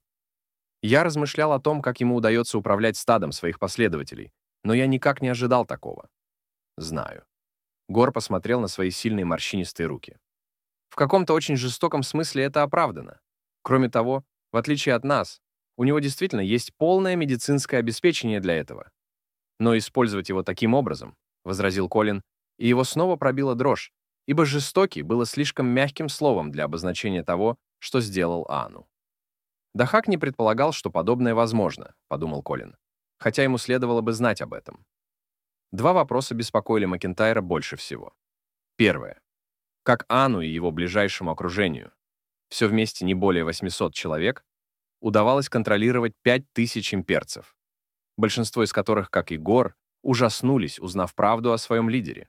«Я размышлял о том, как ему удается управлять стадом своих последователей, но я никак не ожидал такого». «Знаю». Гор посмотрел на свои сильные морщинистые руки. «В каком-то очень жестоком смысле это оправдано. Кроме того, в отличие от нас, у него действительно есть полное медицинское обеспечение для этого. Но использовать его таким образом, — возразил Колин, и его снова пробила дрожь, ибо «жестокий» было слишком мягким словом для обозначения того, что сделал Ану. Дахак не предполагал, что подобное возможно, — подумал Колин, хотя ему следовало бы знать об этом. Два вопроса беспокоили Макентайра больше всего. Первое. Как Ану и его ближайшему окружению, все вместе не более 800 человек, удавалось контролировать 5000 имперцев, большинство из которых, как и Гор, ужаснулись, узнав правду о своем лидере.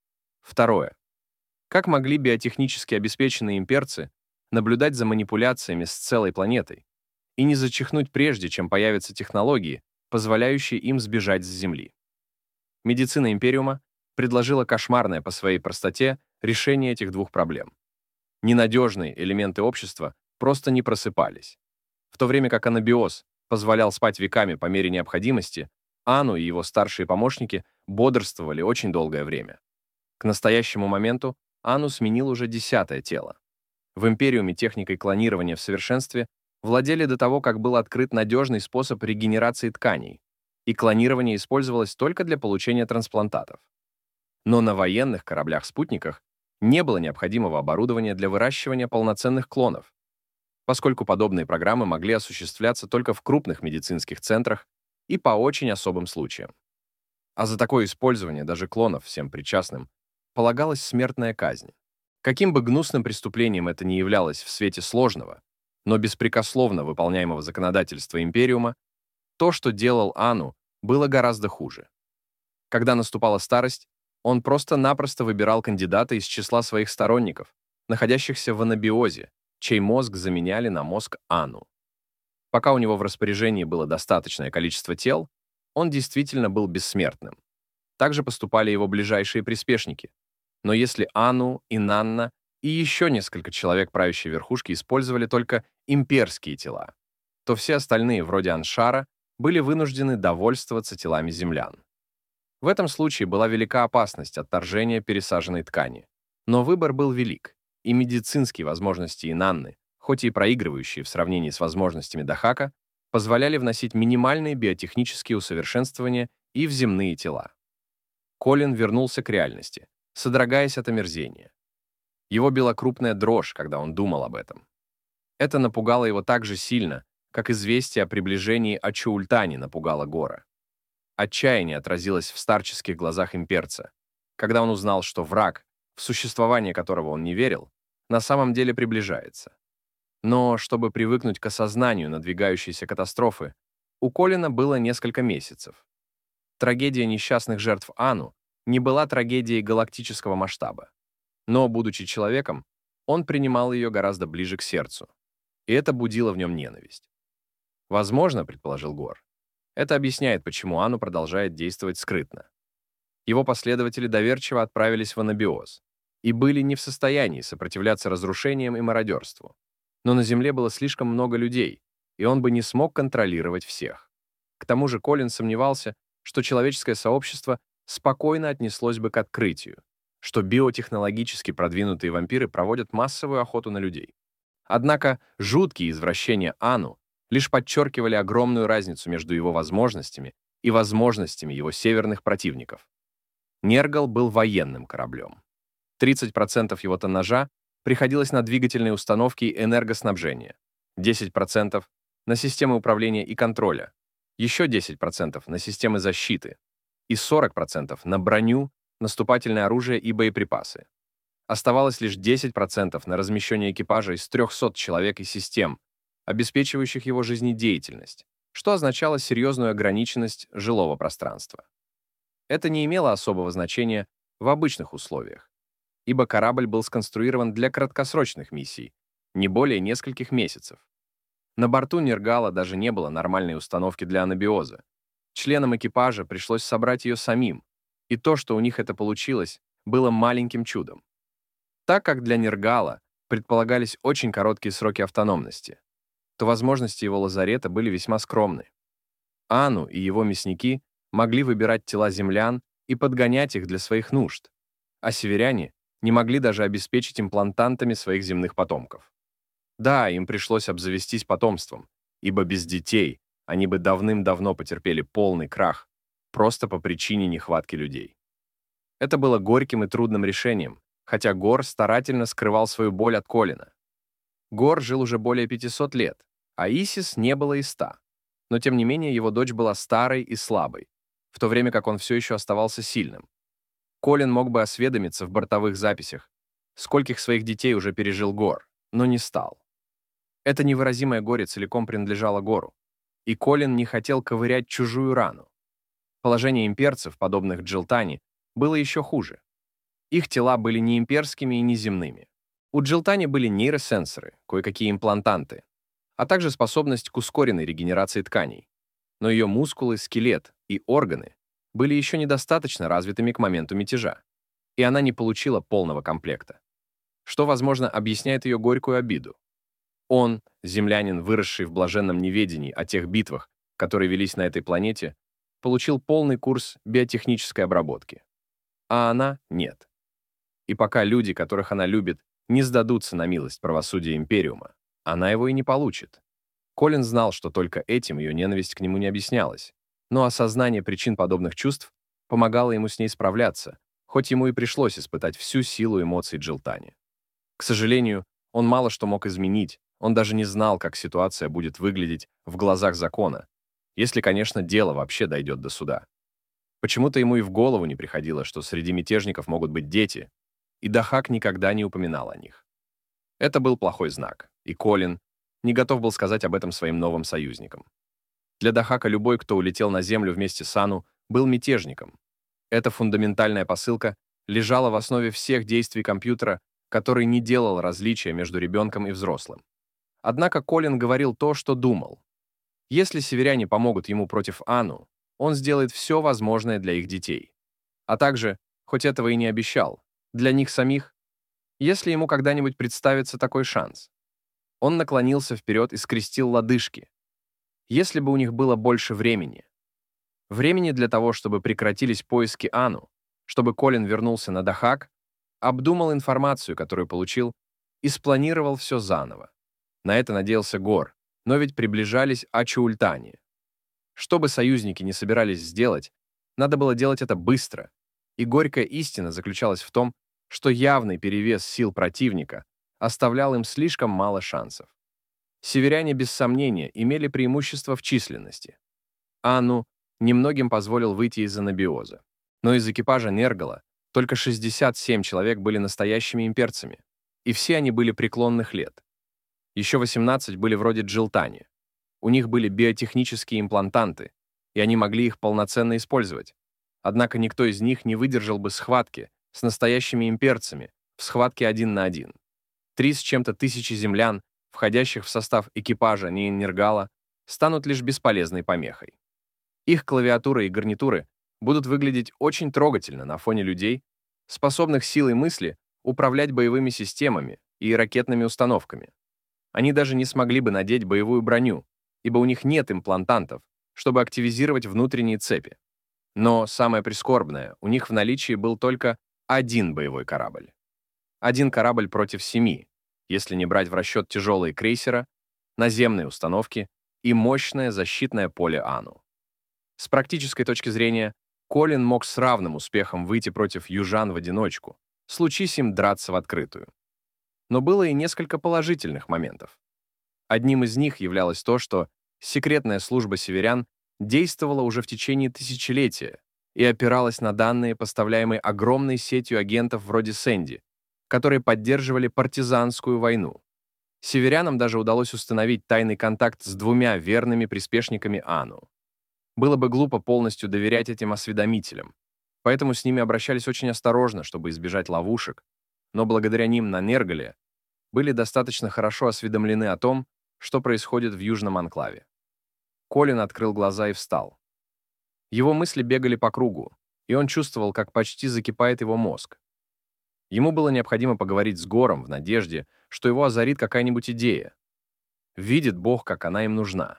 Второе. Как могли биотехнически обеспеченные имперцы наблюдать за манипуляциями с целой планетой и не зачихнуть прежде, чем появятся технологии, позволяющие им сбежать с Земли? Медицина Империума предложила кошмарное по своей простоте решение этих двух проблем. Ненадежные элементы общества просто не просыпались. В то время как анабиоз позволял спать веками по мере необходимости, Ану и его старшие помощники бодрствовали очень долгое время. К настоящему моменту Ану сменил уже 10-е тело. В Империуме техникой клонирования в совершенстве владели до того, как был открыт надежный способ регенерации тканей, и клонирование использовалось только для получения трансплантатов. Но на военных кораблях-спутниках не было необходимого оборудования для выращивания полноценных клонов, поскольку подобные программы могли осуществляться только в крупных медицинских центрах и по очень особым случаям. А за такое использование даже клонов всем причастным полагалась смертная казнь. Каким бы гнусным преступлением это ни являлось в свете сложного, но беспрекословно выполняемого законодательства Империума, то, что делал Ану, было гораздо хуже. Когда наступала старость, он просто-напросто выбирал кандидата из числа своих сторонников, находящихся в анабиозе, чей мозг заменяли на мозг Ану. Пока у него в распоряжении было достаточное количество тел, он действительно был бессмертным. Так же поступали его ближайшие приспешники. Но если Ану, Инанна и еще несколько человек правящей верхушки использовали только имперские тела, то все остальные, вроде Аншара, были вынуждены довольствоваться телами землян. В этом случае была велика опасность отторжения пересаженной ткани. Но выбор был велик, и медицинские возможности Инанны, хоть и проигрывающие в сравнении с возможностями Дахака, позволяли вносить минимальные биотехнические усовершенствования и в земные тела. Колин вернулся к реальности, содрогаясь от омерзения. Его била крупная дрожь, когда он думал об этом. Это напугало его так же сильно, как известие о приближении Ачуултани напугало Гора. Отчаяние отразилось в старческих глазах имперца, когда он узнал, что враг, в существование которого он не верил, на самом деле приближается. Но чтобы привыкнуть к осознанию надвигающейся катастрофы, у Колина было несколько месяцев. Трагедия несчастных жертв Ану не была трагедией галактического масштаба. Но, будучи человеком, он принимал ее гораздо ближе к сердцу. И это будило в нем ненависть. Возможно, предположил Гор, это объясняет, почему Ану продолжает действовать скрытно. Его последователи доверчиво отправились в анабиоз и были не в состоянии сопротивляться разрушениям и мародерству. Но на Земле было слишком много людей, и он бы не смог контролировать всех. К тому же Колин сомневался, что человеческое сообщество спокойно отнеслось бы к открытию, что биотехнологически продвинутые вампиры проводят массовую охоту на людей. Однако жуткие извращения Ану лишь подчеркивали огромную разницу между его возможностями и возможностями его северных противников. Нергал был военным кораблем. 30% его тоннажа приходилось на двигательные установки и энергоснабжение, 10% на системы управления и контроля, еще 10% на системы защиты и 40% на броню, наступательное оружие и боеприпасы. Оставалось лишь 10% на размещение экипажа из 300 человек и систем, обеспечивающих его жизнедеятельность, что означало серьезную ограниченность жилого пространства. Это не имело особого значения в обычных условиях, ибо корабль был сконструирован для краткосрочных миссий, не более нескольких месяцев. На борту Нергала даже не было нормальной установки для анабиоза. Членам экипажа пришлось собрать ее самим, и то, что у них это получилось, было маленьким чудом. Так как для Нергала предполагались очень короткие сроки автономности, то возможности его лазарета были весьма скромны. Ану и его мясники могли выбирать тела землян и подгонять их для своих нужд, а северяне не могли даже обеспечить имплантантами своих земных потомков. Да, им пришлось обзавестись потомством, ибо без детей они бы давным-давно потерпели полный крах просто по причине нехватки людей. Это было горьким и трудным решением, хотя Гор старательно скрывал свою боль от Колина. Гор жил уже более 500 лет, а Исис не было и 100. Но тем не менее его дочь была старой и слабой, в то время как он все еще оставался сильным. Колин мог бы осведомиться в бортовых записях, скольких своих детей уже пережил Гор, но не стал. Это невыразимое горе целиком принадлежало Гору, и Колин не хотел ковырять чужую рану. Положение имперцев, подобных Джилтани, было еще хуже. Их тела были не имперскими и не земными. У Джилтани были нейросенсоры, кое-какие имплантанты, а также способность к ускоренной регенерации тканей. Но ее мускулы, скелет и органы были еще недостаточно развитыми к моменту мятежа, и она не получила полного комплекта, что, возможно, объясняет ее горькую обиду. Он, землянин, выросший в блаженном неведении о тех битвах, которые велись на этой планете, получил полный курс биотехнической обработки, а она — нет. И пока люди, которых она любит, не сдадутся на милость правосудия Империума, она его и не получит. Колин знал, что только этим ее ненависть к нему не объяснялась, но осознание причин подобных чувств помогало ему с ней справляться, хоть ему и пришлось испытать всю силу эмоций Джилтани. К сожалению, он мало что мог изменить, он даже не знал, как ситуация будет выглядеть в глазах закона, если, конечно, дело вообще дойдет до суда. Почему-то ему и в голову не приходило, что среди мятежников могут быть дети, и Дахак никогда не упоминал о них. Это был плохой знак, и Колин не готов был сказать об этом своим новым союзникам. Для Дахака любой, кто улетел на Землю вместе с Ану, был мятежником. Эта фундаментальная посылка лежала в основе всех действий компьютера, который не делал различия между ребенком и взрослым. Однако Колин говорил то, что думал. Если северяне помогут ему против Ану, он сделает все возможное для их детей. А также, хоть этого и не обещал, для них самих, если ему когда-нибудь представится такой шанс. Он наклонился вперед и скрестил лодыжки. Если бы у них было больше времени. Времени для того, чтобы прекратились поиски Ану, чтобы Колин вернулся на Дахак, обдумал информацию, которую получил, и спланировал все заново. На это надеялся Гор, Но ведь приближались Ачаультане. Что бы союзники не собирались сделать, надо было делать это быстро. И горькая истина заключалась в том, что явный перевес сил противника оставлял им слишком мало шансов. Северяне, без сомнения, имели преимущество в численности. Анну немногим позволил выйти из анабиоза. Но из экипажа Нергала только 67 человек были настоящими имперцами, и все они были преклонных лет. Еще 18 были вроде Джилтани. У них были биотехнические имплантанты, и они могли их полноценно использовать. Однако никто из них не выдержал бы схватки с настоящими имперцами в схватке 1 на 1. 3 с чем-то тысячи землян, входящих в состав экипажа Нейнергала, станут лишь бесполезной помехой. Их клавиатуры и гарнитуры будут выглядеть очень трогательно на фоне людей, способных силой мысли управлять боевыми системами и ракетными установками. Они даже не смогли бы надеть боевую броню, ибо у них нет имплантантов, чтобы активизировать внутренние цепи. Но самое прискорбное, у них в наличии был только один боевой корабль. Один корабль против 7, если не брать в расчет тяжелые крейсера, наземные установки и мощное защитное поле Ану. С практической точки зрения, Колин мог с равным успехом выйти против южан в одиночку, случись им драться в открытую. Но было и несколько положительных моментов. Одним из них являлось то, что секретная служба северян действовала уже в течение тысячелетия и опиралась на данные, поставляемые огромной сетью агентов вроде Сэнди, которые поддерживали партизанскую войну. Северянам даже удалось установить тайный контакт с 2 верными приспешниками Ану. Было бы глупо полностью доверять этим осведомителям, поэтому с ними обращались очень осторожно, чтобы избежать ловушек, но благодаря ним на Нергале были достаточно хорошо осведомлены о том, что происходит в Южном Анклаве. Колин открыл глаза и встал. Его мысли бегали по кругу, и он чувствовал, как почти закипает его мозг. Ему было необходимо поговорить с Гором в надежде, что его озарит какая-нибудь идея. Видит Бог, как она им нужна.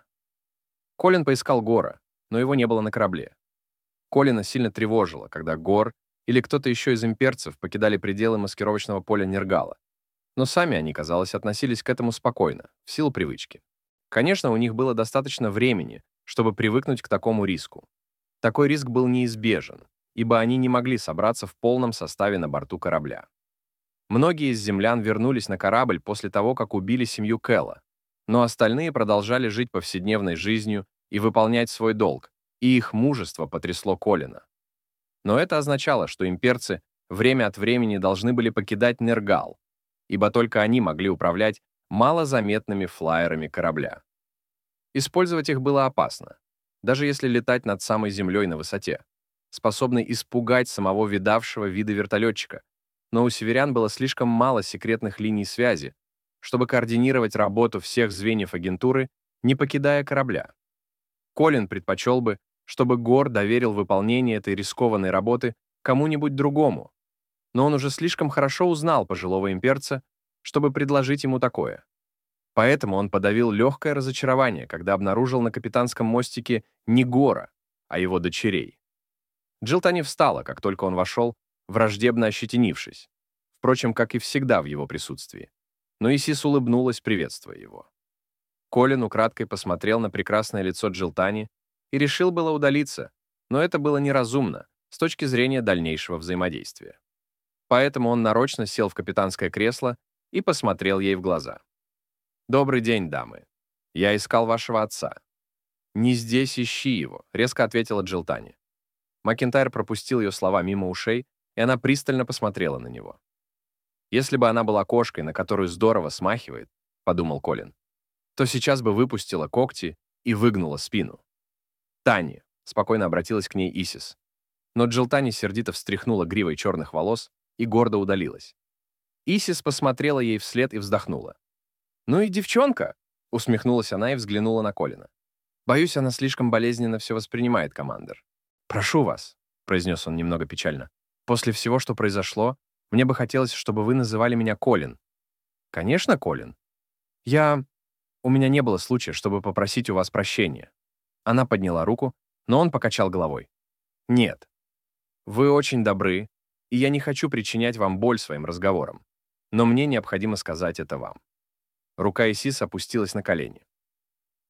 Колин поискал Гора, но его не было на корабле. Колина сильно тревожило, когда Гор или кто-то еще из имперцев покидали пределы маскировочного поля Нергала. Но сами они, казалось, относились к этому спокойно, в силу привычки. Конечно, у них было достаточно времени, чтобы привыкнуть к такому риску. Такой риск был неизбежен, ибо они не могли собраться в полном составе на борту корабля. Многие из землян вернулись на корабль после того, как убили семью Кэлла, но остальные продолжали жить повседневной жизнью и выполнять свой долг, и их мужество потрясло Колина. Но это означало, что имперцы время от времени должны были покидать Нергал, ибо только они могли управлять малозаметными флайерами корабля. Использовать их было опасно, даже если летать над самой землей на высоте, способный испугать самого видавшего вида вертолетчика, но у северян было слишком мало секретных линий связи, чтобы координировать работу всех звеньев агентуры, не покидая корабля. Колин предпочел бы, чтобы Гор доверил выполнение этой рискованной работы кому-нибудь другому, но он уже слишком хорошо узнал пожилого имперца, чтобы предложить ему такое. Поэтому он подавил легкое разочарование, когда обнаружил на капитанском мостике не Гора, а его дочерей. Джилтани встала, как только он вошел, враждебно ощетинившись, впрочем, как и всегда в его присутствии. Но Исис улыбнулась, приветствуя его. Колин украдкой посмотрел на прекрасное лицо Джилтани и решил было удалиться, но это было неразумно с точки зрения дальнейшего взаимодействия. Поэтому он нарочно сел в капитанское кресло и посмотрел ей в глаза. «Добрый день, дамы. Я искал вашего отца». «Не здесь ищи его», — резко ответила Джилтани. Макентайр пропустил ее слова мимо ушей, и она пристально посмотрела на него. «Если бы она была кошкой, на которую здорово смахивает», — подумал Колин, то сейчас бы выпустила когти и выгнула спину. «Тани», — спокойно обратилась к ней Исис. Но Джилтани сердито встряхнула гривой черных волос и гордо удалилась. Исис посмотрела ей вслед и вздохнула. «Ну и девчонка!» — усмехнулась она и взглянула на Колина. «Боюсь, она слишком болезненно все воспринимает, командир». «Прошу вас», — произнес он немного печально. «После всего, что произошло, мне бы хотелось, чтобы вы называли меня Колин». «Конечно, Колин. У меня не было случая, чтобы попросить у вас прощения». Она подняла руку, но он покачал головой. «Нет. Вы очень добры, и я не хочу причинять вам боль своим разговором, но мне необходимо сказать это вам». Рука Исис опустилась на колени.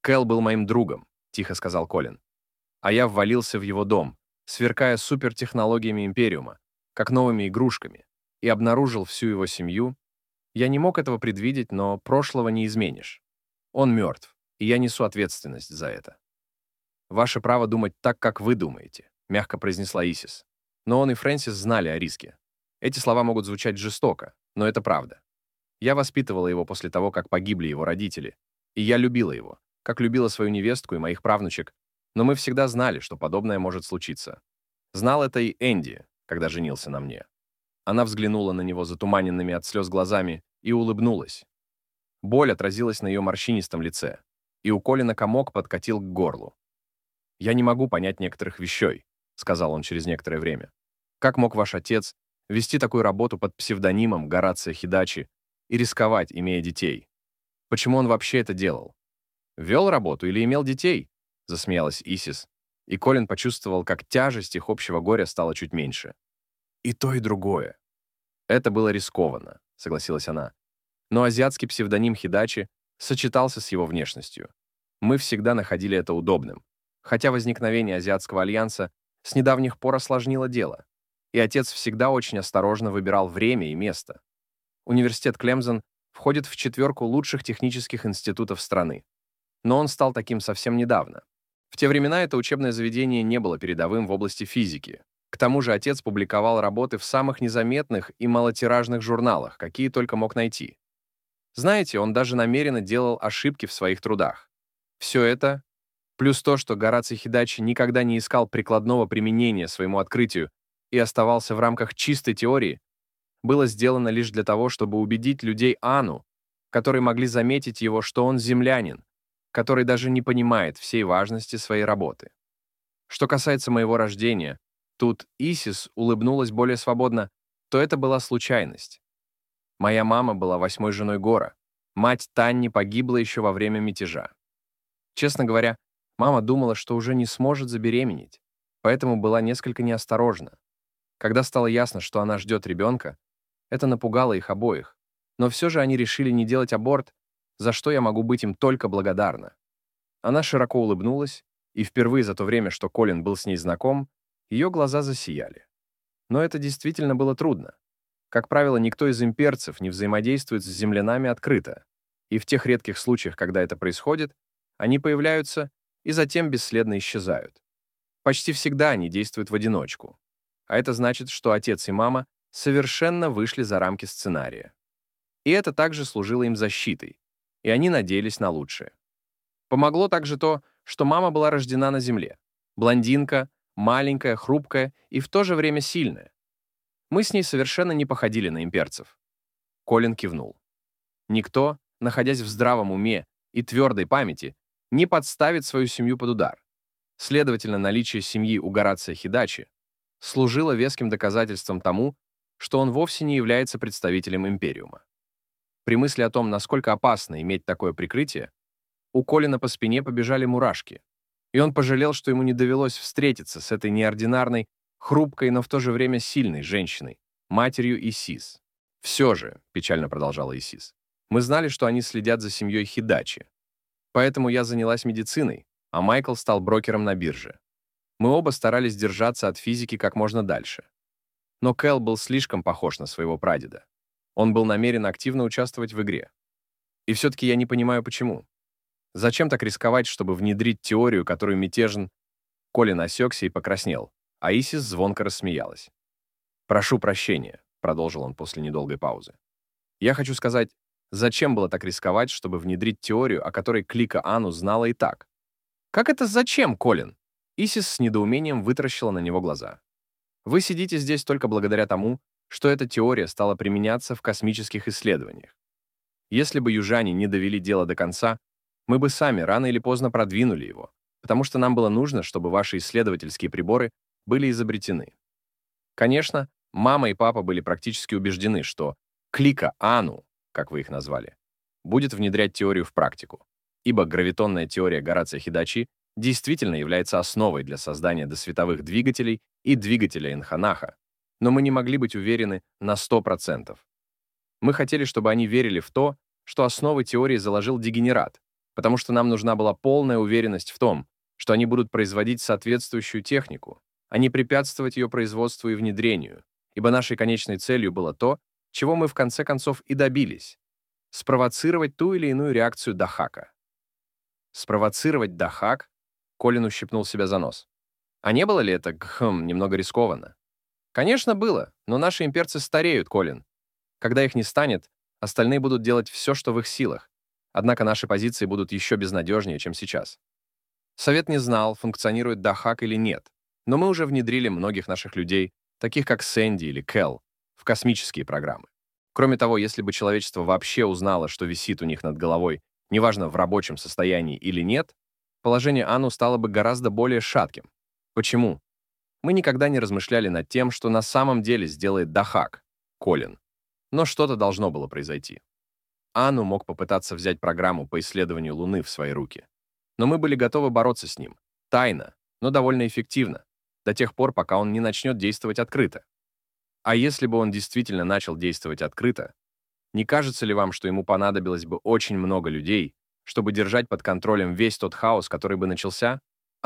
«Кэл был моим другом», — тихо сказал Колин. «А я ввалился в его дом, сверкая супертехнологиями Империума, как новыми игрушками, и обнаружил всю его семью. Я не мог этого предвидеть, но прошлого не изменишь. Он мертв, и я несу ответственность за это». «Ваше право думать так, как вы думаете», — мягко произнесла Исис. Но он и Фрэнсис знали о риске. Эти слова могут звучать жестоко, но это правда. Я воспитывала его после того, как погибли его родители, и я любила его, как любила свою невестку и моих правнучек, но мы всегда знали, что подобное может случиться. Знал это и Энди, когда женился на мне. Она взглянула на него затуманенными от слез глазами и улыбнулась. Боль отразилась на ее морщинистом лице, и у Колина комок подкатил к горлу. «Я не могу понять некоторых вещей», — сказал он через некоторое время. «Как мог ваш отец вести такую работу под псевдонимом Горация Хидачи и рисковать, имея детей? Почему он вообще это делал? Вел работу или имел детей?» — засмеялась Исис, и Колин почувствовал, как тяжесть их общего горя стала чуть меньше. «И то, и другое». «Это было рискованно», — согласилась она. «Но азиатский псевдоним Хидачи сочетался с его внешностью. Мы всегда находили это удобным, хотя возникновение Азиатского альянса с недавних пор осложнило дело, и отец всегда очень осторожно выбирал время и место. Университет Клемзон входит в 4 лучших технических институтов страны. Но он стал таким совсем недавно. В те времена это учебное заведение не было передовым в области физики. К тому же отец публиковал работы в самых незаметных и малотиражных журналах, какие только мог найти. Знаете, он даже намеренно делал ошибки в своих трудах. Все это, плюс то, что Гораций Хидачи никогда не искал прикладного применения своему открытию и оставался в рамках чистой теории, было сделано лишь для того, чтобы убедить людей Ану, которые могли заметить его, что он землянин, который даже не понимает всей важности своей работы. Что касается моего рождения, тут Исис улыбнулась более свободно, то это была случайность. Моя мама была 8-й женой Гора. Мать Танни погибла еще во время мятежа. Честно говоря, мама думала, что уже не сможет забеременеть, поэтому была несколько неосторожна. Когда стало ясно, что она ждет ребенка, это напугало их обоих, но все же они решили не делать аборт, за что я могу быть им только благодарна. Она широко улыбнулась, и впервые за то время, что Колин был с ней знаком, ее глаза засияли. Но это действительно было трудно. Как правило, никто из имперцев не взаимодействует с землянами открыто, и в тех редких случаях, когда это происходит, они появляются и затем бесследно исчезают. Почти всегда они действуют в одиночку. А это значит, что отец и мама совершенно вышли за рамки сценария. И это также служило им защитой, и они надеялись на лучшее. Помогло также то, что мама была рождена на земле. Блондинка, маленькая, хрупкая и в то же время сильная. Мы с ней совершенно не походили на имперцев. Колин кивнул. Никто, находясь в здравом уме и твердой памяти, не подставит свою семью под удар. Следовательно, наличие семьи у Горация Хидачи служило веским доказательством тому, что он вовсе не является представителем Империума. При мысли о том, насколько опасно иметь такое прикрытие, у Колина по спине побежали мурашки, и он пожалел, что ему не довелось встретиться с этой неординарной, хрупкой, но в то же время сильной женщиной, матерью Исис. «Все же», — печально продолжала Исис, «мы знали, что они следят за семьей Хидачи. Поэтому я занялась медициной, а Майкл стал брокером на бирже. Мы оба старались держаться от физики как можно дальше. Но Кэл был слишком похож на своего прадеда. Он был намерен активно участвовать в игре. И все-таки я не понимаю, почему. Зачем так рисковать, чтобы внедрить теорию, которую мятежен...» Колин осекся и покраснел, а Исис звонко рассмеялась. «Прошу прощения», — продолжил он после недолгой паузы. «Я хочу сказать, зачем было так рисковать, чтобы внедрить теорию, о которой клика Ану знала и так?» «Как это зачем, Колин?» Исис с недоумением вытаращила на него глаза. «Вы сидите здесь только благодаря тому, что эта теория стала применяться в космических исследованиях. Если бы южане не довели дело до конца, мы бы сами рано или поздно продвинули его, потому что нам было нужно, чтобы ваши исследовательские приборы были изобретены. Конечно, мама и папа были практически убеждены, что клика Ану, как вы их назвали, будет внедрять теорию в практику, ибо гравитонная теория Горация Хидачи действительно является основой для создания досветовых двигателей и двигателя Энханаха, но мы не могли быть уверены на 100%. Мы хотели, чтобы они верили в то, что основы теории заложил дегенерат, потому что нам нужна была полная уверенность в том, что они будут производить соответствующую технику, а не препятствовать ее производству и внедрению, ибо нашей конечной целью было то, чего мы в конце концов и добились — спровоцировать ту или иную реакцию Дахака. Спровоцировать Дахак? Колин ущипнул себя за нос. А не было ли это, немного рискованно? Конечно, было, но наши имперцы стареют, Колин. Когда их не станет, остальные будут делать все, что в их силах. Однако наши позиции будут еще безнадежнее, чем сейчас. Совет не знал, функционирует Дахак или нет, но мы уже внедрили многих наших людей, таких как Сэнди или Кэл, в космические программы. Кроме того, если бы человечество вообще узнало, что висит у них над головой, неважно, в рабочем состоянии или нет, положение Анну стало бы гораздо более шатким. Почему? Мы никогда не размышляли над тем, что на самом деле сделает Дахак, Колин. Но что-то должно было произойти. Анну мог попытаться взять программу по исследованию Луны в свои руки. Но мы были готовы бороться с ним. Тайно, но довольно эффективно. До тех пор, пока он не начнет действовать открыто. А если бы он действительно начал действовать открыто, не кажется ли вам, что ему понадобилось бы очень много людей, чтобы держать под контролем весь тот хаос, который бы начался?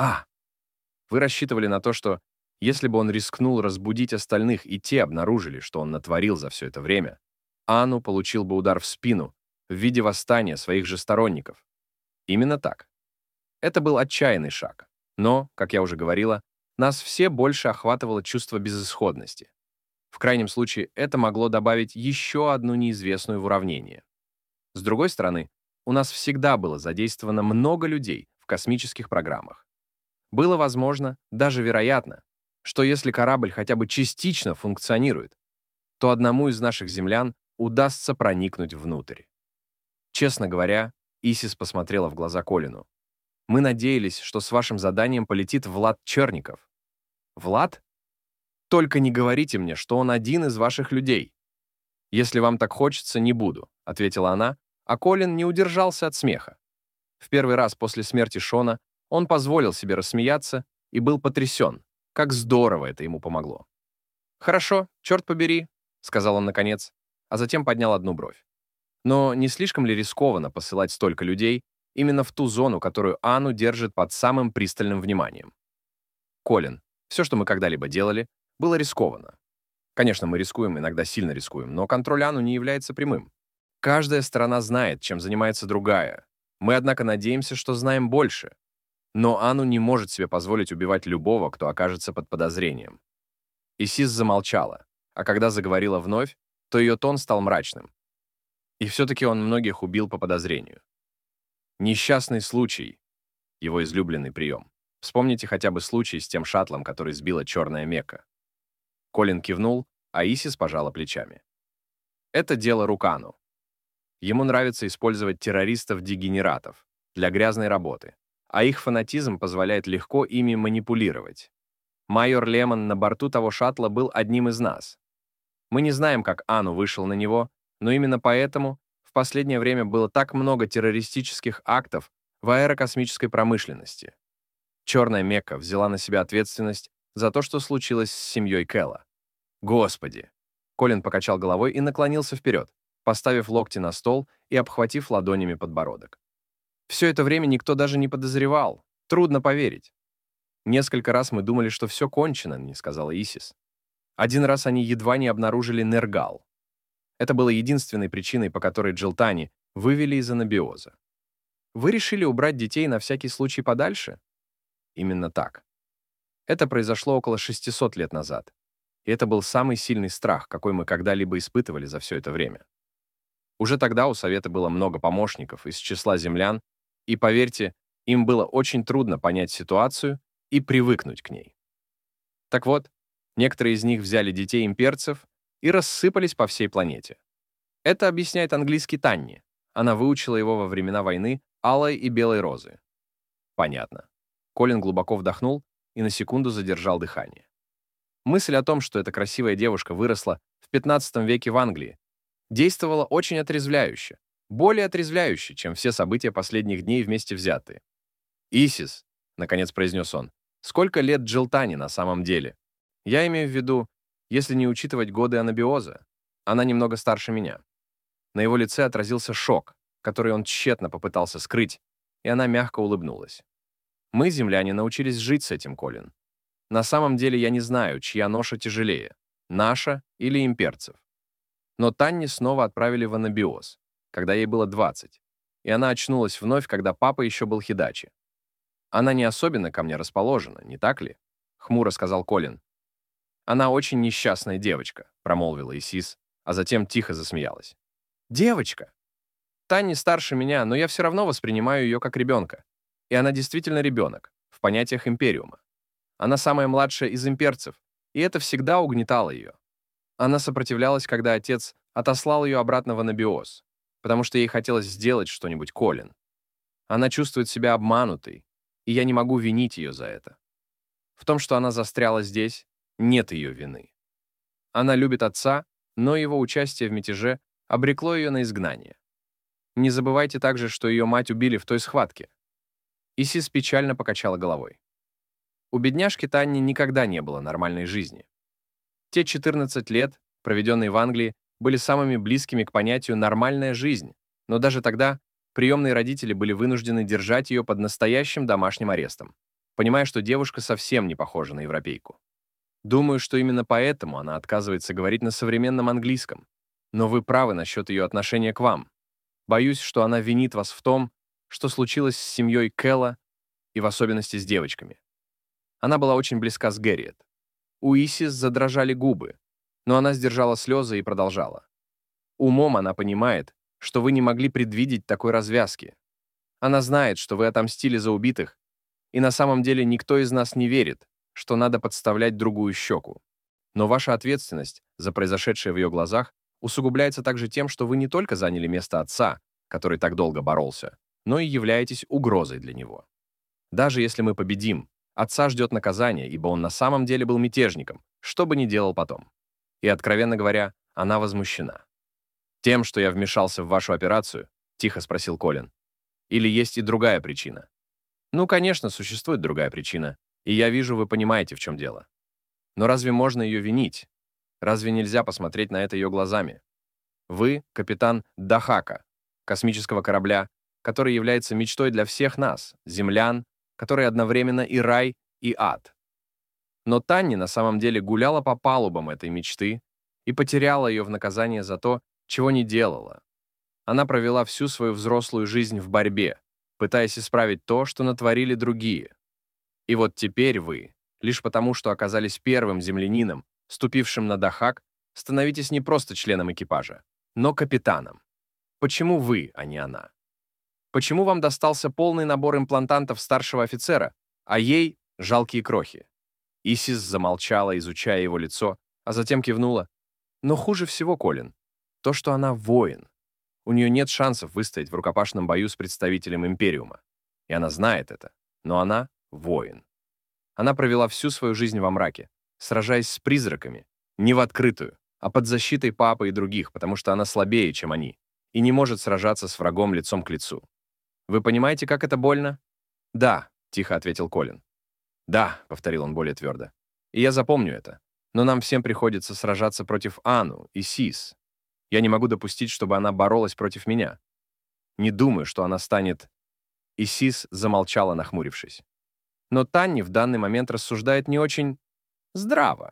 Вы рассчитывали на то, что, если бы он рискнул разбудить остальных, и те обнаружили, что он натворил за все это время, Анну получил бы удар в спину в виде восстания своих же сторонников. Именно так. Это был отчаянный шаг. Но, как я уже говорила, нас все больше охватывало чувство безысходности. В крайнем случае, это могло добавить еще одну неизвестную в уравнение. С другой стороны, у нас всегда было задействовано много людей в космических программах. Было возможно, даже вероятно, что если корабль хотя бы частично функционирует, то одному из наших землян удастся проникнуть внутрь. Честно говоря, Исис посмотрела в глаза Колину. Мы надеялись, что с вашим заданием полетит Влад Черников. Влад? Только не говорите мне, что он один из ваших людей. Если вам так хочется, не буду, ответила она, а Колин не удержался от смеха. В первый раз после смерти Шона он позволил себе рассмеяться и был потрясен, как здорово это ему помогло. «Хорошо, черт побери», — сказал он наконец, а затем поднял одну бровь. «Но не слишком ли рискованно посылать столько людей именно в ту зону, которую Анну держит под самым пристальным вниманием? Колин, все, что мы когда-либо делали, было рискованно. Конечно, мы рискуем, иногда сильно рискуем, но контроль Анну не является прямым. Каждая сторона знает, чем занимается другая. Мы, однако, надеемся, что знаем больше. Но Анну не может себе позволить убивать любого, кто окажется под подозрением». Исис замолчала, а когда заговорила вновь, то ее тон стал мрачным. И все-таки он многих убил по подозрению. Несчастный случай — его излюбленный прием. Вспомните хотя бы случай с тем шаттлом, который сбила черная Мекка. Колин кивнул, а Исис пожала плечами. Это дело рук Анну. Ему нравится использовать террористов-дегенератов для грязной работы, а их фанатизм позволяет легко ими манипулировать. Майор Лемон на борту того шаттла был одним из нас. Мы не знаем, как Анну вышел на него, но именно поэтому в последнее время было так много террористических актов в аэрокосмической промышленности. Черная Мекка взяла на себя ответственность за то, что случилось с семьей Кэла. Господи! Колин покачал головой и наклонился вперед, поставив локти на стол и обхватив ладонями подбородок. Все это время никто даже не подозревал. Трудно поверить. Несколько раз мы думали, что все кончено, не сказала Исис. Один раз они едва не обнаружили Нергал. Это было единственной причиной, по которой Джилтани вывели из анабиоза. Вы решили убрать детей на всякий случай подальше? Именно так. Это произошло около 600 лет назад. И это был самый сильный страх, какой мы когда-либо испытывали за все это время. Уже тогда у Совета было много помощников из числа землян, и, поверьте, им было очень трудно понять ситуацию и привыкнуть к ней. Так вот, некоторые из них взяли детей имперцев и рассыпались по всей планете. Это объясняет английский Танни. Она выучила его во времена войны алой и белой розы. Понятно. Колин глубоко вдохнул и на секунду задержал дыхание. Мысль о том, что эта красивая девушка выросла в 15 веке в Англии, действовала очень отрезвляюще, более отрезвляюще, чем все события последних дней вместе взятые. «Исис», — наконец произнес он, — «сколько лет Джилтани на самом деле? Я имею в виду, если не учитывать годы анабиоза, она немного старше меня». На его лице отразился шок, который он тщетно попытался скрыть, и она мягко улыбнулась. Мы, земляне, научились жить с этим, Колин. На самом деле я не знаю, чья ноша тяжелее, наша или имперцев. Но Танни снова отправили в анабиоз, когда ей было 20, и она очнулась вновь, когда папа еще был хидачи. Она не особенно ко мне расположена, не так ли? Хмуро сказал Колин. Она очень несчастная девочка, промолвила Исис, а затем тихо засмеялась. Девочка! Танни старше меня, но я все равно воспринимаю ее как ребенка. И она действительно ребенок, в понятиях Империума. Она самая младшая из имперцев, и это всегда угнетало ее. Она сопротивлялась, когда отец отослал ее обратно в анабиоз, потому что ей хотелось сделать что-нибудь Колин. Она чувствует себя обманутой, и я не могу винить ее за это. В том, что она застряла здесь, нет ее вины. Она любит отца, но его участие в мятеже обрекло ее на изгнание. Не забывайте также, что ее мать убили в той схватке. Исис печально покачала головой. У бедняжки Танни никогда не было нормальной жизни. Те 14 лет, проведенные в Англии, были самыми близкими к понятию «нормальная жизнь», но даже тогда приемные родители были вынуждены держать ее под настоящим домашним арестом, понимая, что девушка совсем не похожа на европейку. Думаю, что именно поэтому она отказывается говорить на современном английском. Но вы правы насчет ее отношения к вам. Боюсь, что она винит вас в том, что случилось с семьей Кэлла и в особенности с девочками. Она была очень близка с Гэрриет. У Исис задрожали губы, но она сдержала слезы и продолжала. Умом она понимает, что вы не могли предвидеть такой развязки. Она знает, что вы отомстили за убитых, и на самом деле никто из нас не верит, что надо подставлять другую щеку. Но ваша ответственность за произошедшее в ее глазах усугубляется также тем, что вы не только заняли место отца, который так долго боролся, но и являетесь угрозой для него. Даже если мы победим, отца ждет наказание, ибо он на самом деле был мятежником, что бы ни делал потом. И, откровенно говоря, она возмущена. «Тем, что я вмешался в вашу операцию?» — тихо спросил Колин. «Или есть и другая причина?» «Ну, конечно, существует другая причина, и я вижу, вы понимаете, в чем дело. Но разве можно ее винить? Разве нельзя посмотреть на это ее глазами? Вы — капитан Дахака, космического корабля, который является мечтой для всех нас, землян, который одновременно и рай, и ад. Но Танни на самом деле гуляла по палубам этой мечты и потеряла ее в наказание за то, чего не делала. Она провела всю свою взрослую жизнь в борьбе, пытаясь исправить то, что натворили другие. И вот теперь вы, лишь потому, что оказались первым землянином, ступившим на Дахак, становитесь не просто членом экипажа, но капитаном. Почему вы, а не она? Почему вам достался полный набор имплантантов старшего офицера, а ей — жалкие крохи? Исис замолчала, изучая его лицо, а затем кивнула. Но хуже всего, Колин, то, что она воин. У нее нет шансов выстоять в рукопашном бою с представителем Империума. И она знает это, но она — воин. Она провела всю свою жизнь во мраке, сражаясь с призраками, не в открытую, а под защитой папы и других, потому что она слабее, чем они, и не может сражаться с врагом лицом к лицу. Вы понимаете, как это больно? Да, тихо ответил Колин. Да, повторил он более твердо. И я запомню это. Но нам всем приходится сражаться против Ану и Сис. Я не могу допустить, чтобы она боролась против меня. Не думаю, что она станет... И Сис замолчала, нахмурившись. Но Танни в данный момент рассуждает не очень здраво.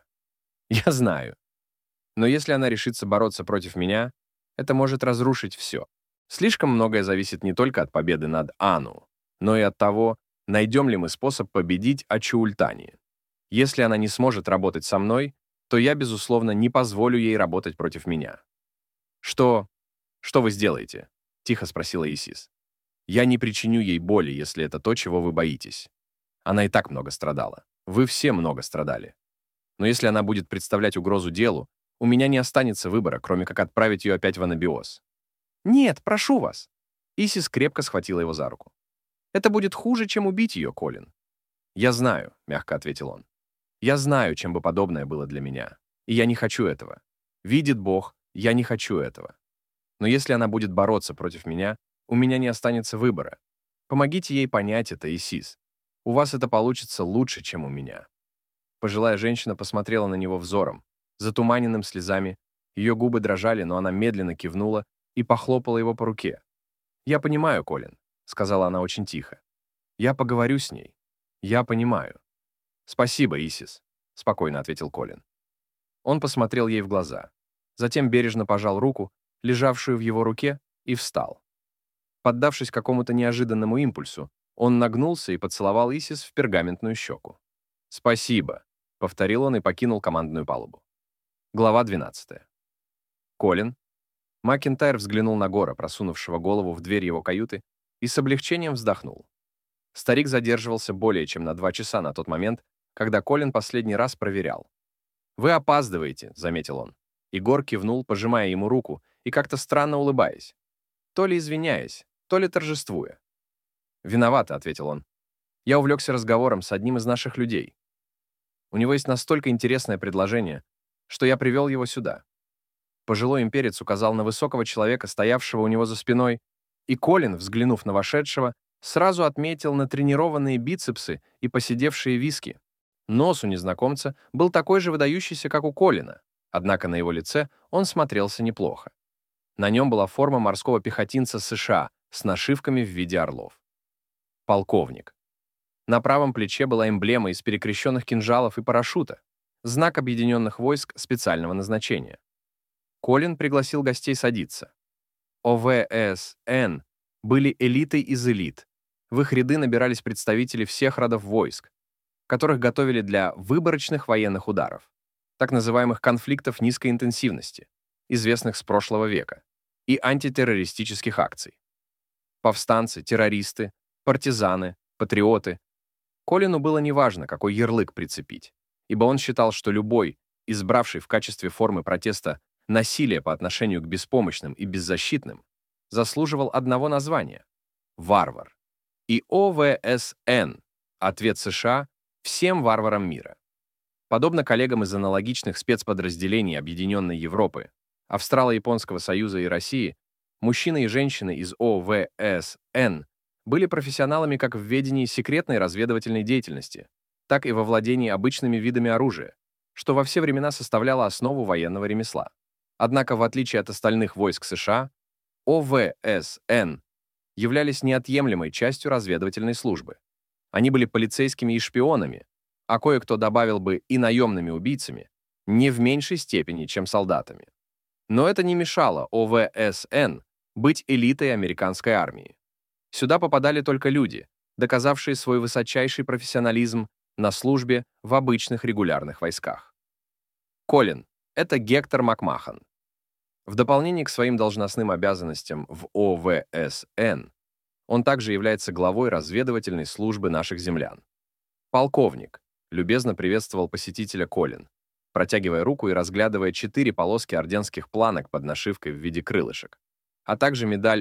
Я знаю. Но если она решится бороться против меня, это может разрушить все. Слишком многое зависит не только от победы над Ану, но и от того, найдем ли мы способ победить Ачуултани. Если она не сможет работать со мной, то я, безусловно, не позволю ей работать против меня. «Что вы сделаете?» — тихо спросила Исис. «Я не причиню ей боли, если это то, чего вы боитесь. Она и так много страдала. Вы все много страдали. Но если она будет представлять угрозу делу, у меня не останется выбора, кроме как отправить ее опять в анабиоз». «Нет, прошу вас!» Исис крепко схватила его за руку. «Это будет хуже, чем убить ее, Колин». «Я знаю», — мягко ответил он. «Я знаю, чем бы подобное было для меня. И я не хочу этого. Видит Бог, я не хочу этого. Но если она будет бороться против меня, у меня не останется выбора. Помогите ей понять это, Исис. У вас это получится лучше, чем у меня». Пожилая женщина посмотрела на него взором, затуманенным слезами. Ее губы дрожали, но она медленно кивнула и похлопала его по руке. «Я понимаю, Колин. сказала она очень тихо. «Я поговорю с ней. Я понимаю». «Спасибо, Исис», — спокойно ответил Колин. Он посмотрел ей в глаза, затем бережно пожал руку, лежавшую в его руке, и встал. Поддавшись какому-то неожиданному импульсу, он нагнулся и поцеловал Исис в пергаментную щеку. «Спасибо», — повторил он и покинул командную палубу. Глава 12. Колин. Макинтайр взглянул на Гора, просунувшего голову в дверь его каюты, и с облегчением вздохнул. Старик задерживался более чем на 2 часа на тот момент, когда Колин последний раз проверял. «Вы опаздываете», — заметил он. И Гор кивнул, пожимая ему руку и как-то странно улыбаясь. То ли извиняясь, то ли торжествуя. «Виновато», — ответил он. «Я увлекся разговором с одним из наших людей. У него есть настолько интересное предложение, что я привел его сюда». Пожилой имперец указал на высокого человека, стоявшего у него за спиной, и Колин, взглянув на вошедшего, сразу отметил натренированные бицепсы и поседевшие виски. Нос у незнакомца был такой же выдающийся, как у Колина, однако на его лице он смотрелся неплохо. На нем была форма морского пехотинца США с нашивками в виде орлов. Полковник. На правом плече была эмблема из перекрещенных кинжалов и парашюта, знак объединенных войск специального назначения. Колин пригласил гостей садиться. ОВСН были элитой из элит. В их ряды набирались представители всех родов войск, которых готовили для выборочных военных ударов, так называемых конфликтов низкой интенсивности, известных с прошлого века, и антитеррористических акций. Повстанцы, террористы, партизаны, патриоты. Колину было неважно, какой ярлык прицепить, ибо он считал, что любой, избравший в качестве формы протеста насилие по отношению к беспомощным и беззащитным, заслуживал одного названия — варвар. И ОВСН — ответ США всем варварам мира. Подобно коллегам из аналогичных спецподразделений Объединенной Европы, Австрало-Японского союза и России, мужчины и женщины из ОВСН были профессионалами как в ведении секретной разведывательной деятельности, так и во владении обычными видами оружия, что во все времена составляло основу военного ремесла. Однако, в отличие от остальных войск США, ОВСН являлись неотъемлемой частью разведывательной службы. Они были полицейскими и шпионами, а кое-кто добавил бы и наемными убийцами, не в меньшей степени, чем солдатами. Но это не мешало ОВСН быть элитой американской армии. Сюда попадали только люди, доказавшие свой высочайший профессионализм на службе в обычных регулярных войсках. Колин — это Гектор Макмахан. В дополнение к своим должностным обязанностям в ОВСН, он также является главой разведывательной службы наших землян. «Полковник», — любезно приветствовал посетителя Колин, протягивая руку и разглядывая 4 полоски орденских планок под нашивкой в виде крылышек, а также медаль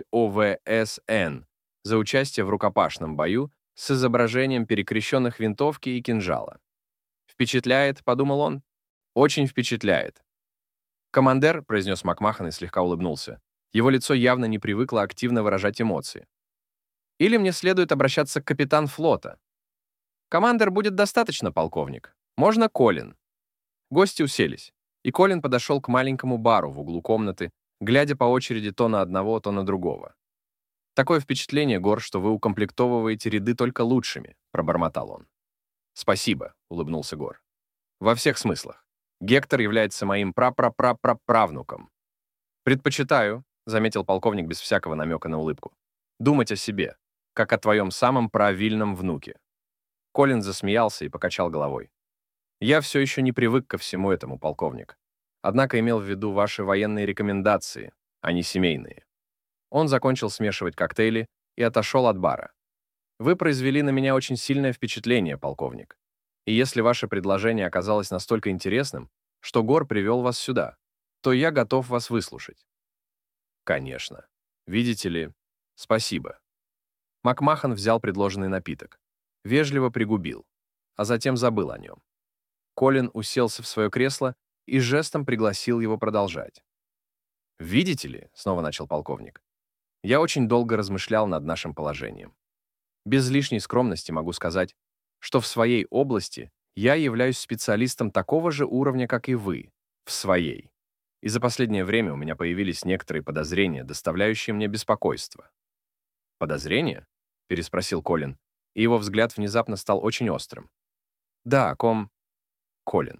ОВСН за участие в рукопашном бою с изображением перекрещенных винтовки и кинжала. «Впечатляет», — подумал он, — «очень впечатляет». «Командер», — произнес Макмахан и слегка улыбнулся, его лицо явно не привыкло активно выражать эмоции. «Или мне следует обращаться к капитан флота?» «Командер будет достаточно, полковник. Можно Колин». Гости уселись, и Колин подошел к маленькому бару в углу комнаты, глядя по очереди то на одного, то на другого. «Такое впечатление, Гор, что вы укомплектовываете ряды только лучшими», — пробормотал он. «Спасибо», — улыбнулся Гор. «Во всех смыслах. Гектор является моим правнуком». «Предпочитаю», — заметил полковник без всякого намека на улыбку, «думать о себе, как о твоем самом правильном внуке». Колин засмеялся и покачал головой. «Я все еще не привык ко всему этому, полковник. Однако имел в виду ваши военные рекомендации, а не семейные». Он закончил смешивать коктейли и отошел от бара. «Вы произвели на меня очень сильное впечатление, полковник. И если ваше предложение оказалось настолько интересным, что Гор привел вас сюда, то я готов вас выслушать». «Конечно. Видите ли, спасибо». Макмахан взял предложенный напиток, вежливо пригубил, а затем забыл о нем. Колин уселся в свое кресло и жестом пригласил его продолжать. «Видите ли», — снова начал полковник, «я очень долго размышлял над нашим положением. Без лишней скромности могу сказать, что в своей области я являюсь специалистом такого же уровня, как и вы, в своей. И за последнее время у меня появились некоторые подозрения, доставляющие мне беспокойство». «Подозрения?» — переспросил Колин, и его взгляд внезапно стал очень острым. «Да, Колин.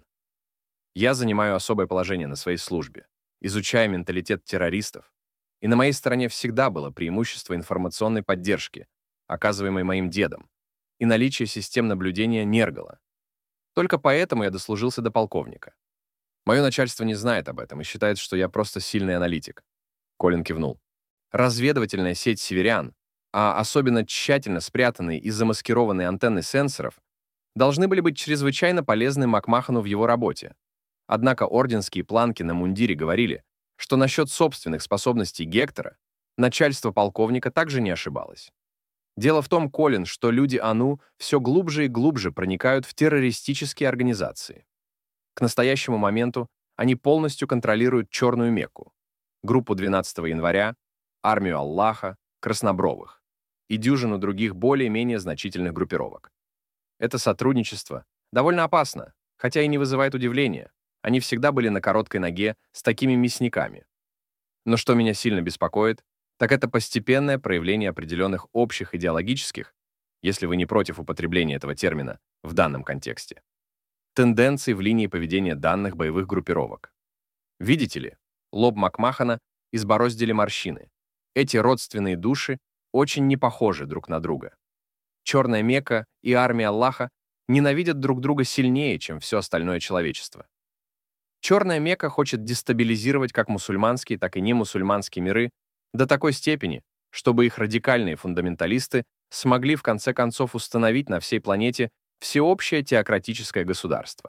Я занимаю особое положение на своей службе, изучая менталитет террористов, и на моей стороне всегда было преимущество информационной поддержки, оказываемой моим дедом, и наличие систем наблюдения Нергала. Только поэтому я дослужился до полковника. Мое начальство не знает об этом и считает, что я просто сильный аналитик». Колин кивнул. Разведывательная сеть северян, а особенно тщательно спрятанные и замаскированные антенны сенсоров, должны были быть чрезвычайно полезны Макмахану в его работе. Однако орденские планки на мундире говорили, что насчет собственных способностей Гектора начальство полковника также не ошибалось. Дело в том, Колин, что люди Ану все глубже и глубже проникают в террористические организации. К настоящему моменту они полностью контролируют Черную Мекку, группу 12 января, армию Аллаха, Краснобровых и дюжину других более-менее значительных группировок. Это сотрудничество довольно опасно, хотя и не вызывает удивления. Они всегда были на короткой ноге с такими мясниками. Но что меня сильно беспокоит, так это постепенное проявление определенных общих идеологических, если вы не против употребления этого термина в данном контексте, тенденций в линии поведения данных боевых группировок. Видите ли, лоб Макмахана избороздили морщины. Эти родственные души очень не похожи друг на друга. Черная Мекка и армия Аллаха ненавидят друг друга сильнее, чем все остальное человечество. Черная Мекка хочет дестабилизировать как мусульманские, так и немусульманские миры до такой степени, чтобы их радикальные фундаменталисты смогли в конце концов установить на всей планете всеобщее теократическое государство.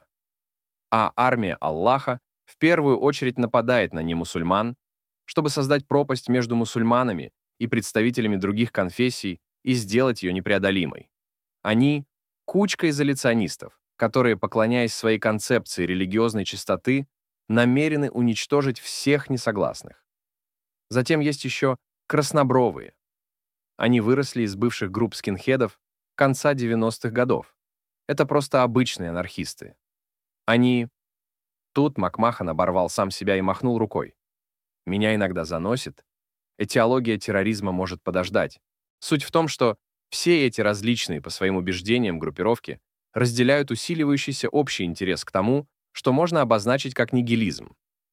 А армия Аллаха в первую очередь нападает на немусульман, чтобы создать пропасть между мусульманами и представителями других конфессий и сделать ее непреодолимой. Они — кучка изоляционистов, которые, поклоняясь своей концепции религиозной чистоты, намерены уничтожить всех несогласных. Затем есть еще краснобровые. Они выросли из бывших групп скинхедов конца 90-х годов. Это просто обычные анархисты. Они... Тут Макмахан оборвал сам себя и махнул рукой. Меня иногда заносит. Этиология терроризма может подождать. Суть в том, что все эти различные по своим убеждениям группировки разделяют усиливающийся общий интерес к тому, что можно обозначить как нигилизм.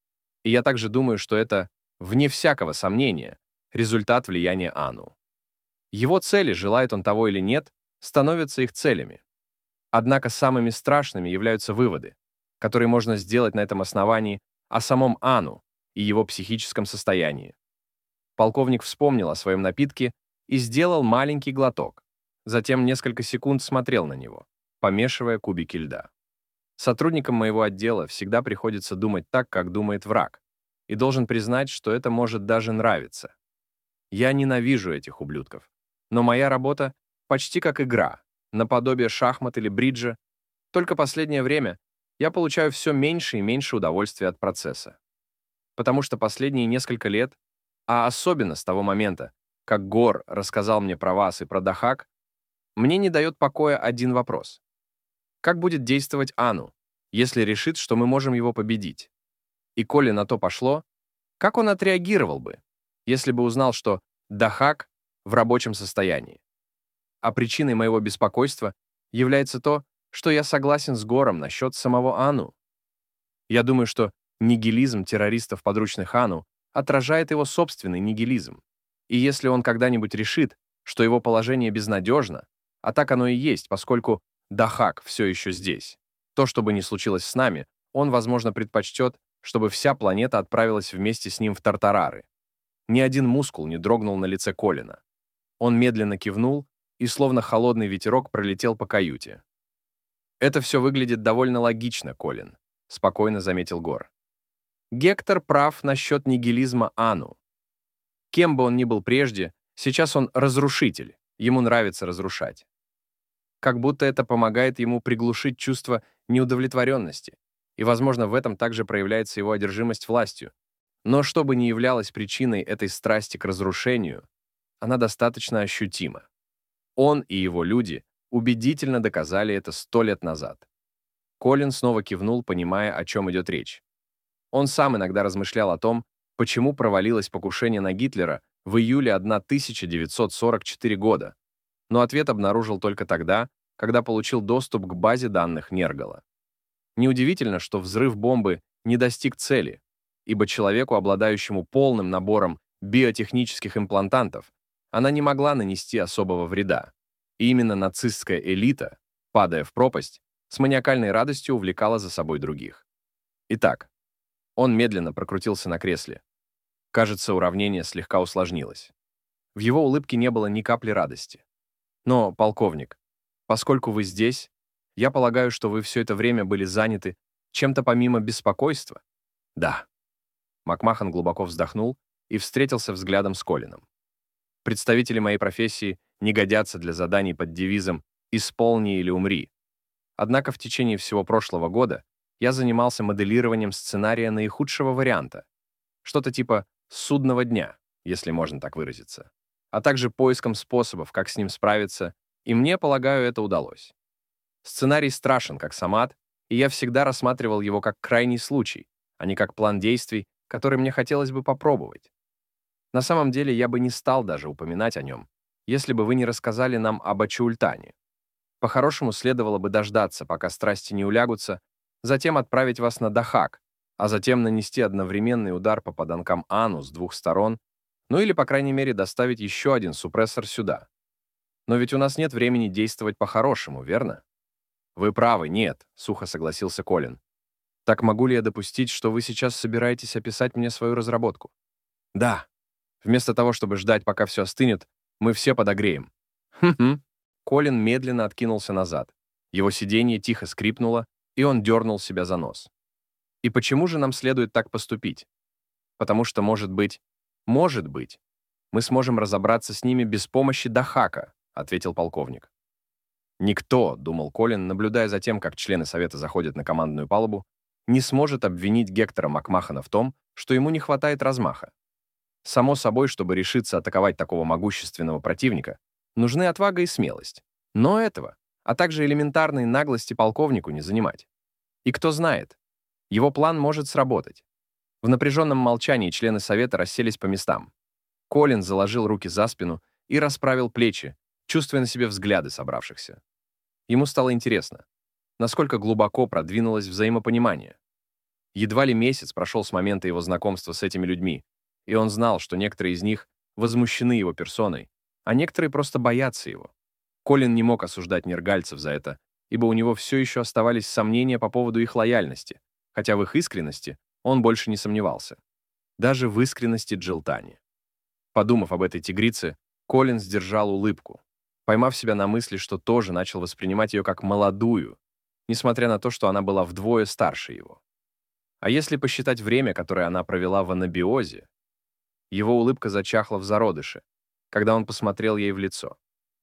И я также думаю, что это, вне всякого сомнения, результат влияния Ану. Его цели, желает он того или нет, становятся их целями. Однако самыми страшными являются выводы, которые можно сделать на этом основании о самом Ану и его психическом состоянии. Полковник вспомнил о своем напитке и сделал маленький глоток. Затем несколько секунд смотрел на него, помешивая кубики льда. Сотрудникам моего отдела всегда приходится думать так, как думает враг, и должен признать, что это может даже нравиться. Я ненавижу этих ублюдков, но моя работа почти как игра, наподобие шахмат или бриджа, только последнее время я получаю все меньше и меньше удовольствия от процесса. Потому что последние несколько лет, а особенно с того момента, как Гор рассказал мне про вас и про Дахак, мне не дает покоя один вопрос. Как будет действовать Ану, если решит, что мы можем его победить? И коли на то пошло, как он отреагировал бы, если бы узнал, что Дахак в рабочем состоянии? А причиной моего беспокойства является то, что я согласен с Гором насчет самого Ану. Я думаю, что нигилизм террористов подручных Ану отражает его собственный нигилизм. И если он когда-нибудь решит, что его положение безнадежно, а так оно и есть, поскольку Дахак все еще здесь, то, что бы ни случилось с нами, он, возможно, предпочтет, чтобы вся планета отправилась вместе с ним в Тартарары. Ни один мускул не дрогнул на лице Колина. Он медленно кивнул, и словно холодный ветерок пролетел по каюте. «Это все выглядит довольно логично, Колин», — спокойно заметил Гор. «Гектор прав насчет нигилизма Ану. Кем бы он ни был прежде, сейчас он разрушитель, ему нравится разрушать. Как будто это помогает ему приглушить чувство неудовлетворенности, и, возможно, в этом также проявляется его одержимость властью. Но что бы ни являлось причиной этой страсти к разрушению, она достаточно ощутима. Он и его люди убедительно доказали это 100 лет назад». Колин снова кивнул, понимая, о чем идет речь. Он сам иногда размышлял о том, почему провалилось покушение на Гитлера в июле 1944 года, но ответ обнаружил только тогда, когда получил доступ к базе данных Нергала. Неудивительно, что взрыв бомбы не достиг цели, ибо человеку, обладающему полным набором биотехнических имплантантов, она не могла нанести особого вреда. И именно нацистская элита, падая в пропасть, с маниакальной радостью увлекала за собой других. Итак, он медленно прокрутился на кресле. Кажется, уравнение слегка усложнилось. В его улыбке не было ни капли радости. Но, полковник, поскольку вы здесь, я полагаю, что вы все это время были заняты чем-то помимо беспокойства? Да. Макмахан глубоко вздохнул и встретился взглядом с Колином. Представители моей профессии не годятся для заданий под девизом «исполни или умри». Однако в течение всего прошлого года я занимался моделированием сценария наихудшего варианта, что-то типа «судного дня», если можно так выразиться, а также поиском способов, как с ним справиться, и мне, полагаю, это удалось. Сценарий страшен, как сам ад, и я всегда рассматривал его как крайний случай, а не как план действий, который мне хотелось бы попробовать. На самом деле, я бы не стал даже упоминать о нем, если бы вы не рассказали нам об Ачаультане. По-хорошему, следовало бы дождаться, пока страсти не улягутся, затем отправить вас на Дахак, а затем нанести одновременный удар по поданкам Ану с двух сторон, ну или, по крайней мере, доставить еще один супрессор сюда. Но ведь у нас нет времени действовать по-хорошему, верно? Вы правы, нет, сухо согласился Колин. Так могу ли я допустить, что вы сейчас собираетесь описать мне свою разработку? Да. Вместо того, чтобы ждать, пока все остынет, мы все подогреем. Хм-хм. Колин медленно откинулся назад. Его сиденье тихо скрипнуло, и он дернул себя за нос. И почему же нам следует так поступить? Потому что, может быть, мы сможем разобраться с ними без помощи Дахака, ответил полковник. Никто, думал Колин, наблюдая за тем, как члены Совета заходят на командную палубу, не сможет обвинить Гектора Макмахана в том, что ему не хватает размаха. Само собой, чтобы решиться атаковать такого могущественного противника, нужны отвага и смелость. Но этого, а также элементарной наглости полковнику не занимать. И кто знает, его план может сработать. В напряженном молчании члены Совета расселись по местам. Колин заложил руки за спину и расправил плечи, чувствуя на себе взгляды собравшихся. Ему стало интересно, насколько глубоко продвинулось взаимопонимание. Едва ли месяц прошел с момента его знакомства с этими людьми, и он знал, что некоторые из них возмущены его персоной, а некоторые просто боятся его. Колин не мог осуждать нергальцев за это, ибо у него все еще оставались сомнения по поводу их лояльности, хотя в их искренности он больше не сомневался. Даже в искренности Джилтани. Подумав об этой тигрице, Колин сдержал улыбку, поймав себя на мысли, что тоже начал воспринимать ее как молодую, несмотря на то, что она была вдвое старше его. А если посчитать время, которое она провела в анабиозе, его улыбка зачахла в зародыше, когда он посмотрел ей в лицо.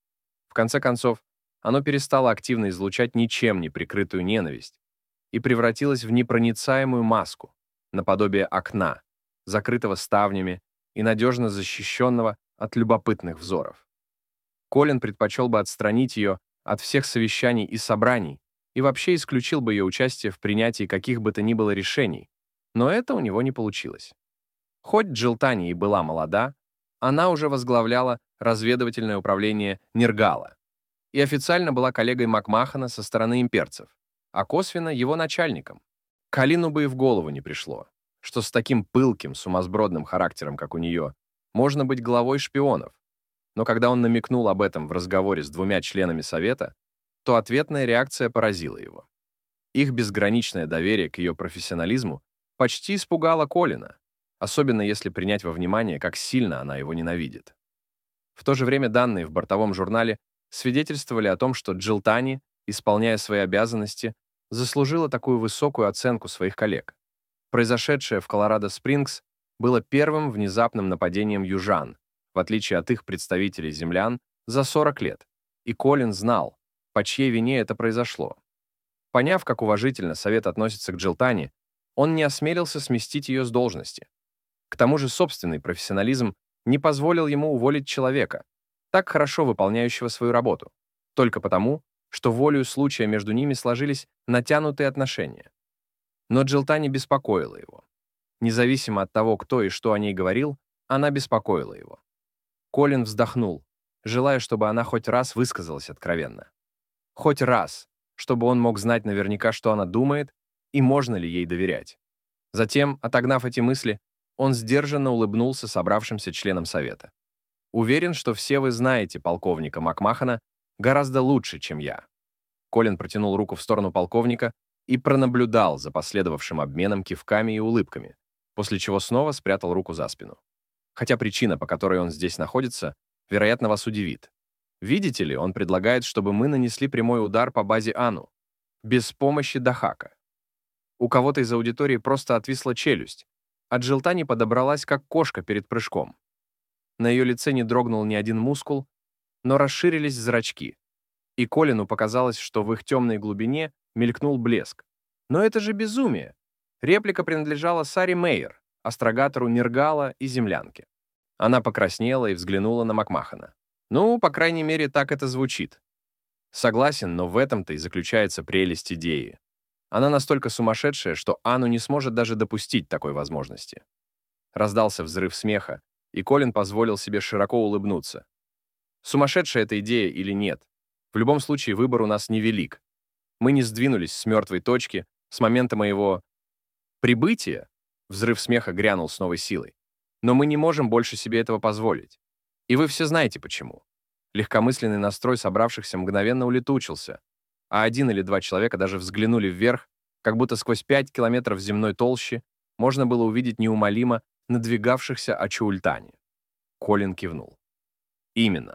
В конце концов, оно перестало активно излучать ничем не прикрытую ненависть и превратилось в непроницаемую маску, наподобие окна, закрытого ставнями и надежно защищенного от любопытных взоров. Колин предпочел бы отстранить ее от всех совещаний и собраний и вообще исключил бы ее участие в принятии каких бы то ни было решений, но это у него не получилось. Хоть Джилтани и была молода, она уже возглавляла разведывательное управление Нергала и официально была коллегой Макмахана со стороны имперцев, а косвенно его начальником. Колину бы и в голову не пришло, что с таким пылким, сумасбродным характером, как у нее, можно быть главой шпионов. Но когда он намекнул об этом в разговоре с двумя членами Совета, то ответная реакция поразила его. Их безграничное доверие к ее профессионализму почти испугало Колина, особенно если принять во внимание, как сильно она его ненавидит. В то же время данные в бортовом журнале свидетельствовали о том, что Джилтани, исполняя свои обязанности, заслужила такую высокую оценку своих коллег. Произошедшее в Колорадо-Спрингс было первым внезапным нападением южан, в отличие от их представителей землян, за 40 лет, и Колин знал, по чьей вине это произошло. Поняв, как уважительно Совет относится к Джилтани, он не осмелился сместить ее с должности. К тому же собственный профессионализм не позволил ему уволить человека, так хорошо выполняющего свою работу, только потому, что волею случая между ними сложились натянутые отношения. Но Джилтани беспокоила его. Независимо от того, кто и что о ней говорил, она беспокоила его. Колин вздохнул, желая, чтобы она хоть раз высказалась откровенно. Хоть раз, чтобы он мог знать наверняка, что она думает, и можно ли ей доверять. Затем, отогнав эти мысли, он сдержанно улыбнулся собравшимся членам совета. «Уверен, что все вы знаете полковника Макмахана гораздо лучше, чем я». Колин протянул руку в сторону полковника и пронаблюдал за последовавшим обменом кивками и улыбками, после чего снова спрятал руку за спину. Хотя причина, по которой он здесь находится, вероятно, вас удивит. Видите ли, он предлагает, чтобы мы нанесли прямой удар по базе Ану, без помощи Дахака. У кого-то из аудитории просто отвисла челюсть, а Джилтани подобралась, как кошка перед прыжком. На ее лице не дрогнул ни один мускул, но расширились зрачки, и Колину показалось, что в их темной глубине мелькнул блеск. Но это же безумие! Реплика принадлежала Саре Мейер, астрогатору Нергала и землянке. Она покраснела и взглянула на Макмахана. Ну, по крайней мере, так это звучит. Согласен, но в этом-то и заключается прелесть идеи. Она настолько сумасшедшая, что Анну не сможет даже допустить такой возможности. Раздался взрыв смеха, и Колин позволил себе широко улыбнуться. Сумасшедшая эта идея или нет? В любом случае, выбор у нас невелик. Мы не сдвинулись с мертвой точки с момента моего прибытия. Взрыв смеха грянул с новой силой. Но мы не можем больше себе этого позволить. И вы все знаете почему. Легкомысленный настрой собравшихся мгновенно улетучился, а один или два человека даже взглянули вверх, как будто сквозь 5 километров земной толщи можно было увидеть неумолимо надвигавшихся Ачуултани. Колин кивнул. Именно.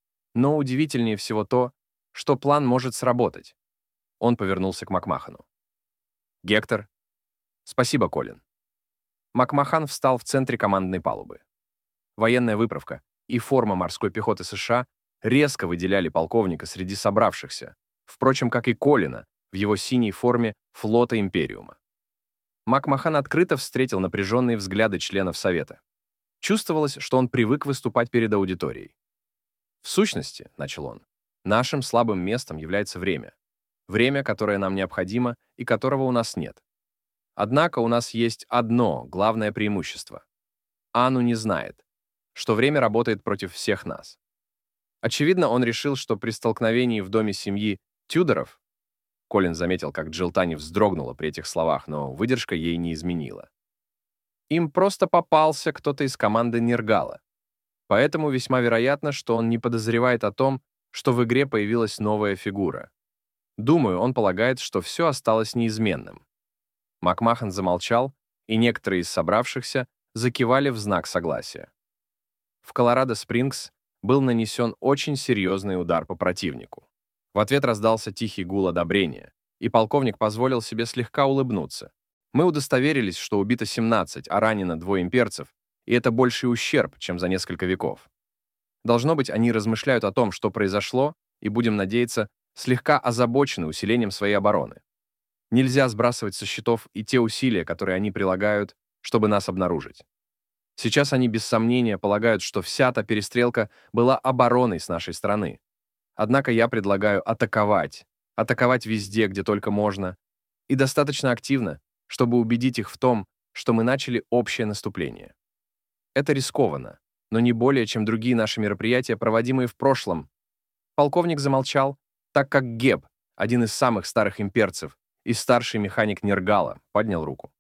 Но удивительнее всего то, что план может сработать. Он повернулся к Макмахану. «Гектор». «Спасибо, Колин». Макмахан встал в центре командной палубы. Военная выправка и форма морской пехоты США резко выделяли полковника среди собравшихся, впрочем, как и Колина в его синей форме флота Империума. Макмахан открыто встретил напряженные взгляды членов Совета. Чувствовалось, что он привык выступать перед аудиторией. «В сущности, — начал он, — нашим слабым местом является время. Время, которое нам необходимо и которого у нас нет. Однако у нас есть одно главное преимущество. Ану не знает, что время работает против всех нас. Очевидно, он решил, что при столкновении в доме семьи Тюдоров, Колин заметил, как Джилтани вздрогнула при этих словах, но выдержка ей не изменила. Им просто попался кто-то из команды Нергала. Поэтому весьма вероятно, что он не подозревает о том, что в игре появилась новая фигура. Думаю, он полагает, что все осталось неизменным. Макмахан замолчал, и некоторые из собравшихся закивали в знак согласия. В Колорадо-Спрингс был нанесен очень серьезный удар по противнику. В ответ раздался тихий гул одобрения, и полковник позволил себе слегка улыбнуться. Мы удостоверились, что убито 17, а ранено 2 имперцев, и это больший ущерб, чем за несколько веков. Должно быть, они размышляют о том, что произошло, и, будем надеяться, слегка озабочены усилением своей обороны. Нельзя сбрасывать со счетов и те усилия, которые они прилагают, чтобы нас обнаружить. Сейчас они без сомнения полагают, что вся та перестрелка была обороной с нашей стороны. Однако я предлагаю атаковать везде, где только можно, и достаточно активно, чтобы убедить их в том, что мы начали общее наступление. Это рискованно, но не более, чем другие наши мероприятия, проводимые в прошлом. Полковник замолчал, так как Геб, один из самых старых имперцев и старший механик Нергала, поднял руку.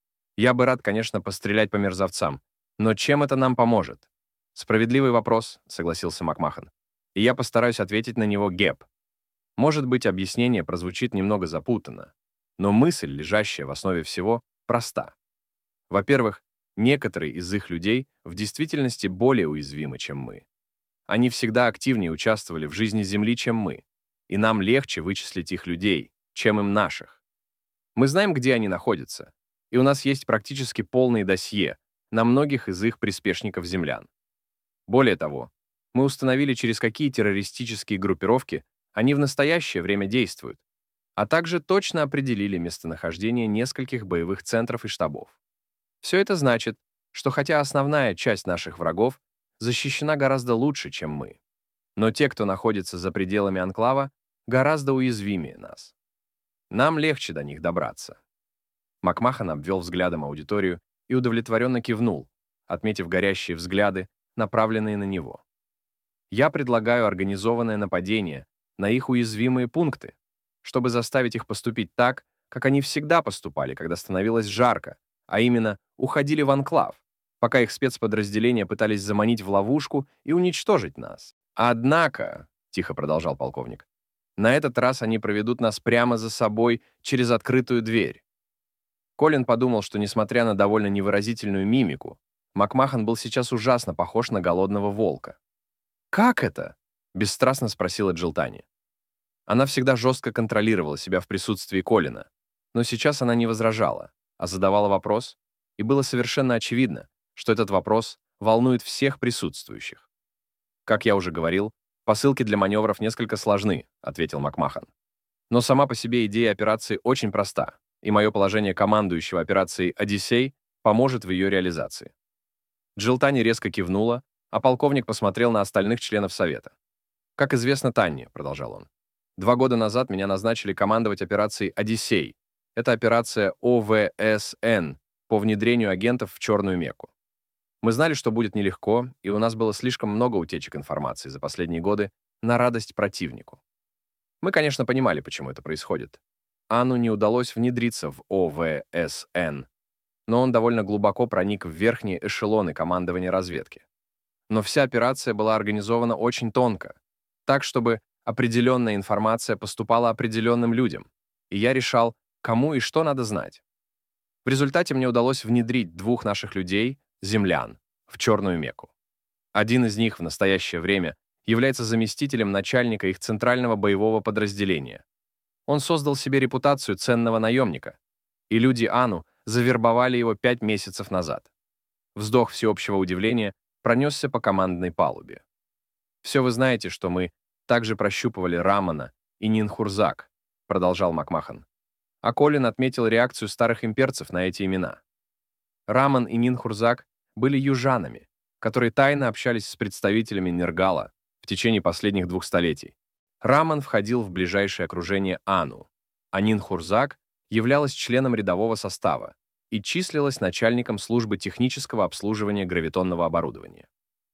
Я бы рад, конечно, пострелять по мерзавцам, но чем это нам поможет? Справедливый вопрос, согласился Макмахан. И я постараюсь ответить на него, Геб. Может быть, объяснение прозвучит немного запутанно, но мысль, лежащая в основе всего, проста. Во-первых, некоторые из их людей в действительности более уязвимы, чем мы. Они всегда активнее участвовали в жизни Земли, чем мы, и нам легче вычислить их людей, чем им наших. Мы знаем, где они находятся, и у нас есть практически полное досье на многих из их приспешников-землян. Более того, мы установили, через какие террористические группировки они в настоящее время действуют, а также точно определили местонахождение нескольких боевых центров и штабов. Все это значит, что хотя основная часть наших врагов защищена гораздо лучше, чем мы, но те, кто находится за пределами анклава, гораздо уязвимее нас. Нам легче до них добраться. Макмахан обвел взглядом аудиторию и удовлетворенно кивнул, отметив горящие взгляды, направленные на него. Я предлагаю организованное нападение на их уязвимые пункты, чтобы заставить их поступить так, как они всегда поступали, когда становилось жарко, а именно уходили в анклав, пока их спецподразделения пытались заманить в ловушку и уничтожить нас. Однако, тихо продолжал полковник, на этот раз они проведут нас прямо за собой через открытую дверь. Колин подумал, что, несмотря на довольно невыразительную мимику, Макмахан был сейчас ужасно похож на голодного волка. «Как это?» — бесстрастно спросила Джилтани. Она всегда жестко контролировала себя в присутствии Колина, но сейчас она не возражала, а задавала вопрос, и было совершенно очевидно, что этот вопрос волнует всех присутствующих. «Как я уже говорил, посылки для маневров несколько сложны», — ответил Макмахан. «Но сама по себе идея операции очень проста, и мое положение командующего операцией «Одиссей» поможет в ее реализации». Джилтани резко кивнула, а полковник посмотрел на остальных членов Совета. «Как известно Танне», — продолжал он, 2 года назад меня назначили командовать операцией «Одиссей». Это операция ОВСН по внедрению агентов в Черную Мекку. Мы знали, что будет нелегко, и у нас было слишком много утечек информации за последние годы на радость противнику. Мы, конечно, понимали, почему это происходит. Анну не удалось внедриться в ОВСН, но он довольно глубоко проник в верхние эшелоны командования разведки. Но вся операция была организована очень тонко, так, чтобы определенная информация поступала определенным людям, и я решал, кому и что надо знать. В результате мне удалось внедрить 2 наших людей, землян, в Черную Мекку. Один из них в настоящее время является заместителем начальника их центрального боевого подразделения. Он создал себе репутацию ценного наемника, и люди Ану завербовали его 5 месяцев назад. Вздох всеобщего удивления пронесся по командной палубе. «Все вы знаете, что мы также прощупывали Рамана и Нинхурзак», продолжал Макмахан. А Колин отметил реакцию старых имперцев на эти имена. Раман и Нинхурзак были южанами, которые тайно общались с представителями Нергала в течение последних 2 столетий. Раман входил в ближайшее окружение Ану, а Нинхурзак являлась членом рядового состава и числилась начальником службы технического обслуживания гравитонного оборудования.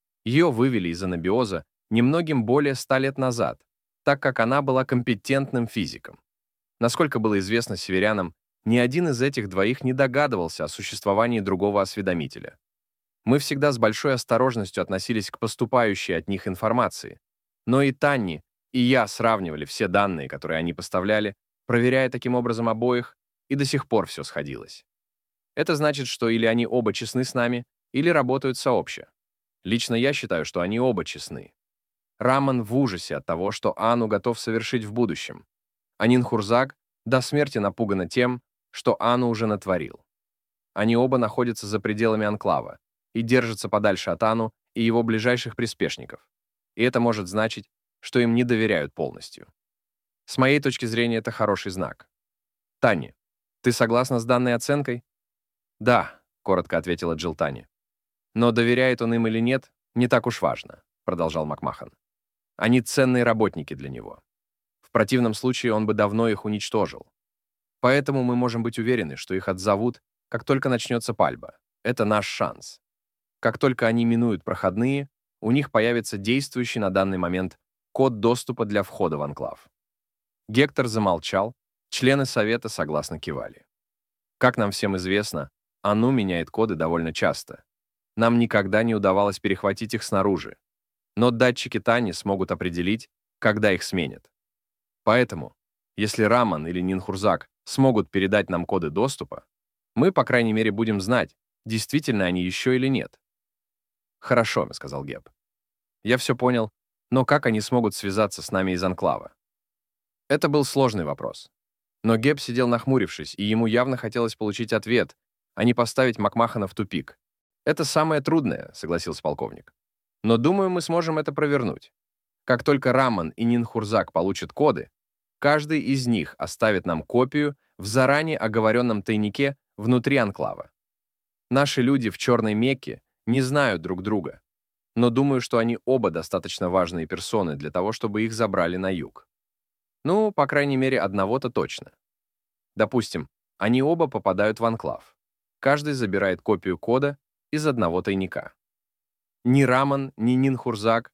Ее вывели из анабиоза немногим более 100 лет назад, так как она была компетентным физиком. Насколько было известно северянам, ни один из этих двоих не догадывался о существовании другого осведомителя. Мы всегда с большой осторожностью относились к поступающей от них информации, но и Танни, и я сравнивали все данные, которые они поставляли, проверяя таким образом обоих, и до сих пор все сходилось. Это значит, что или они оба честны с нами, или работают сообща. Лично я считаю, что они оба честны. Раман в ужасе от того, что Ану готов совершить в будущем, а Нинхурзак до смерти напугана тем, что Ану уже натворил. Они оба находятся за пределами анклава и держатся подальше от Ану и его ближайших приспешников. И это может значить, что им не доверяют полностью. С моей точки зрения, это хороший знак. Танни, ты согласна с данной оценкой? Да, коротко ответила Джилтани. Но доверяет он им или нет, не так уж важно, продолжал Макмахан. Они ценные работники для него. В противном случае он бы давно их уничтожил. Поэтому мы можем быть уверены, что их отзовут, как только начнется пальба. Это наш шанс. Как только они минуют проходные, у них появится действующий на данный момент код доступа для входа в анклав. Гектор замолчал, члены Совета согласно кивали. Как нам всем известно, Ану меняет коды довольно часто. Нам никогда не удавалось перехватить их снаружи, но датчики Тани смогут определить, когда их сменят. Поэтому, если Раман или Нинхурзак смогут передать нам коды доступа, мы, по крайней мере, будем знать, действительно они еще или нет. «Хорошо», — сказал Геб. «Я все понял, но как они смогут связаться с нами из анклава?» Это был сложный вопрос. Но Геб сидел нахмурившись, и ему явно хотелось получить ответ, а не поставить Макмахана в тупик. «Это самое трудное», — согласился полковник. «Но думаю, мы сможем это провернуть. Как только Раман и Нинхурзак получат коды, каждый из них оставит нам копию в заранее оговоренном тайнике внутри анклава. Наши люди в Черной Мекке не знают друг друга, но думаю, что они оба достаточно важные персоны для того, чтобы их забрали на юг. Ну, по крайней мере, одного-то точно. Допустим, они оба попадают в анклав. Каждый забирает копию кода из одного тайника. Ни Раман, ни Нинхурзак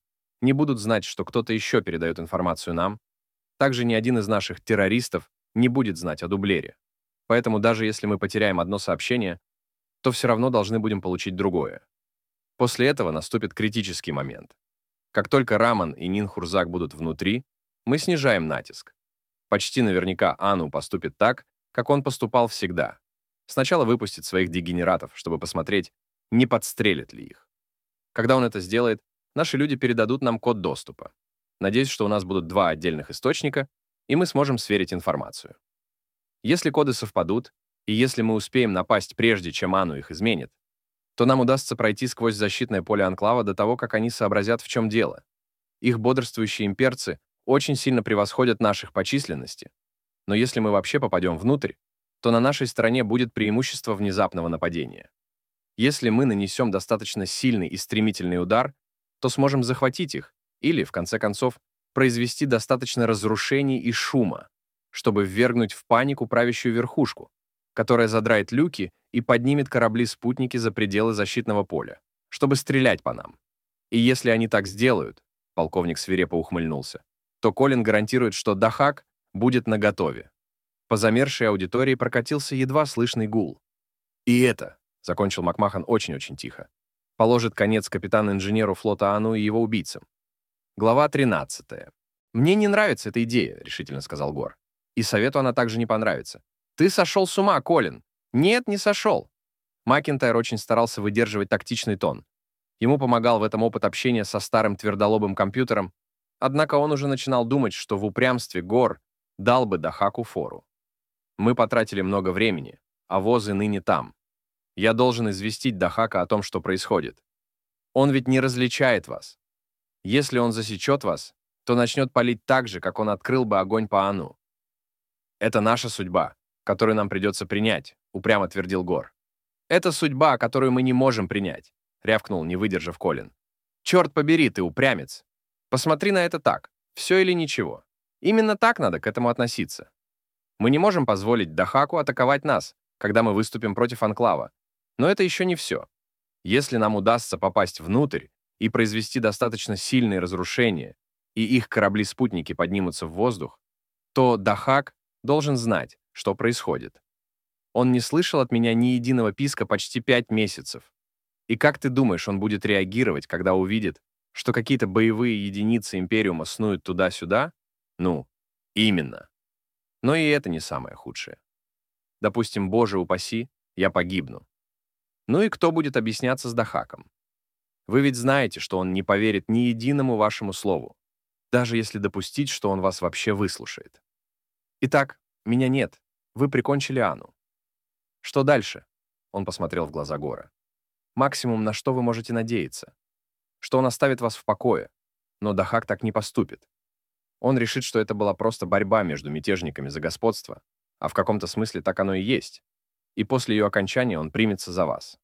не будут знать, что кто-то еще передает информацию нам, также ни один из наших террористов не будет знать о дублере. Поэтому даже если мы потеряем одно сообщение, то все равно должны будем получить другое. После этого наступит критический момент. Как только Раман и Нинхурзак будут внутри, мы снижаем натиск. Почти наверняка Ану поступит так, как он поступал всегда. Сначала выпустит своих дегенератов, чтобы посмотреть, не подстрелят ли их. Когда он это сделает, наши люди передадут нам код доступа. Надеюсь, что у нас будут два отдельных источника, и мы сможем сверить информацию. Если коды совпадут, и если мы успеем напасть прежде, чем Ану их изменит, то нам удастся пройти сквозь защитное поле Анклава до того, как они сообразят, в чем дело. Их бодрствующие имперцы очень сильно превосходят наших по численности, но если мы вообще попадем внутрь, то на нашей стороне будет преимущество внезапного нападения. Если мы нанесем достаточно сильный и стремительный удар, то сможем захватить их или, в конце концов, произвести достаточно разрушений и шума, чтобы ввергнуть в панику правящую верхушку, которая задрает люки и поднимет корабли-спутники за пределы защитного поля, чтобы стрелять по нам. И если они так сделают, полковник свирепо ухмыльнулся, то Колин гарантирует, что Дахак будет наготове. По замершей аудитории прокатился едва слышный гул. И это, закончил Макмахан очень-очень тихо, положит конец капитан-инженеру флота Ану и его убийцам. Глава 13. «Мне не нравится эта идея», — решительно сказал Гор. «И совету она также не понравится. Ты сошел с ума, Колин!» «Нет, не сошел!» Макинтайр очень старался выдерживать тактичный тон. Ему помогал в этом опыт общения со старым твердолобым компьютером, однако он уже начинал думать, что в упрямстве Гор дал бы Дахаку фору. «Мы потратили много времени, а возы ныне там. Я должен известить Дахака о том, что происходит. Он ведь не различает вас. Если он засечет вас, то начнет палить так же, как он открыл бы огонь по Ану. Это наша судьба, которую нам придется принять», — упрямо твердил Гор. «Это судьба, которую мы не можем принять», — рявкнул, не выдержав Колин. «Черт побери, ты упрямец. Посмотри на это так. Все или ничего. Именно так надо к этому относиться. Мы не можем позволить Дахаку атаковать нас, когда мы выступим против Анклава. Но это еще не все. Если нам удастся попасть внутрь и произвести достаточно сильные разрушения, и их корабли-спутники поднимутся в воздух, то Дахак должен знать, что происходит. Он не слышал от меня ни единого писка почти 5 месяцев. И как ты думаешь, он будет реагировать, когда увидит, что какие-то боевые единицы Империума снуют туда-сюда? Ну, именно. Но и это не самое худшее. Допустим, боже упаси, я погибну. Ну и кто будет объясняться с Дахаком? Вы ведь знаете, что он не поверит ни единому вашему слову, даже если допустить, что он вас вообще выслушает. Итак, меня нет. Вы прикончили Ану. Что дальше? Он посмотрел в глаза Гора. Максимум, на что вы можете надеяться? Что он оставит вас в покое. Но Дахак так не поступит. Он решит, что это была просто борьба между мятежниками за господство, а в каком-то смысле так оно и есть. И после ее окончания он примется за вас.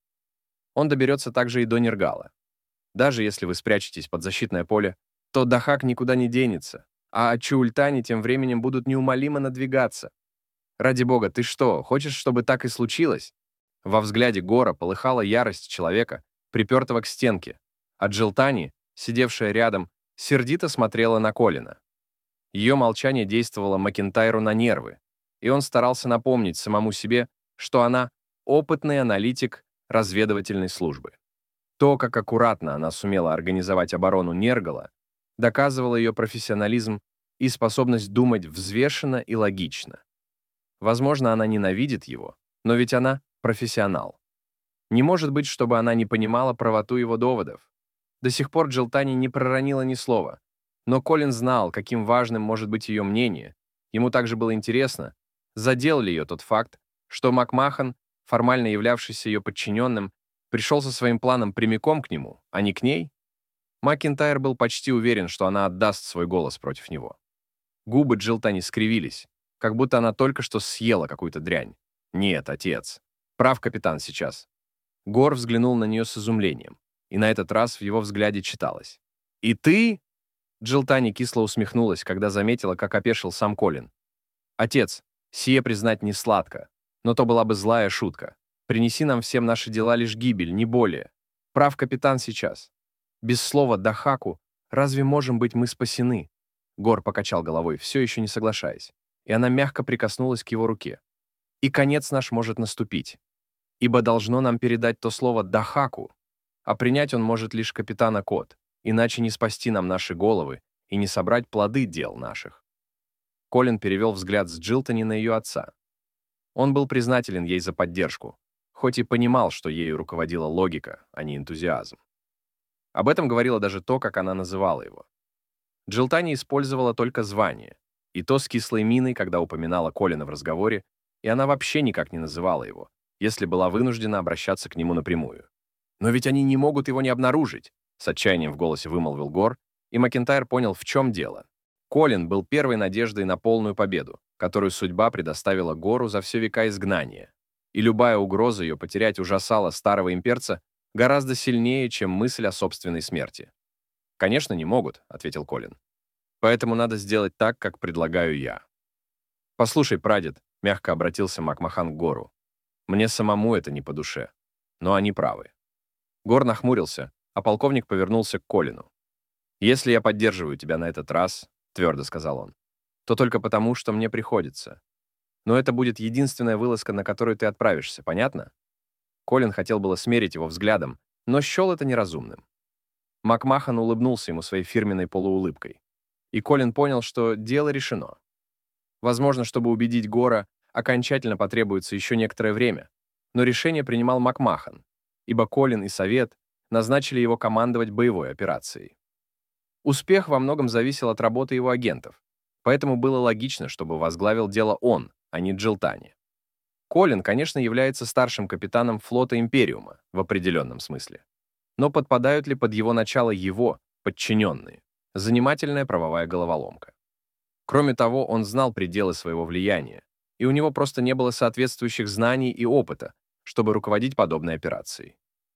Он доберется также и до Нергала. Даже если вы спрячетесь под защитное поле, то Дахак никуда не денется, а Чуультани тем временем будут неумолимо надвигаться. Ради бога, ты что, хочешь, чтобы так и случилось? Во взгляде Гора полыхала ярость человека, припертого к стенке, а Джилтани, сидевшая рядом, сердито смотрела на Колина. Ее молчание действовало Макинтайру на нервы, и он старался напомнить самому себе, что она опытный аналитик разведывательной службы. То, как аккуратно она сумела организовать оборону Нергала, доказывало ее профессионализм и способность думать взвешенно и логично. Возможно, она ненавидит его, но ведь она профессионал. Не может быть, чтобы она не понимала правоту его доводов. До сих пор Джилтани не проронила ни слова, но Колин знал, каким важным может быть ее мнение. Ему также было интересно, задел ли ее тот факт, что Макмахан, формально являвшийся ее подчиненным, пришел со своим планом прямиком к нему, а не к ней. Макинтайр был почти уверен, что она отдаст свой голос против него. Губы Джилтани скривились, как будто она только что съела какую-то дрянь. «Нет, отец. Прав капитан сейчас». Гор взглянул на нее с изумлением, и на этот раз в его взгляде читалось. «И ты?» Джилтани кисло усмехнулась, когда заметила, как опешил сам Колин. «Отец, сие признать не сладко, но то была бы злая шутка. Принеси нам всем наши дела лишь гибель, не более. Прав капитан сейчас. Без слова Дахаку Разве можем быть мы спасены?» Гор покачал головой, все еще не соглашаясь, и она мягко прикоснулась к его руке. «И конец наш может наступить, ибо должно нам передать то слово Дахаку, а принять он может лишь капитана Кот, иначе не спасти нам наши головы и не собрать плоды дел наших». Колин перевел взгляд с Джилтони на ее отца. Он был признателен ей за поддержку, хоть и понимал, что ею руководила логика, а не энтузиазм. Об этом говорило даже то, как она называла его. Джилтани использовала только звание, и то с кислой миной, когда упоминала Колина в разговоре, и она вообще никак не называла его, если была вынуждена обращаться к нему напрямую. «Но ведь они не могут его не обнаружить», — с отчаянием в голосе вымолвил Гор, и Макентайр понял, в чем дело. Колин был первой надеждой на полную победу, которую судьба предоставила Гору за все века изгнания, и любая угроза ее потерять ужасала старого имперца гораздо сильнее, чем мысль о собственной смерти. «Конечно, не могут», — ответил Колин. «Поэтому надо сделать так, как предлагаю я». «Послушай, прадед», — мягко обратился Макмахан к Гору, «мне самому это не по душе, но они правы». Гор нахмурился, а полковник повернулся к Колину. «Если я поддерживаю тебя на этот раз», — твердо сказал он, «то только потому, что мне приходится. Но это будет единственная вылазка, на которую ты отправишься, понятно?» Колин хотел было смерить его взглядом, но счел это неразумным. Макмахан улыбнулся ему своей фирменной полуулыбкой. И Колин понял, что дело решено. Возможно, чтобы убедить Гора, окончательно потребуется еще некоторое время, но решение принимал Макмахан, ибо Колин и Совет назначили его командовать боевой операцией. Успех во многом зависел от работы его агентов, поэтому было логично, чтобы возглавил дело он, а не Джилтани. Колин, конечно, является старшим капитаном флота Империума в определенном смысле. Но подпадают ли под его начало его, подчиненные? Занимательная правовая головоломка. Кроме того, он знал пределы своего влияния, и у него просто не было соответствующих знаний и опыта, чтобы руководить подобной операцией.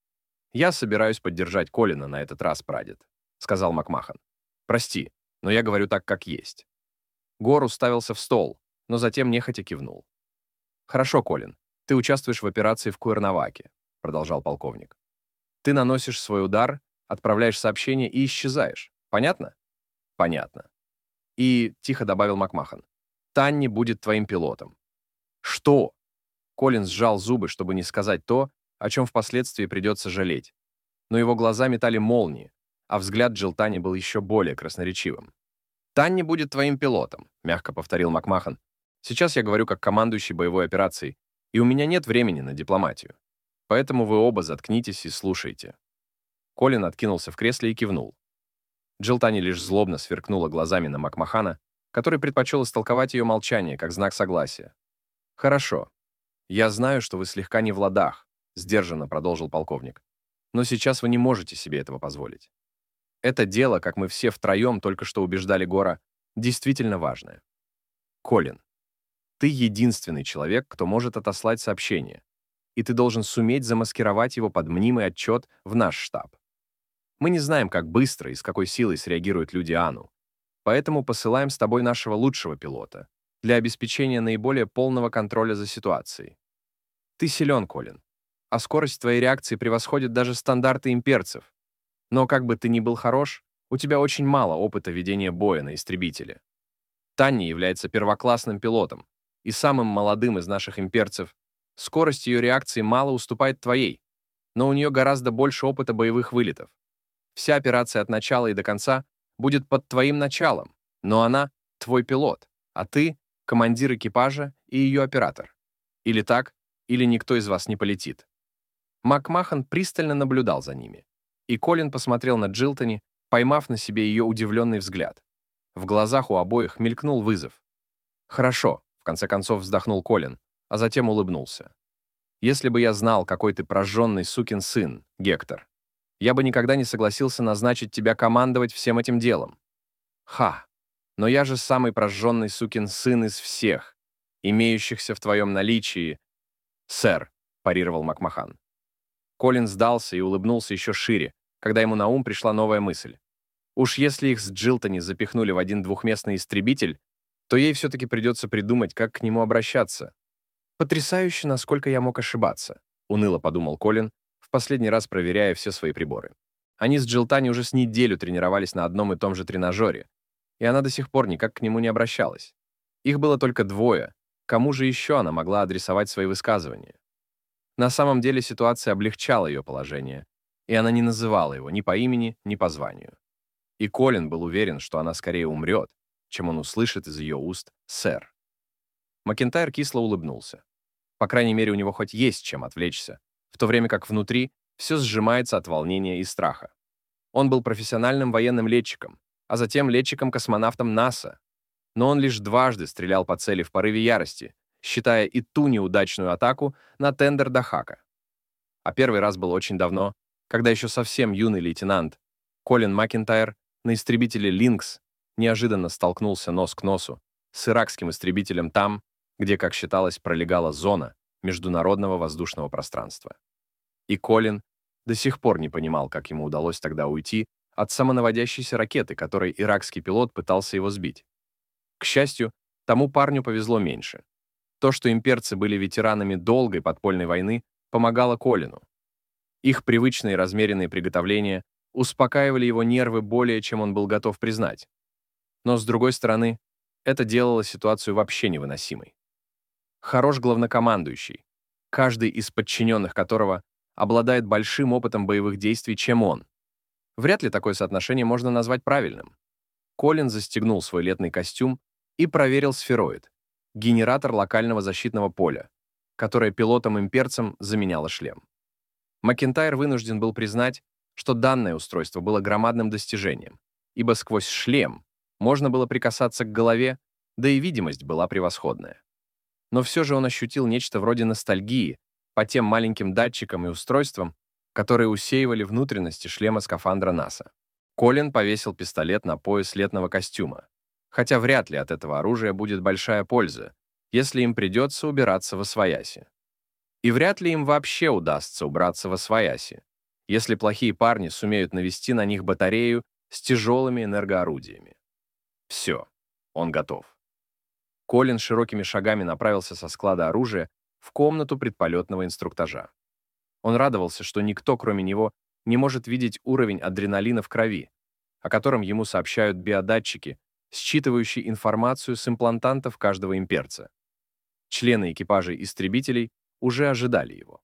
«Я собираюсь поддержать Колина на этот раз, прадед», — сказал Макмахан. «Прости, но я говорю так, как есть». Гор уставился в стол, но затем нехотя кивнул. «Хорошо, Колин, ты участвуешь в операции в Куэрнаваке», — продолжал полковник. «Ты наносишь свой удар, отправляешь сообщение и исчезаешь. Понятно?» «Понятно». «И», — тихо добавил Макмахан, «Танни будет твоим пилотом». «Что?» Колин сжал зубы, чтобы не сказать то, о чем впоследствии придется жалеть. Но его глаза метали молнии, а взгляд Джилтани был еще более красноречивым. «Танни будет твоим пилотом», — мягко повторил Макмахан. «Сейчас я говорю как командующий боевой операцией, и у меня нет времени на дипломатию. Поэтому вы оба заткнитесь и слушайте». Колин откинулся в кресле и кивнул. Джилтани лишь злобно сверкнула глазами на Макмахана, который предпочел истолковать ее молчание как знак согласия. «Хорошо. Я знаю, что вы слегка не в ладах», — сдержанно продолжил полковник. «Но сейчас вы не можете себе этого позволить. Это дело, как мы все втроем только что убеждали Гора, действительно важное. Колин, ты единственный человек, кто может отослать сообщение, и ты должен суметь замаскировать его под мнимый отчет в наш штаб. Мы не знаем, как быстро и с какой силой среагируют люди Ану, поэтому посылаем с тобой нашего лучшего пилота для обеспечения наиболее полного контроля за ситуацией. Ты силен, Колин, а скорость твоей реакции превосходит даже стандарты имперцев. Но как бы ты ни был хорош, у тебя очень мало опыта ведения боя на истребителе. Танни является первоклассным пилотом и самым молодым из наших имперцев. Скорость ее реакции мало уступает твоей, но у нее гораздо больше опыта боевых вылетов. Вся операция от начала и до конца будет под твоим началом, но она — твой пилот, а ты — командир экипажа и ее оператор. Или так, или никто из вас не полетит». Макмахан пристально наблюдал за ними, и Колин посмотрел на Джилтони, поймав на себе ее удивленный взгляд. В глазах у обоих мелькнул вызов. «Хорошо», — в конце концов вздохнул Колин, а затем улыбнулся. «Если бы я знал, какой ты прожженный сукин сын, Гектор, я бы никогда не согласился назначить тебя командовать всем этим делом. Ха! Но я же самый прожженный сукин сын из всех, имеющихся в твоем наличии, сэр», — парировал Макмахан. Колин сдался и улыбнулся еще шире, когда ему на ум пришла новая мысль. Уж если их с Джилтони запихнули в один двухместный истребитель, то ей все-таки придется придумать, как к нему обращаться. «Потрясающе, насколько я мог ошибаться», — уныло подумал Колин, в последний раз проверяя все свои приборы. Они с Джилтани уже с неделю тренировались на одном и том же тренажере, и она до сих пор никак к нему не обращалась. Их было только двое. Кому же еще она могла адресовать свои высказывания? На самом деле ситуация облегчала ее положение, и она не называла его ни по имени, ни по званию. И Колин был уверен, что она скорее умрет, чем он услышит из ее уст «сэр». Макентайр кисло улыбнулся. По крайней мере, у него хоть есть чем отвлечься, в то время как внутри все сжимается от волнения и страха. Он был профессиональным военным летчиком, а затем летчиком-космонавтом НАСА. Но он лишь дважды стрелял по цели в порыве ярости, считая и ту неудачную атаку на тендер Дахака. А первый раз был очень давно, когда еще совсем юный лейтенант Колин Макентайр на истребителе «Линкс» неожиданно столкнулся нос к носу с иракским истребителем там, где, как считалось, пролегала зона международного воздушного пространства. И Колин до сих пор не понимал, как ему удалось тогда уйти от самонаводящейся ракеты, которой иракский пилот пытался его сбить. К счастью, тому парню повезло меньше. То, что имперцы были ветеранами долгой подпольной войны, помогало Колину. Их привычные размеренные приготовления успокаивали его нервы более, чем он был готов признать. Но, с другой стороны, это делало ситуацию вообще невыносимой. Хорош главнокомандующий, каждый из подчиненных которого обладает большим опытом боевых действий, чем он. Вряд ли такое соотношение можно назвать правильным. Колин застегнул свой летный костюм и проверил сфероид, генератор локального защитного поля, которое пилотам-имперцам заменяло шлем. Макентайр вынужден был признать, что данное устройство было громадным достижением, ибо сквозь шлем можно было прикасаться к голове, да и видимость была превосходная. Но все же он ощутил нечто вроде ностальгии по тем маленьким датчикам и устройствам, которые усеивали внутренности шлема скафандра НАСА. Колин повесил пистолет на пояс летного костюма, хотя вряд ли от этого оружия будет большая польза, если им придется убираться восвояси. И вряд ли им вообще удастся убраться восвояси, если плохие парни сумеют навести на них батарею с тяжелыми энергоорудиями. Все, он готов. Колин широкими шагами направился со склада оружия в комнату предполетного инструктажа. Он радовался, что никто, кроме него, не может видеть уровень адреналина в крови, о котором ему сообщают биодатчики, считывающие информацию с имплантантов каждого имперца. Члены экипажей истребителей уже ожидали его.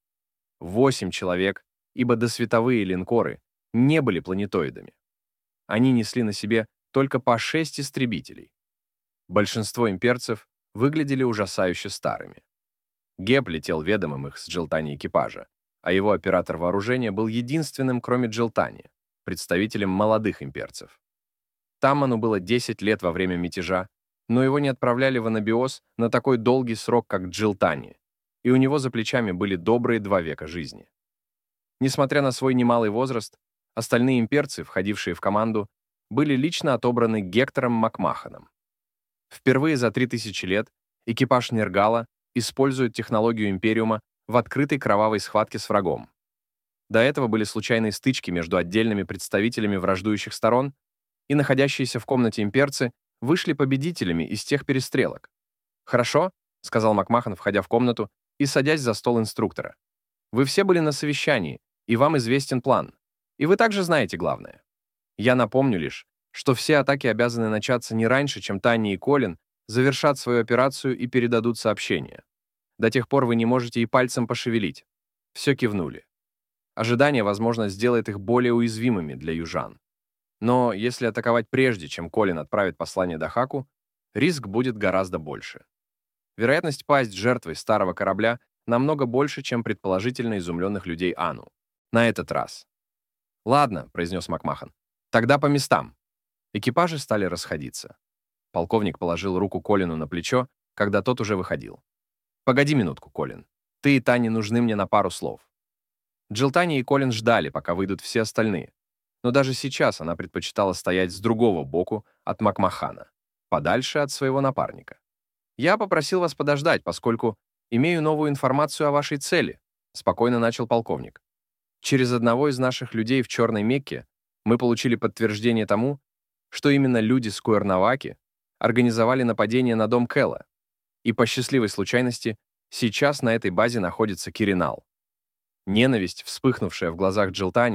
8 человек, ибо досветовые линкоры не были планетоидами. Они несли на себе только по 6 истребителей. Большинство имперцев выглядели ужасающе старыми. Геб летел ведомым их с Джилтани экипажа, а его оператор вооружения был единственным, кроме Джилтани, представителем молодых имперцев. Тамману было 10 лет во время мятежа, но его не отправляли в анабиоз на такой долгий срок, как Джилтани, и у него за плечами были добрые 2 века жизни. Несмотря на свой немалый возраст, остальные имперцы, входившие в команду, были лично отобраны Гектором Макмаханом. Впервые за 3000 лет экипаж Нергала использует технологию Империума в открытой кровавой схватке с врагом. До этого были случайные стычки между отдельными представителями враждующих сторон, и находящиеся в комнате имперцы вышли победителями из тех перестрелок. «Хорошо», — сказал Макмахан, входя в комнату и садясь за стол инструктора. «Вы все были на совещании, и вам известен план. И вы также знаете главное. Я напомню лишь, что все атаки обязаны начаться не раньше, чем Таня и Колин завершат свою операцию и передадут сообщение. До тех пор вы не можете и пальцем пошевелить». Все кивнули. Ожидание, возможно, сделает их более уязвимыми для южан. Но если атаковать прежде, чем Колин отправит послание Дахаку, риск будет гораздо больше. Вероятность пасть жертвой старого корабля намного больше, чем предположительно изумленных людей Ану. На этот раз. «Ладно», — произнес Макмахан, — «тогда по местам». Экипажи стали расходиться. Полковник положил руку Колину на плечо, когда тот уже выходил. «Погоди минутку, Колин. Ты и Таня нужны мне на пару слов». Джилтани и Колин ждали, пока выйдут все остальные. Но даже сейчас она предпочитала стоять с другого боку от Макмахана, подальше от своего напарника. «Я попросил вас подождать, поскольку имею новую информацию о вашей цели», спокойно начал полковник. «Через одного из наших людей в Черной Мекке мы получили подтверждение тому, что именно люди с Куэрнаваки организовали нападение на дом Кэлла, и по счастливой случайности сейчас на этой базе находится Киринал». Ненависть, вспыхнувшая в глазах Джилтани,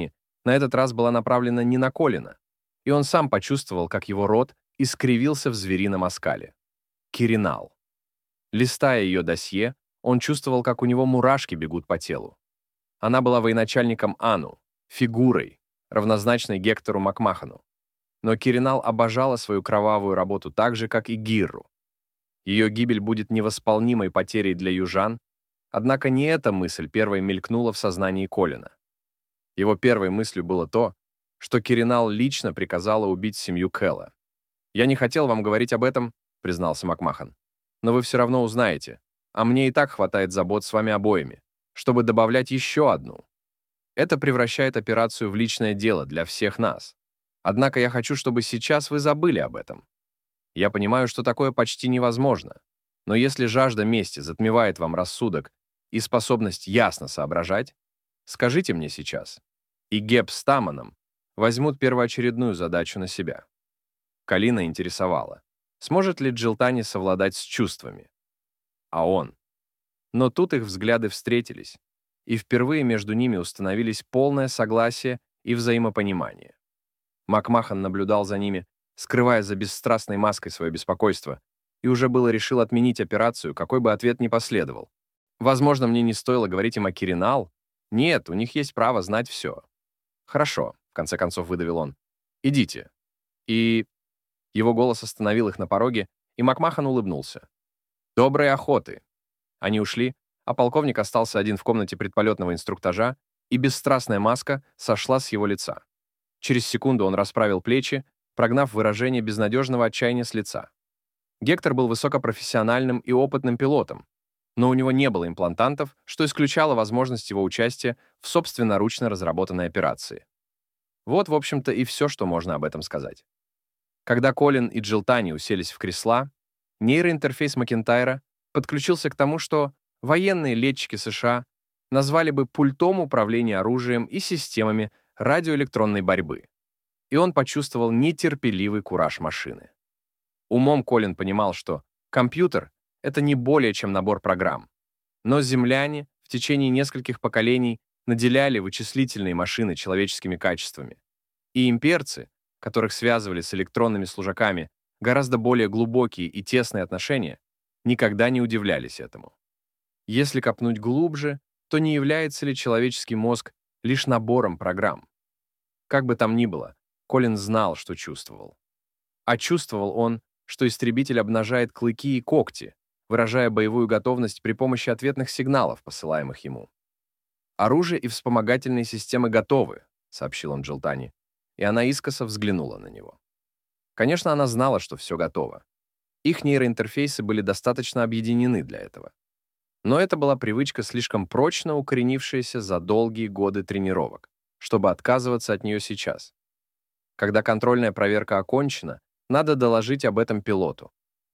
на этот раз была направлена не на Колина, и он сам почувствовал, как его рот искривился в зверином оскале. Киринал. Листая ее досье, он чувствовал, как у него мурашки бегут по телу. Она была военачальником Ану, фигурой, равнозначной Гектору Макмахану. Но Киринал обожала свою кровавую работу так же, как и Гирру. Ее гибель будет невосполнимой потерей для южан, однако не эта мысль первой мелькнула в сознании Колина. Его первой мыслью было то, что Киринал лично приказала убить семью Кэлла. «Я не хотел вам говорить об этом», — признался Макмахан. «Но вы все равно узнаете, а мне и так хватает забот с вами обоими, чтобы добавлять еще одну. Это превращает операцию в личное дело для всех нас. Однако я хочу, чтобы сейчас вы забыли об этом. Я понимаю, что такое почти невозможно, но если жажда мести затмевает вам рассудок и способность ясно соображать, скажите мне сейчас, и Геб с Таманом возьмут первоочередную задачу на себя». Калина интересовала, сможет ли Джилтани совладать с чувствами. А он. Но тут их взгляды встретились, и впервые между ними установились полное согласие и взаимопонимание. Макмахан наблюдал за ними, скрывая за бесстрастной маской свое беспокойство, и уже было решил отменить операцию, какой бы ответ ни последовал. Возможно, мне не стоило говорить им о Киринал. Нет, у них есть право знать все. «Хорошо», — в конце концов выдавил он. «Идите». И... Его голос остановил их на пороге, и Макмахан улыбнулся. «Доброй охоты!» Они ушли, а полковник остался один в комнате предполетного инструктажа, и бесстрастная маска сошла с его лица. Через секунду он расправил плечи, прогнав выражение безнадежного отчаяния с лица. Гектор был высокопрофессиональным и опытным пилотом, но у него не было имплантантов, что исключало возможность его участия в собственноручно разработанной операции. Вот, в общем-то, и все, что можно об этом сказать. Когда Колин и Джилтани уселись в кресла, нейроинтерфейс Макентайра подключился к тому, что военные летчики США назвали бы пультом управления оружием и системами радиоэлектронной борьбы. И он почувствовал нетерпеливый кураж машины. Умом Колин понимал, что компьютер — это не более чем набор программ. Но земляне в течение нескольких поколений наделяли вычислительные машины человеческими качествами. И имперцы, которых связывали с электронными служаками гораздо более глубокие и тесные отношения, никогда не удивлялись этому. Если копнуть глубже, то не является ли человеческий мозг лишь набором программ? Как бы там ни было, Колин знал, что чувствовал. А чувствовал он, что истребитель обнажает клыки и когти, выражая боевую готовность при помощи ответных сигналов, посылаемых ему. «Оружие и вспомогательные системы готовы», — сообщил он Джилтани, и она искоса взглянула на него. Конечно, она знала, что все готово. Их нейроинтерфейсы были достаточно объединены для этого. Но это была привычка, слишком прочно укоренившаяся за долгие годы тренировок, чтобы отказываться от нее сейчас. Когда контрольная проверка окончена, надо доложить об этом пилоту.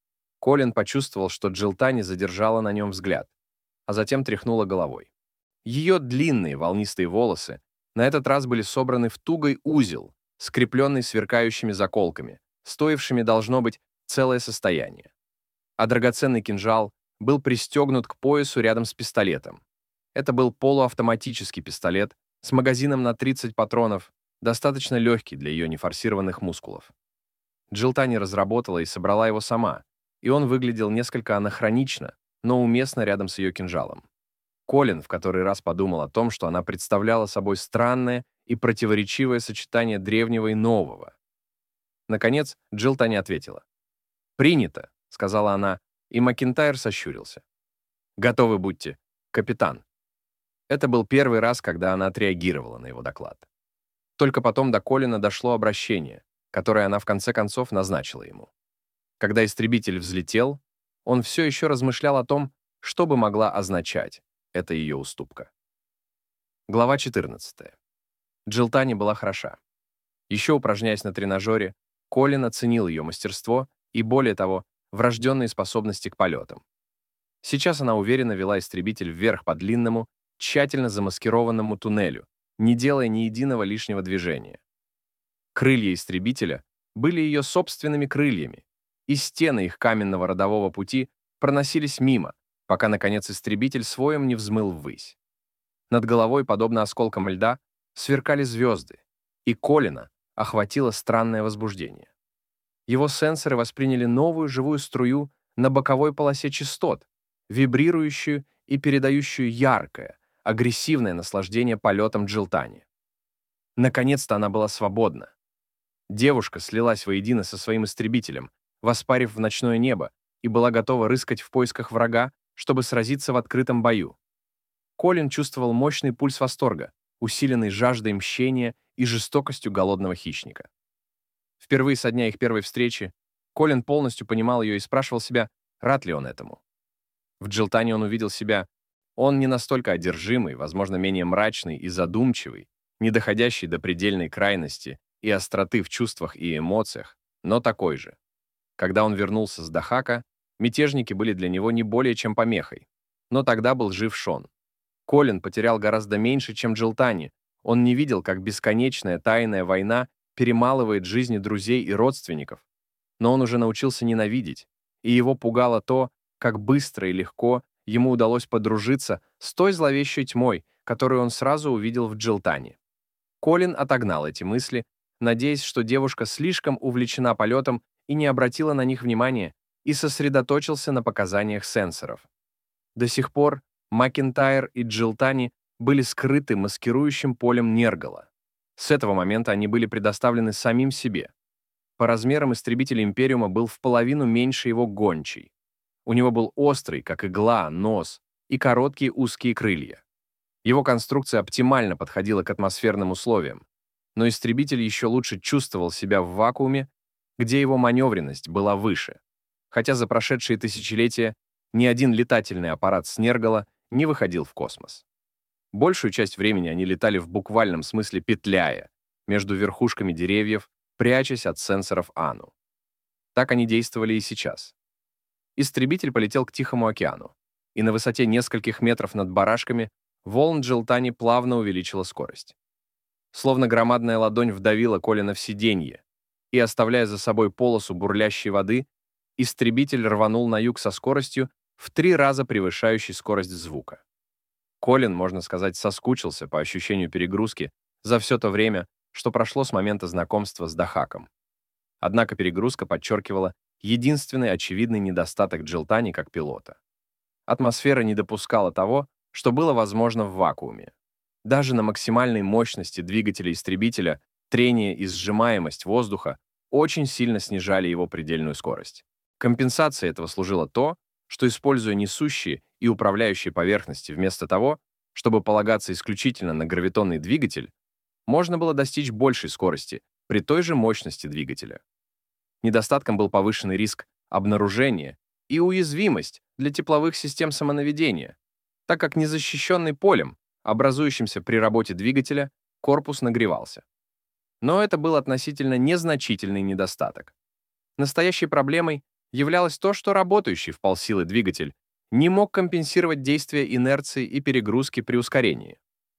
Колин почувствовал, что Джилтани задержала на нем взгляд, а затем тряхнула головой. Ее длинные волнистые волосы на этот раз были собраны в тугой узел, скрепленный сверкающими заколками, стоившими, должно быть, целое состояние. А драгоценный кинжал был пристегнут к поясу рядом с пистолетом. Это был полуавтоматический пистолет с магазином на 30 патронов, достаточно легкий для ее нефорсированных мускулов. Джилтани разработала и собрала его сама, и он выглядел несколько анахронично, но уместно рядом с ее кинжалом. Колин в который раз подумал о том, что она представляла собой странное и противоречивое сочетание древнего и нового. Наконец, Джилтани ответила. «Принято», — сказала она, и Макентайр сощурился. «Готовы будьте, капитан». Это был первый раз, когда она отреагировала на его доклад. Только потом до Колина дошло обращение, которое она в конце концов назначила ему. Когда истребитель взлетел, он все еще размышлял о том, что бы могла означать эта ее уступка. Глава 14. Джилтани была хороша. Еще упражняясь на тренажере, Колин оценил ее мастерство и, более того, врожденные способности к полетам. Сейчас она уверенно вела истребитель вверх по длинному, тщательно замаскированному туннелю, не делая ни единого лишнего движения. Крылья истребителя были ее собственными крыльями, и стены их каменного родового пути проносились мимо, пока, наконец, истребитель своем не взмыл ввысь. Над головой, подобно осколкам льда, Сверкали звезды, и Колина охватило странное возбуждение. Его сенсоры восприняли новую живую струю на боковой полосе частот, вибрирующую и передающую яркое, агрессивное наслаждение полетом Джилтани. Наконец-то она была свободна. Девушка слилась воедино со своим истребителем, воспарив в ночное небо, и была готова рыскать в поисках врага, чтобы сразиться в открытом бою. Колин чувствовал мощный пульс восторга, усиленный жаждой мщения и жестокостью голодного хищника. Впервые со дня их первой встречи Колин полностью понимал ее и спрашивал себя, рад ли он этому. В Джилтане он увидел себя, он не настолько одержимый, возможно, менее мрачный и задумчивый, не доходящий до предельной крайности и остроты в чувствах и эмоциях, но такой же. Когда он вернулся с Дахака, мятежники были для него не более чем помехой. Но тогда был жив Шон. Колин потерял гораздо меньше, чем Джилтани. Он не видел, как бесконечная тайная война перемалывает жизни друзей и родственников. Но он уже научился ненавидеть, и его пугало то, как быстро и легко ему удалось подружиться с той зловещей тьмой, которую он сразу увидел в Джилтане. Колин отогнал эти мысли, надеясь, что девушка слишком увлечена полетом и не обратила на них внимания, и сосредоточился на показаниях сенсоров. До сих пор Макентайр и Джилтани были скрыты маскирующим полем Нергала. С этого момента они были предоставлены самим себе. По размерам истребитель Империума был в половину меньше его гончей. У него был острый, как игла, нос и короткие узкие крылья. Его конструкция оптимально подходила к атмосферным условиям, но истребитель еще лучше чувствовал себя в вакууме, где его маневренность была выше, хотя за прошедшие тысячелетия ни один летательный аппарат с Нергала не выходил в космос. Большую часть времени они летали в буквальном смысле петляя между верхушками деревьев, прячась от сенсоров Ану. Так они действовали и сейчас. Истребитель полетел к Тихому океану, и на высоте нескольких метров над барашками волн Джилтани плавно увеличила скорость. Словно громадная ладонь вдавила Колина в сиденье, и, оставляя за собой полосу бурлящей воды, истребитель рванул на юг со скоростью в 3 раза превышающей скорость звука. Колин, можно сказать, соскучился по ощущению перегрузки за все то время, что прошло с момента знакомства с Дахаком. Однако перегрузка подчеркивала единственный очевидный недостаток Джилтани как пилота. Атмосфера не допускала того, что было возможно в вакууме. Даже на максимальной мощности двигателя истребителя трение и сжимаемость воздуха очень сильно снижали его предельную скорость. Компенсацией этого служило то, что, используя несущие и управляющие поверхности вместо того, чтобы полагаться исключительно на гравитонный двигатель, можно было достичь большей скорости при той же мощности двигателя. Недостатком был повышенный риск обнаружения и уязвимость для тепловых систем самонаведения, так как незащищенный полем, образующимся при работе двигателя, корпус нагревался. Но это был относительно незначительный недостаток. Настоящей проблемой являлось то, что работающий в полсилы двигатель не мог компенсировать действие инерции и перегрузки при ускорении.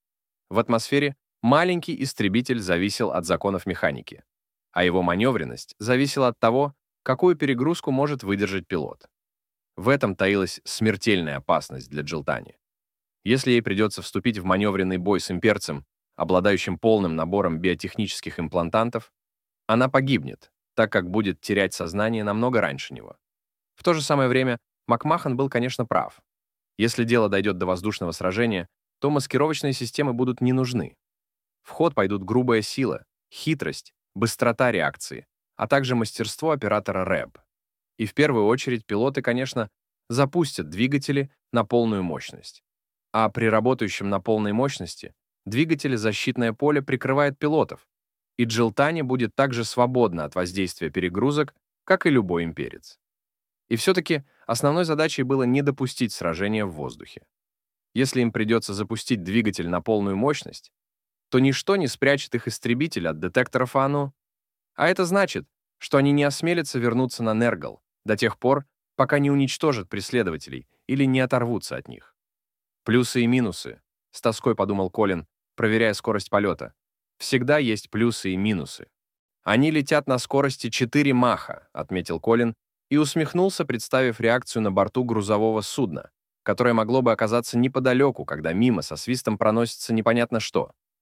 В атмосфере маленький истребитель зависел от законов механики, а его маневренность зависела от того, какую перегрузку может выдержать пилот. В этом таилась смертельная опасность для Джилтани. Если ей придется вступить в маневренный бой с имперцем, обладающим полным набором биотехнических имплантантов, она погибнет, так как будет терять сознание намного раньше него. В то же самое время Макмахан был, конечно, прав. Если дело дойдет до воздушного сражения, то маскировочные системы будут не нужны. В ход пойдут грубая сила, хитрость, быстрота реакции, а также мастерство оператора РЭБ. И в первую очередь пилоты, конечно, запустят двигатели на полную мощность. А при работающем на полной мощности двигатели защитное поле прикрывает пилотов, и Джилтани будет так же свободна от воздействия перегрузок, как и любой имперец. И все-таки основной задачей было не допустить сражения в воздухе. Если им придется запустить двигатель на полную мощность, то ничто не спрячет их истребитель от детекторов Ану, а это значит, что они не осмелятся вернуться на Нергал до тех пор, пока не уничтожат преследователей или не оторвутся от них. Плюсы и минусы, с тоской подумал Колин, проверяя скорость полета. Всегда есть плюсы и минусы. Они летят на скорости 4 маха, отметил Колин и усмехнулся, представив реакцию на борту грузового судна, которое могло бы оказаться неподалеку, когда мимо со свистом проносится непонятно что,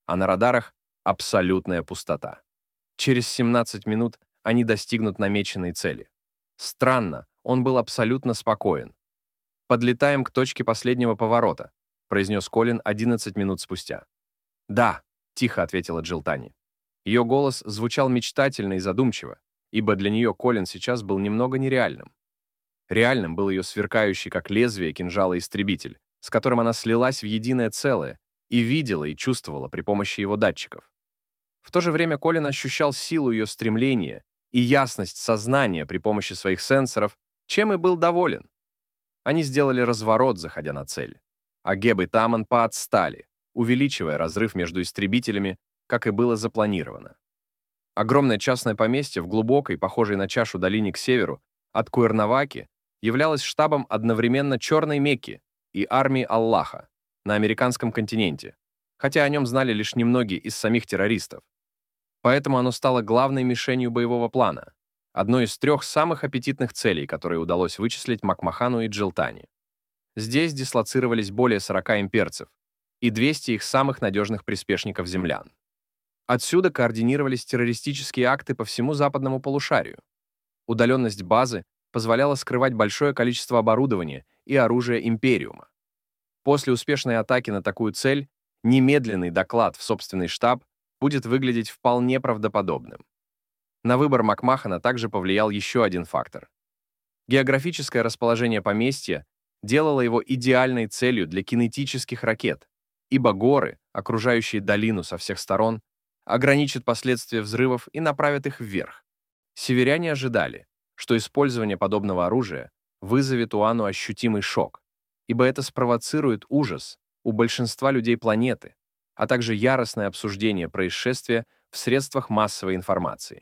а на радарах абсолютная пустота. Через 17 минут они достигнут намеченной цели. Странно, он был абсолютно спокоен. «Подлетаем к точке последнего поворота», произнес Колин 11 минут спустя. «Да», — тихо ответила Джилтани. Ее голос звучал мечтательно и задумчиво, ибо для нее Колин сейчас был немного нереальным. Реальным был ее сверкающий, как лезвие кинжала, истребитель, с которым она слилась в единое целое и видела и чувствовала при помощи его датчиков. В то же время Колин ощущал силу ее стремления и ясность сознания при помощи своих сенсоров, чем и был доволен. Они сделали разворот, заходя на цель, а Геб и Таман поотстали, увеличивая разрыв между истребителями, как и было запланировано. Огромное частное поместье в глубокой, похожей на чашу долине к северу, от Куэрнаваки, являлось штабом одновременно Черной Мекки и армии Аллаха на американском континенте, хотя о нем знали лишь немногие из самих террористов. Поэтому оно стало главной мишенью боевого плана, одной из 3 самых аппетитных целей, которые удалось вычислить Макмахану и Джилтани. Здесь дислоцировались более 40 имперцев и 200 их самых надежных приспешников-землян. Отсюда координировались террористические акты по всему западному полушарию. Удаленность базы позволяла скрывать большое количество оборудования и оружия Империума. После успешной атаки на такую цель немедленный доклад в собственный штаб будет выглядеть вполне правдоподобным. На выбор Макмахана также повлиял еще один фактор. Географическое расположение поместья делало его идеальной целью для кинетических ракет, ибо горы, окружающие долину со всех сторон, ограничат последствия взрывов и направят их вверх. Северяне ожидали, что использование подобного оружия вызовет у Ану ощутимый шок, ибо это спровоцирует ужас у большинства людей планеты, а также яростное обсуждение происшествия в средствах массовой информации.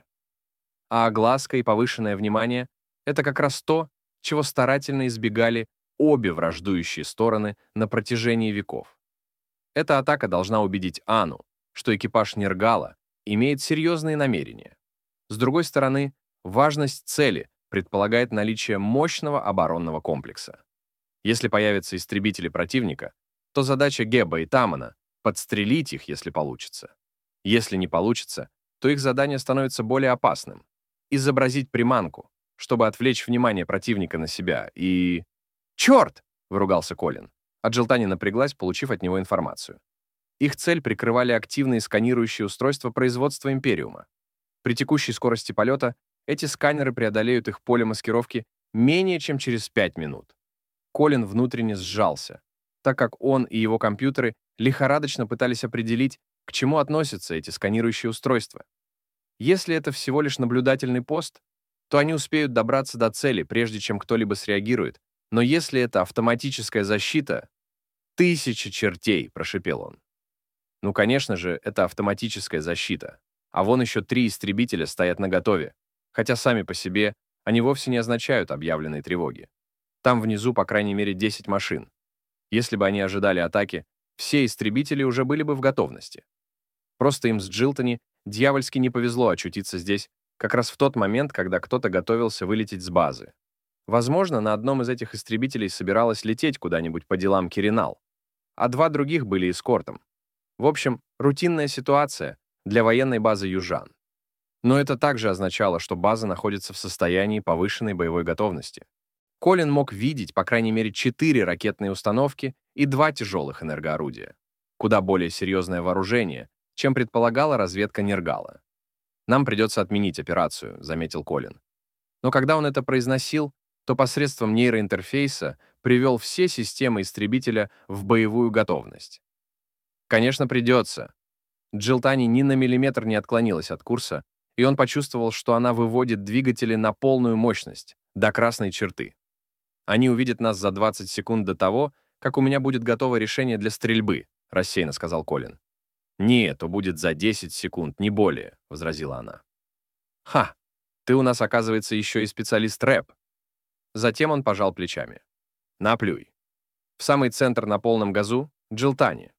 А огласка и повышенное внимание — это как раз то, чего старательно избегали обе враждующие стороны на протяжении веков. Эта атака должна убедить Ану, что экипаж Нергала имеет серьезные намерения. С другой стороны, важность цели предполагает наличие мощного оборонного комплекса. Если появятся истребители противника, то задача Геба и Тамана — подстрелить их, если получится. Если не получится, то их задание становится более опасным — изобразить приманку, чтобы отвлечь внимание противника на себя и... «Черт!» — выругался Колин, а Джилтани напряглась, получив от него информацию. Их цель прикрывали активные сканирующие устройства производства Империума. При текущей скорости полета эти сканеры преодолеют их поле маскировки менее чем через 5 минут. Колин внутренне сжался, так как он и его компьютеры лихорадочно пытались определить, к чему относятся эти сканирующие устройства. Если это всего лишь наблюдательный пост, то они успеют добраться до цели, прежде чем кто-либо среагирует, но если это автоматическая защита... «Тысяча чертей!» — прошипел он. Ну, конечно же, это автоматическая защита, а вон еще 3 истребителя стоят наготове, хотя сами по себе они вовсе не означают объявленной тревоги. Там внизу, по крайней мере, 10 машин. Если бы они ожидали атаки, все истребители уже были бы в готовности. Просто им с Джилтани дьявольски не повезло очутиться здесь как раз в тот момент, когда кто-то готовился вылететь с базы. Возможно, на одном из этих истребителей собиралось лететь куда-нибудь по делам Киринал, а 2 других были эскортом. В общем, рутинная ситуация для военной базы Южан. Но это также означало, что база находится в состоянии повышенной боевой готовности. Колин мог видеть, по крайней мере, 4 ракетные установки и 2 тяжелых энергоорудия. Куда более серьезное вооружение, чем предполагала разведка Нергала. «Нам придется отменить операцию», — заметил Колин. Но когда он это произносил, то посредством нейроинтерфейса привел все системы истребителя в боевую готовность. «Конечно, придется». Джилтани ни на миллиметр не отклонилась от курса, и он почувствовал, что она выводит двигатели на полную мощность, до красной черты. «Они увидят нас за 20 секунд до того, как у меня будет готово решение для стрельбы», — рассеянно сказал Колин. «Нет, то будет за 10 секунд, не более», — возразила она. «Ха, ты у нас, оказывается, еще и специалист рэп». Затем он пожал плечами. «Наплюй. В самый центр на полном газу — Джилтани.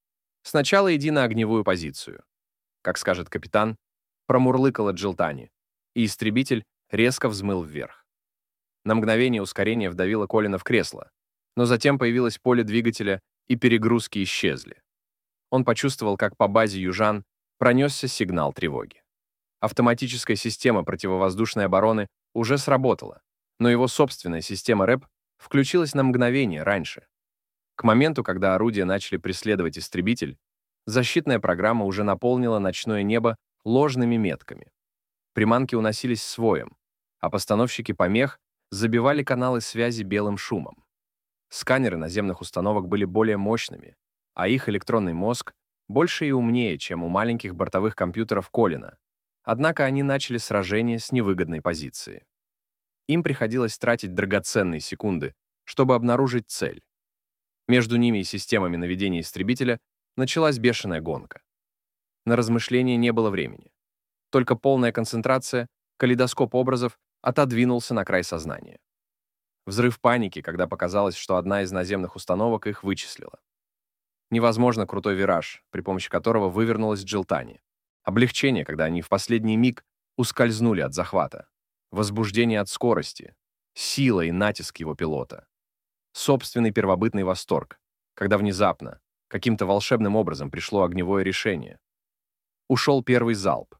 Сначала иди на огневую позицию. Как скажет капитан, промурлыкала Джилтани, и истребитель резко взмыл вверх. На мгновение ускорение вдавило Колина в кресло, но затем появилось поле двигателя, и перегрузки исчезли. Он почувствовал, как по базе южан пронесся сигнал тревоги. Автоматическая система противовоздушной обороны уже сработала, но его собственная система РЭП включилась на мгновение раньше. К моменту, когда орудия начали преследовать истребитель, защитная программа уже наполнила ночное небо ложными метками. Приманки уносились с воем, а постановщики помех забивали каналы связи белым шумом. Сканеры наземных установок были более мощными, а их электронный мозг больше и умнее, чем у маленьких бортовых компьютеров Колина. Однако они начали сражение с невыгодной позиции. Им приходилось тратить драгоценные секунды, чтобы обнаружить цель. Между ними и системами наведения истребителя началась бешеная гонка. На размышления не было времени. Только полная концентрация, калейдоскоп образов отодвинулся на край сознания. Взрыв паники, когда показалось, что одна из наземных установок их вычислила. Невозможно крутой вираж, при помощи которого вывернулась Джилтани. Облегчение, когда они в последний миг ускользнули от захвата. Возбуждение от скорости, сила и натиск его пилота. Собственный первобытный восторг, когда внезапно, каким-то волшебным образом пришло огневое решение. Ушел первый залп.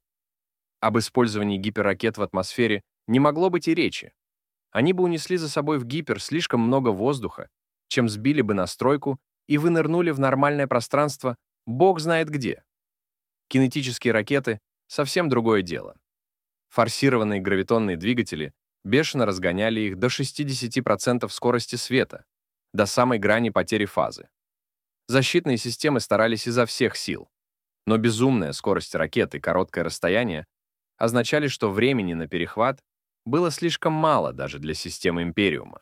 Об использовании гиперракет в атмосфере не могло быть и речи. Они бы унесли за собой в гипер слишком много воздуха, чем сбили бы настройку и вынырнули в нормальное пространство бог знает где. Кинетические ракеты — совсем другое дело. Форсированные гравитонные двигатели бешено разгоняли их до 60% скорости света, до самой грани потери фазы. Защитные системы старались изо всех сил, но безумная скорость ракет и короткое расстояние означали, что времени на перехват было слишком мало даже для системы Империума.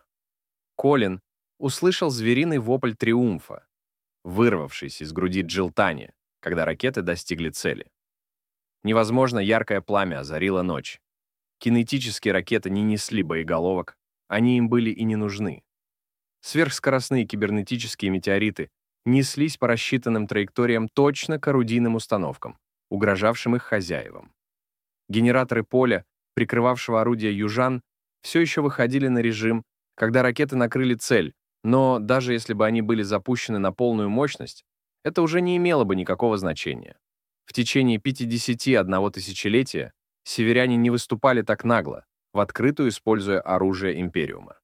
Колин услышал звериный вопль триумфа, вырвавшийся из груди Джилтани, когда ракеты достигли цели. Невозможно яркое пламя озарило ночь. Кинетические ракеты не несли боеголовок, они им были и не нужны. Сверхскоростные кибернетические метеориты неслись по рассчитанным траекториям точно к орудийным установкам, угрожавшим их хозяевам. Генераторы поля, прикрывавшего орудия южан, все еще выходили на режим, когда ракеты накрыли цель, но даже если бы они были запущены на полную мощность, это уже не имело бы никакого значения. В течение 51 тысячелетия северяне не выступали так нагло, в открытую используя оружие Империума.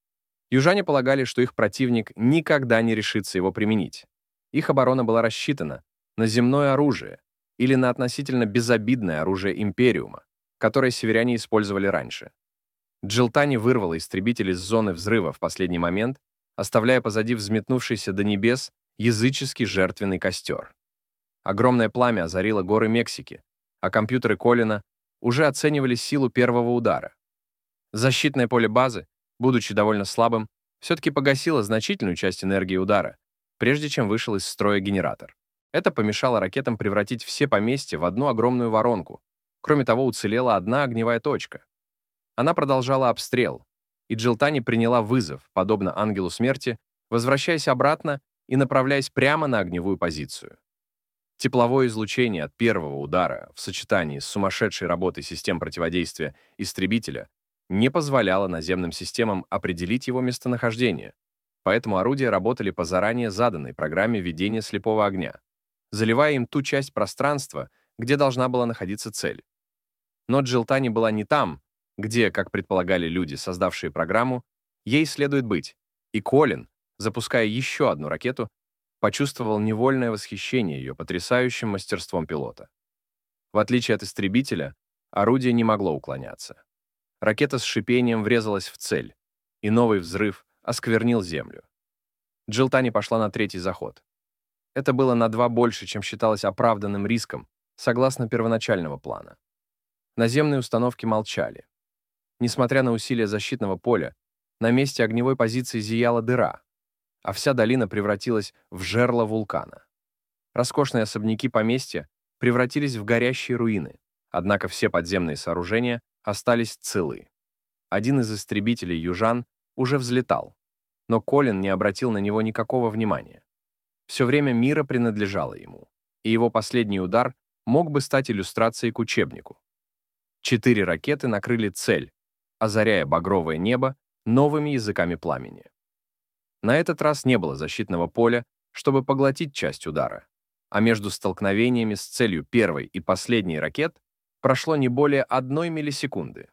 Южане полагали, что их противник никогда не решится его применить. Их оборона была рассчитана на земное оружие или на относительно безобидное оружие Империума, которое северяне использовали раньше. Джилтани вырвала истребитель из зоны взрыва в последний момент, оставляя позади взметнувшийся до небес языческий жертвенный костер. Огромное пламя озарило горы Мексики, а компьютеры Колина уже оценивали силу первого удара. Защитное поле базы, будучи довольно слабым, все-таки погасило значительную часть энергии удара, прежде чем вышел из строя генератор. Это помешало ракетам превратить все поместья в одну огромную воронку. Кроме того, уцелела одна огневая точка. Она продолжала обстрел, и Джилтани приняла вызов, подобно ангелу смерти, возвращаясь обратно и направляясь прямо на огневую позицию. Тепловое излучение от первого удара в сочетании с сумасшедшей работой систем противодействия истребителя не позволяло наземным системам определить его местонахождение, поэтому орудия работали по заранее заданной программе ведения слепого огня, заливая им ту часть пространства, где должна была находиться цель. Но Джилтани была не там, где, как предполагали люди, создавшие программу, ей следует быть, и Колин, запуская еще одну ракету, почувствовал невольное восхищение ее потрясающим мастерством пилота. В отличие от истребителя, орудие не могло уклоняться. Ракета с шипением врезалась в цель, и новый взрыв осквернил землю. Джилтани пошла на третий заход. Это было на 2 больше, чем считалось оправданным риском, согласно первоначального плана. Наземные установки молчали. Несмотря на усилия защитного поля, на месте огневой позиции зияла дыра, а вся долина превратилась в жерло вулкана. Роскошные особняки поместья превратились в горящие руины, однако все подземные сооружения остались целы. Один из истребителей южан уже взлетал, но Колин не обратил на него никакого внимания. Все время мира принадлежало ему, и его последний удар мог бы стать иллюстрацией к учебнику. 4 ракеты накрыли цель, озаряя багровое небо новыми языками пламени. На этот раз не было защитного поля, чтобы поглотить часть удара, а между столкновениями с целью первой и последней ракет прошло не более 1 миллисекунды.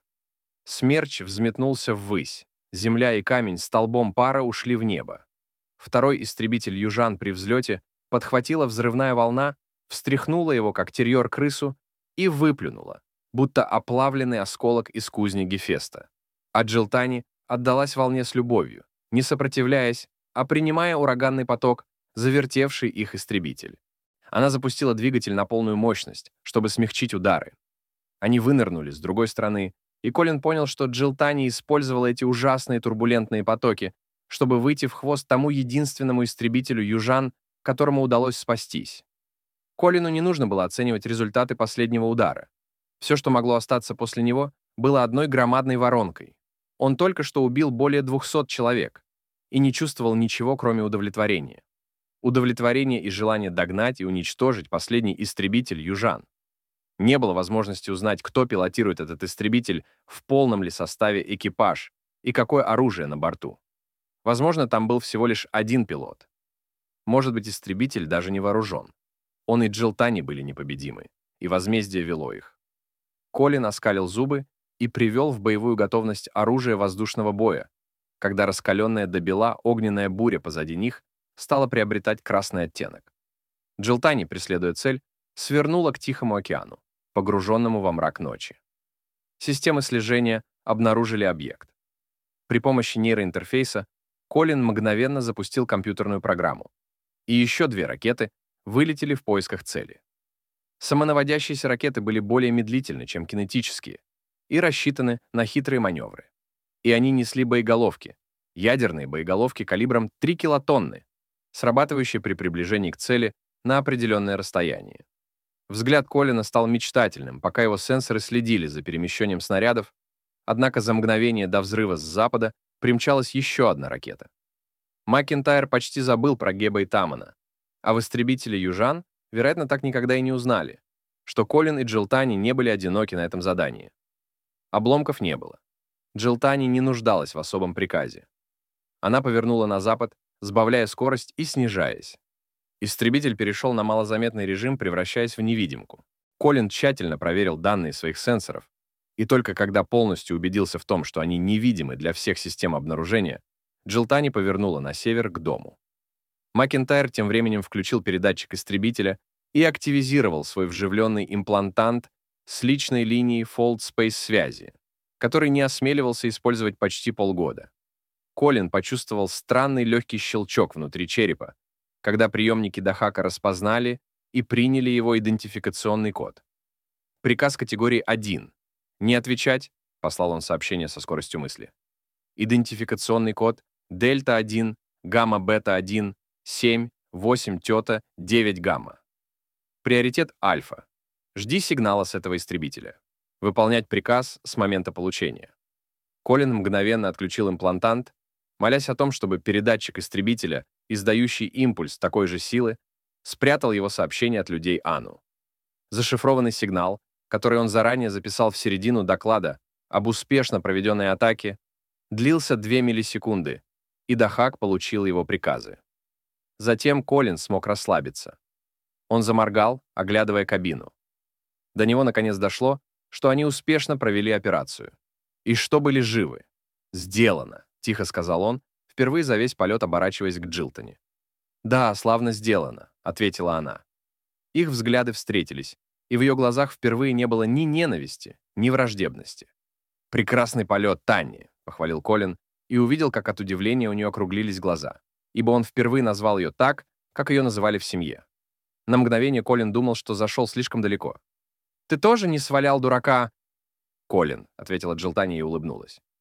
Смерч взметнулся ввысь. Земля и камень столбом пара ушли в небо. Второй истребитель «Южан» при взлете подхватила взрывная волна, встряхнула его, как терьер-крысу, и выплюнула, будто оплавленный осколок из кузни Гефеста. А Джилтани отдалась волне с любовью, не сопротивляясь, а принимая ураганный поток, завертевший их истребитель. Она запустила двигатель на полную мощность, чтобы смягчить удары. Они вынырнули с другой стороны, и Колин понял, что Джилтани использовала эти ужасные турбулентные потоки, чтобы выйти в хвост тому единственному истребителю «Южан», которому удалось спастись. Колину не нужно было оценивать результаты последнего удара. Все, что могло остаться после него, было одной громадной воронкой. Он только что убил более 200 человек и не чувствовал ничего, кроме удовлетворения. Удовлетворение и желание догнать и уничтожить последний истребитель «Южан». Не было возможности узнать, кто пилотирует этот истребитель, в полном ли составе экипаж и какое оружие на борту. Возможно, там был всего лишь один пилот. Может быть, истребитель даже не вооружен. Он и Джилтани были непобедимы, и возмездие вело их. Колин оскалил зубы и привел в боевую готовность оружие воздушного боя, когда раскаленная до бела огненная буря позади них стала приобретать красный оттенок. Джилтани, преследуя цель, свернула к Тихому океану, погруженному во мрак ночи. Системы слежения обнаружили объект. При помощи нейроинтерфейса Колин мгновенно запустил компьютерную программу, и еще 2 ракеты вылетели в поисках цели. Самонаводящиеся ракеты были более медлительны, чем кинетические, и рассчитаны на хитрые маневры. И они несли боеголовки, ядерные боеголовки калибром 3 килотонны, срабатывающие при приближении к цели на определенное расстояние. Взгляд Колина стал мечтательным, пока его сенсоры следили за перемещением снарядов, однако за мгновение до взрыва с запада примчалась еще одна ракета. Макентайр почти забыл про Геба и Тамана, а в истребителе «Южан», вероятно, так никогда и не узнали, что Колин и Джилтани не были одиноки на этом задании. Обломков не было. Джилтани не нуждалась в особом приказе. Она повернула на запад, сбавляя скорость и снижаясь. Истребитель перешел на малозаметный режим, превращаясь в невидимку. Колин тщательно проверил данные своих сенсоров, и только когда полностью убедился в том, что они невидимы для всех систем обнаружения, Джилтани повернула на север к дому. Макентайр тем временем включил передатчик истребителя и активизировал свой вживленный имплантант с личной линией Fold Space связи, который не осмеливался использовать почти полгода. Колин почувствовал странный легкий щелчок внутри черепа, когда приемники Дахака распознали и приняли его идентификационный код. Приказ категории 1. «Не отвечать», — послал он сообщение со скоростью мысли. Идентификационный код Дельта-1, Гамма-Бета-1, 7, 8 Тета, 9 Гамма. Приоритет Альфа. Жди сигнала с этого истребителя. Выполнять приказ с момента получения. Колин мгновенно отключил имплантант, молясь о том, чтобы передатчик истребителя, издающий импульс такой же силы, спрятал его сообщение от людей Ану. Зашифрованный сигнал, который он заранее записал в середину доклада об успешно проведенной атаке, длился 2 миллисекунды, и Дахак получил его приказы. Затем Колин смог расслабиться. Он заморгал, оглядывая кабину. До него наконец дошло, что они успешно провели операцию. И что были живы. «Сделано», — тихо сказал он, впервые за весь полет оборачиваясь к Джилтани. «Да, славно сделано», — ответила она. Их взгляды встретились, и в ее глазах впервые не было ни ненависти, ни враждебности. «Прекрасный полет, Танни», — похвалил Колин, и увидел, как от удивления у нее округлились глаза, ибо он впервые назвал ее так, как ее называли в семье. На мгновение Колин думал, что зашел слишком далеко. «Ты тоже не свалял дурака?» «Колин», — ответила Джилтани и улыбнулась.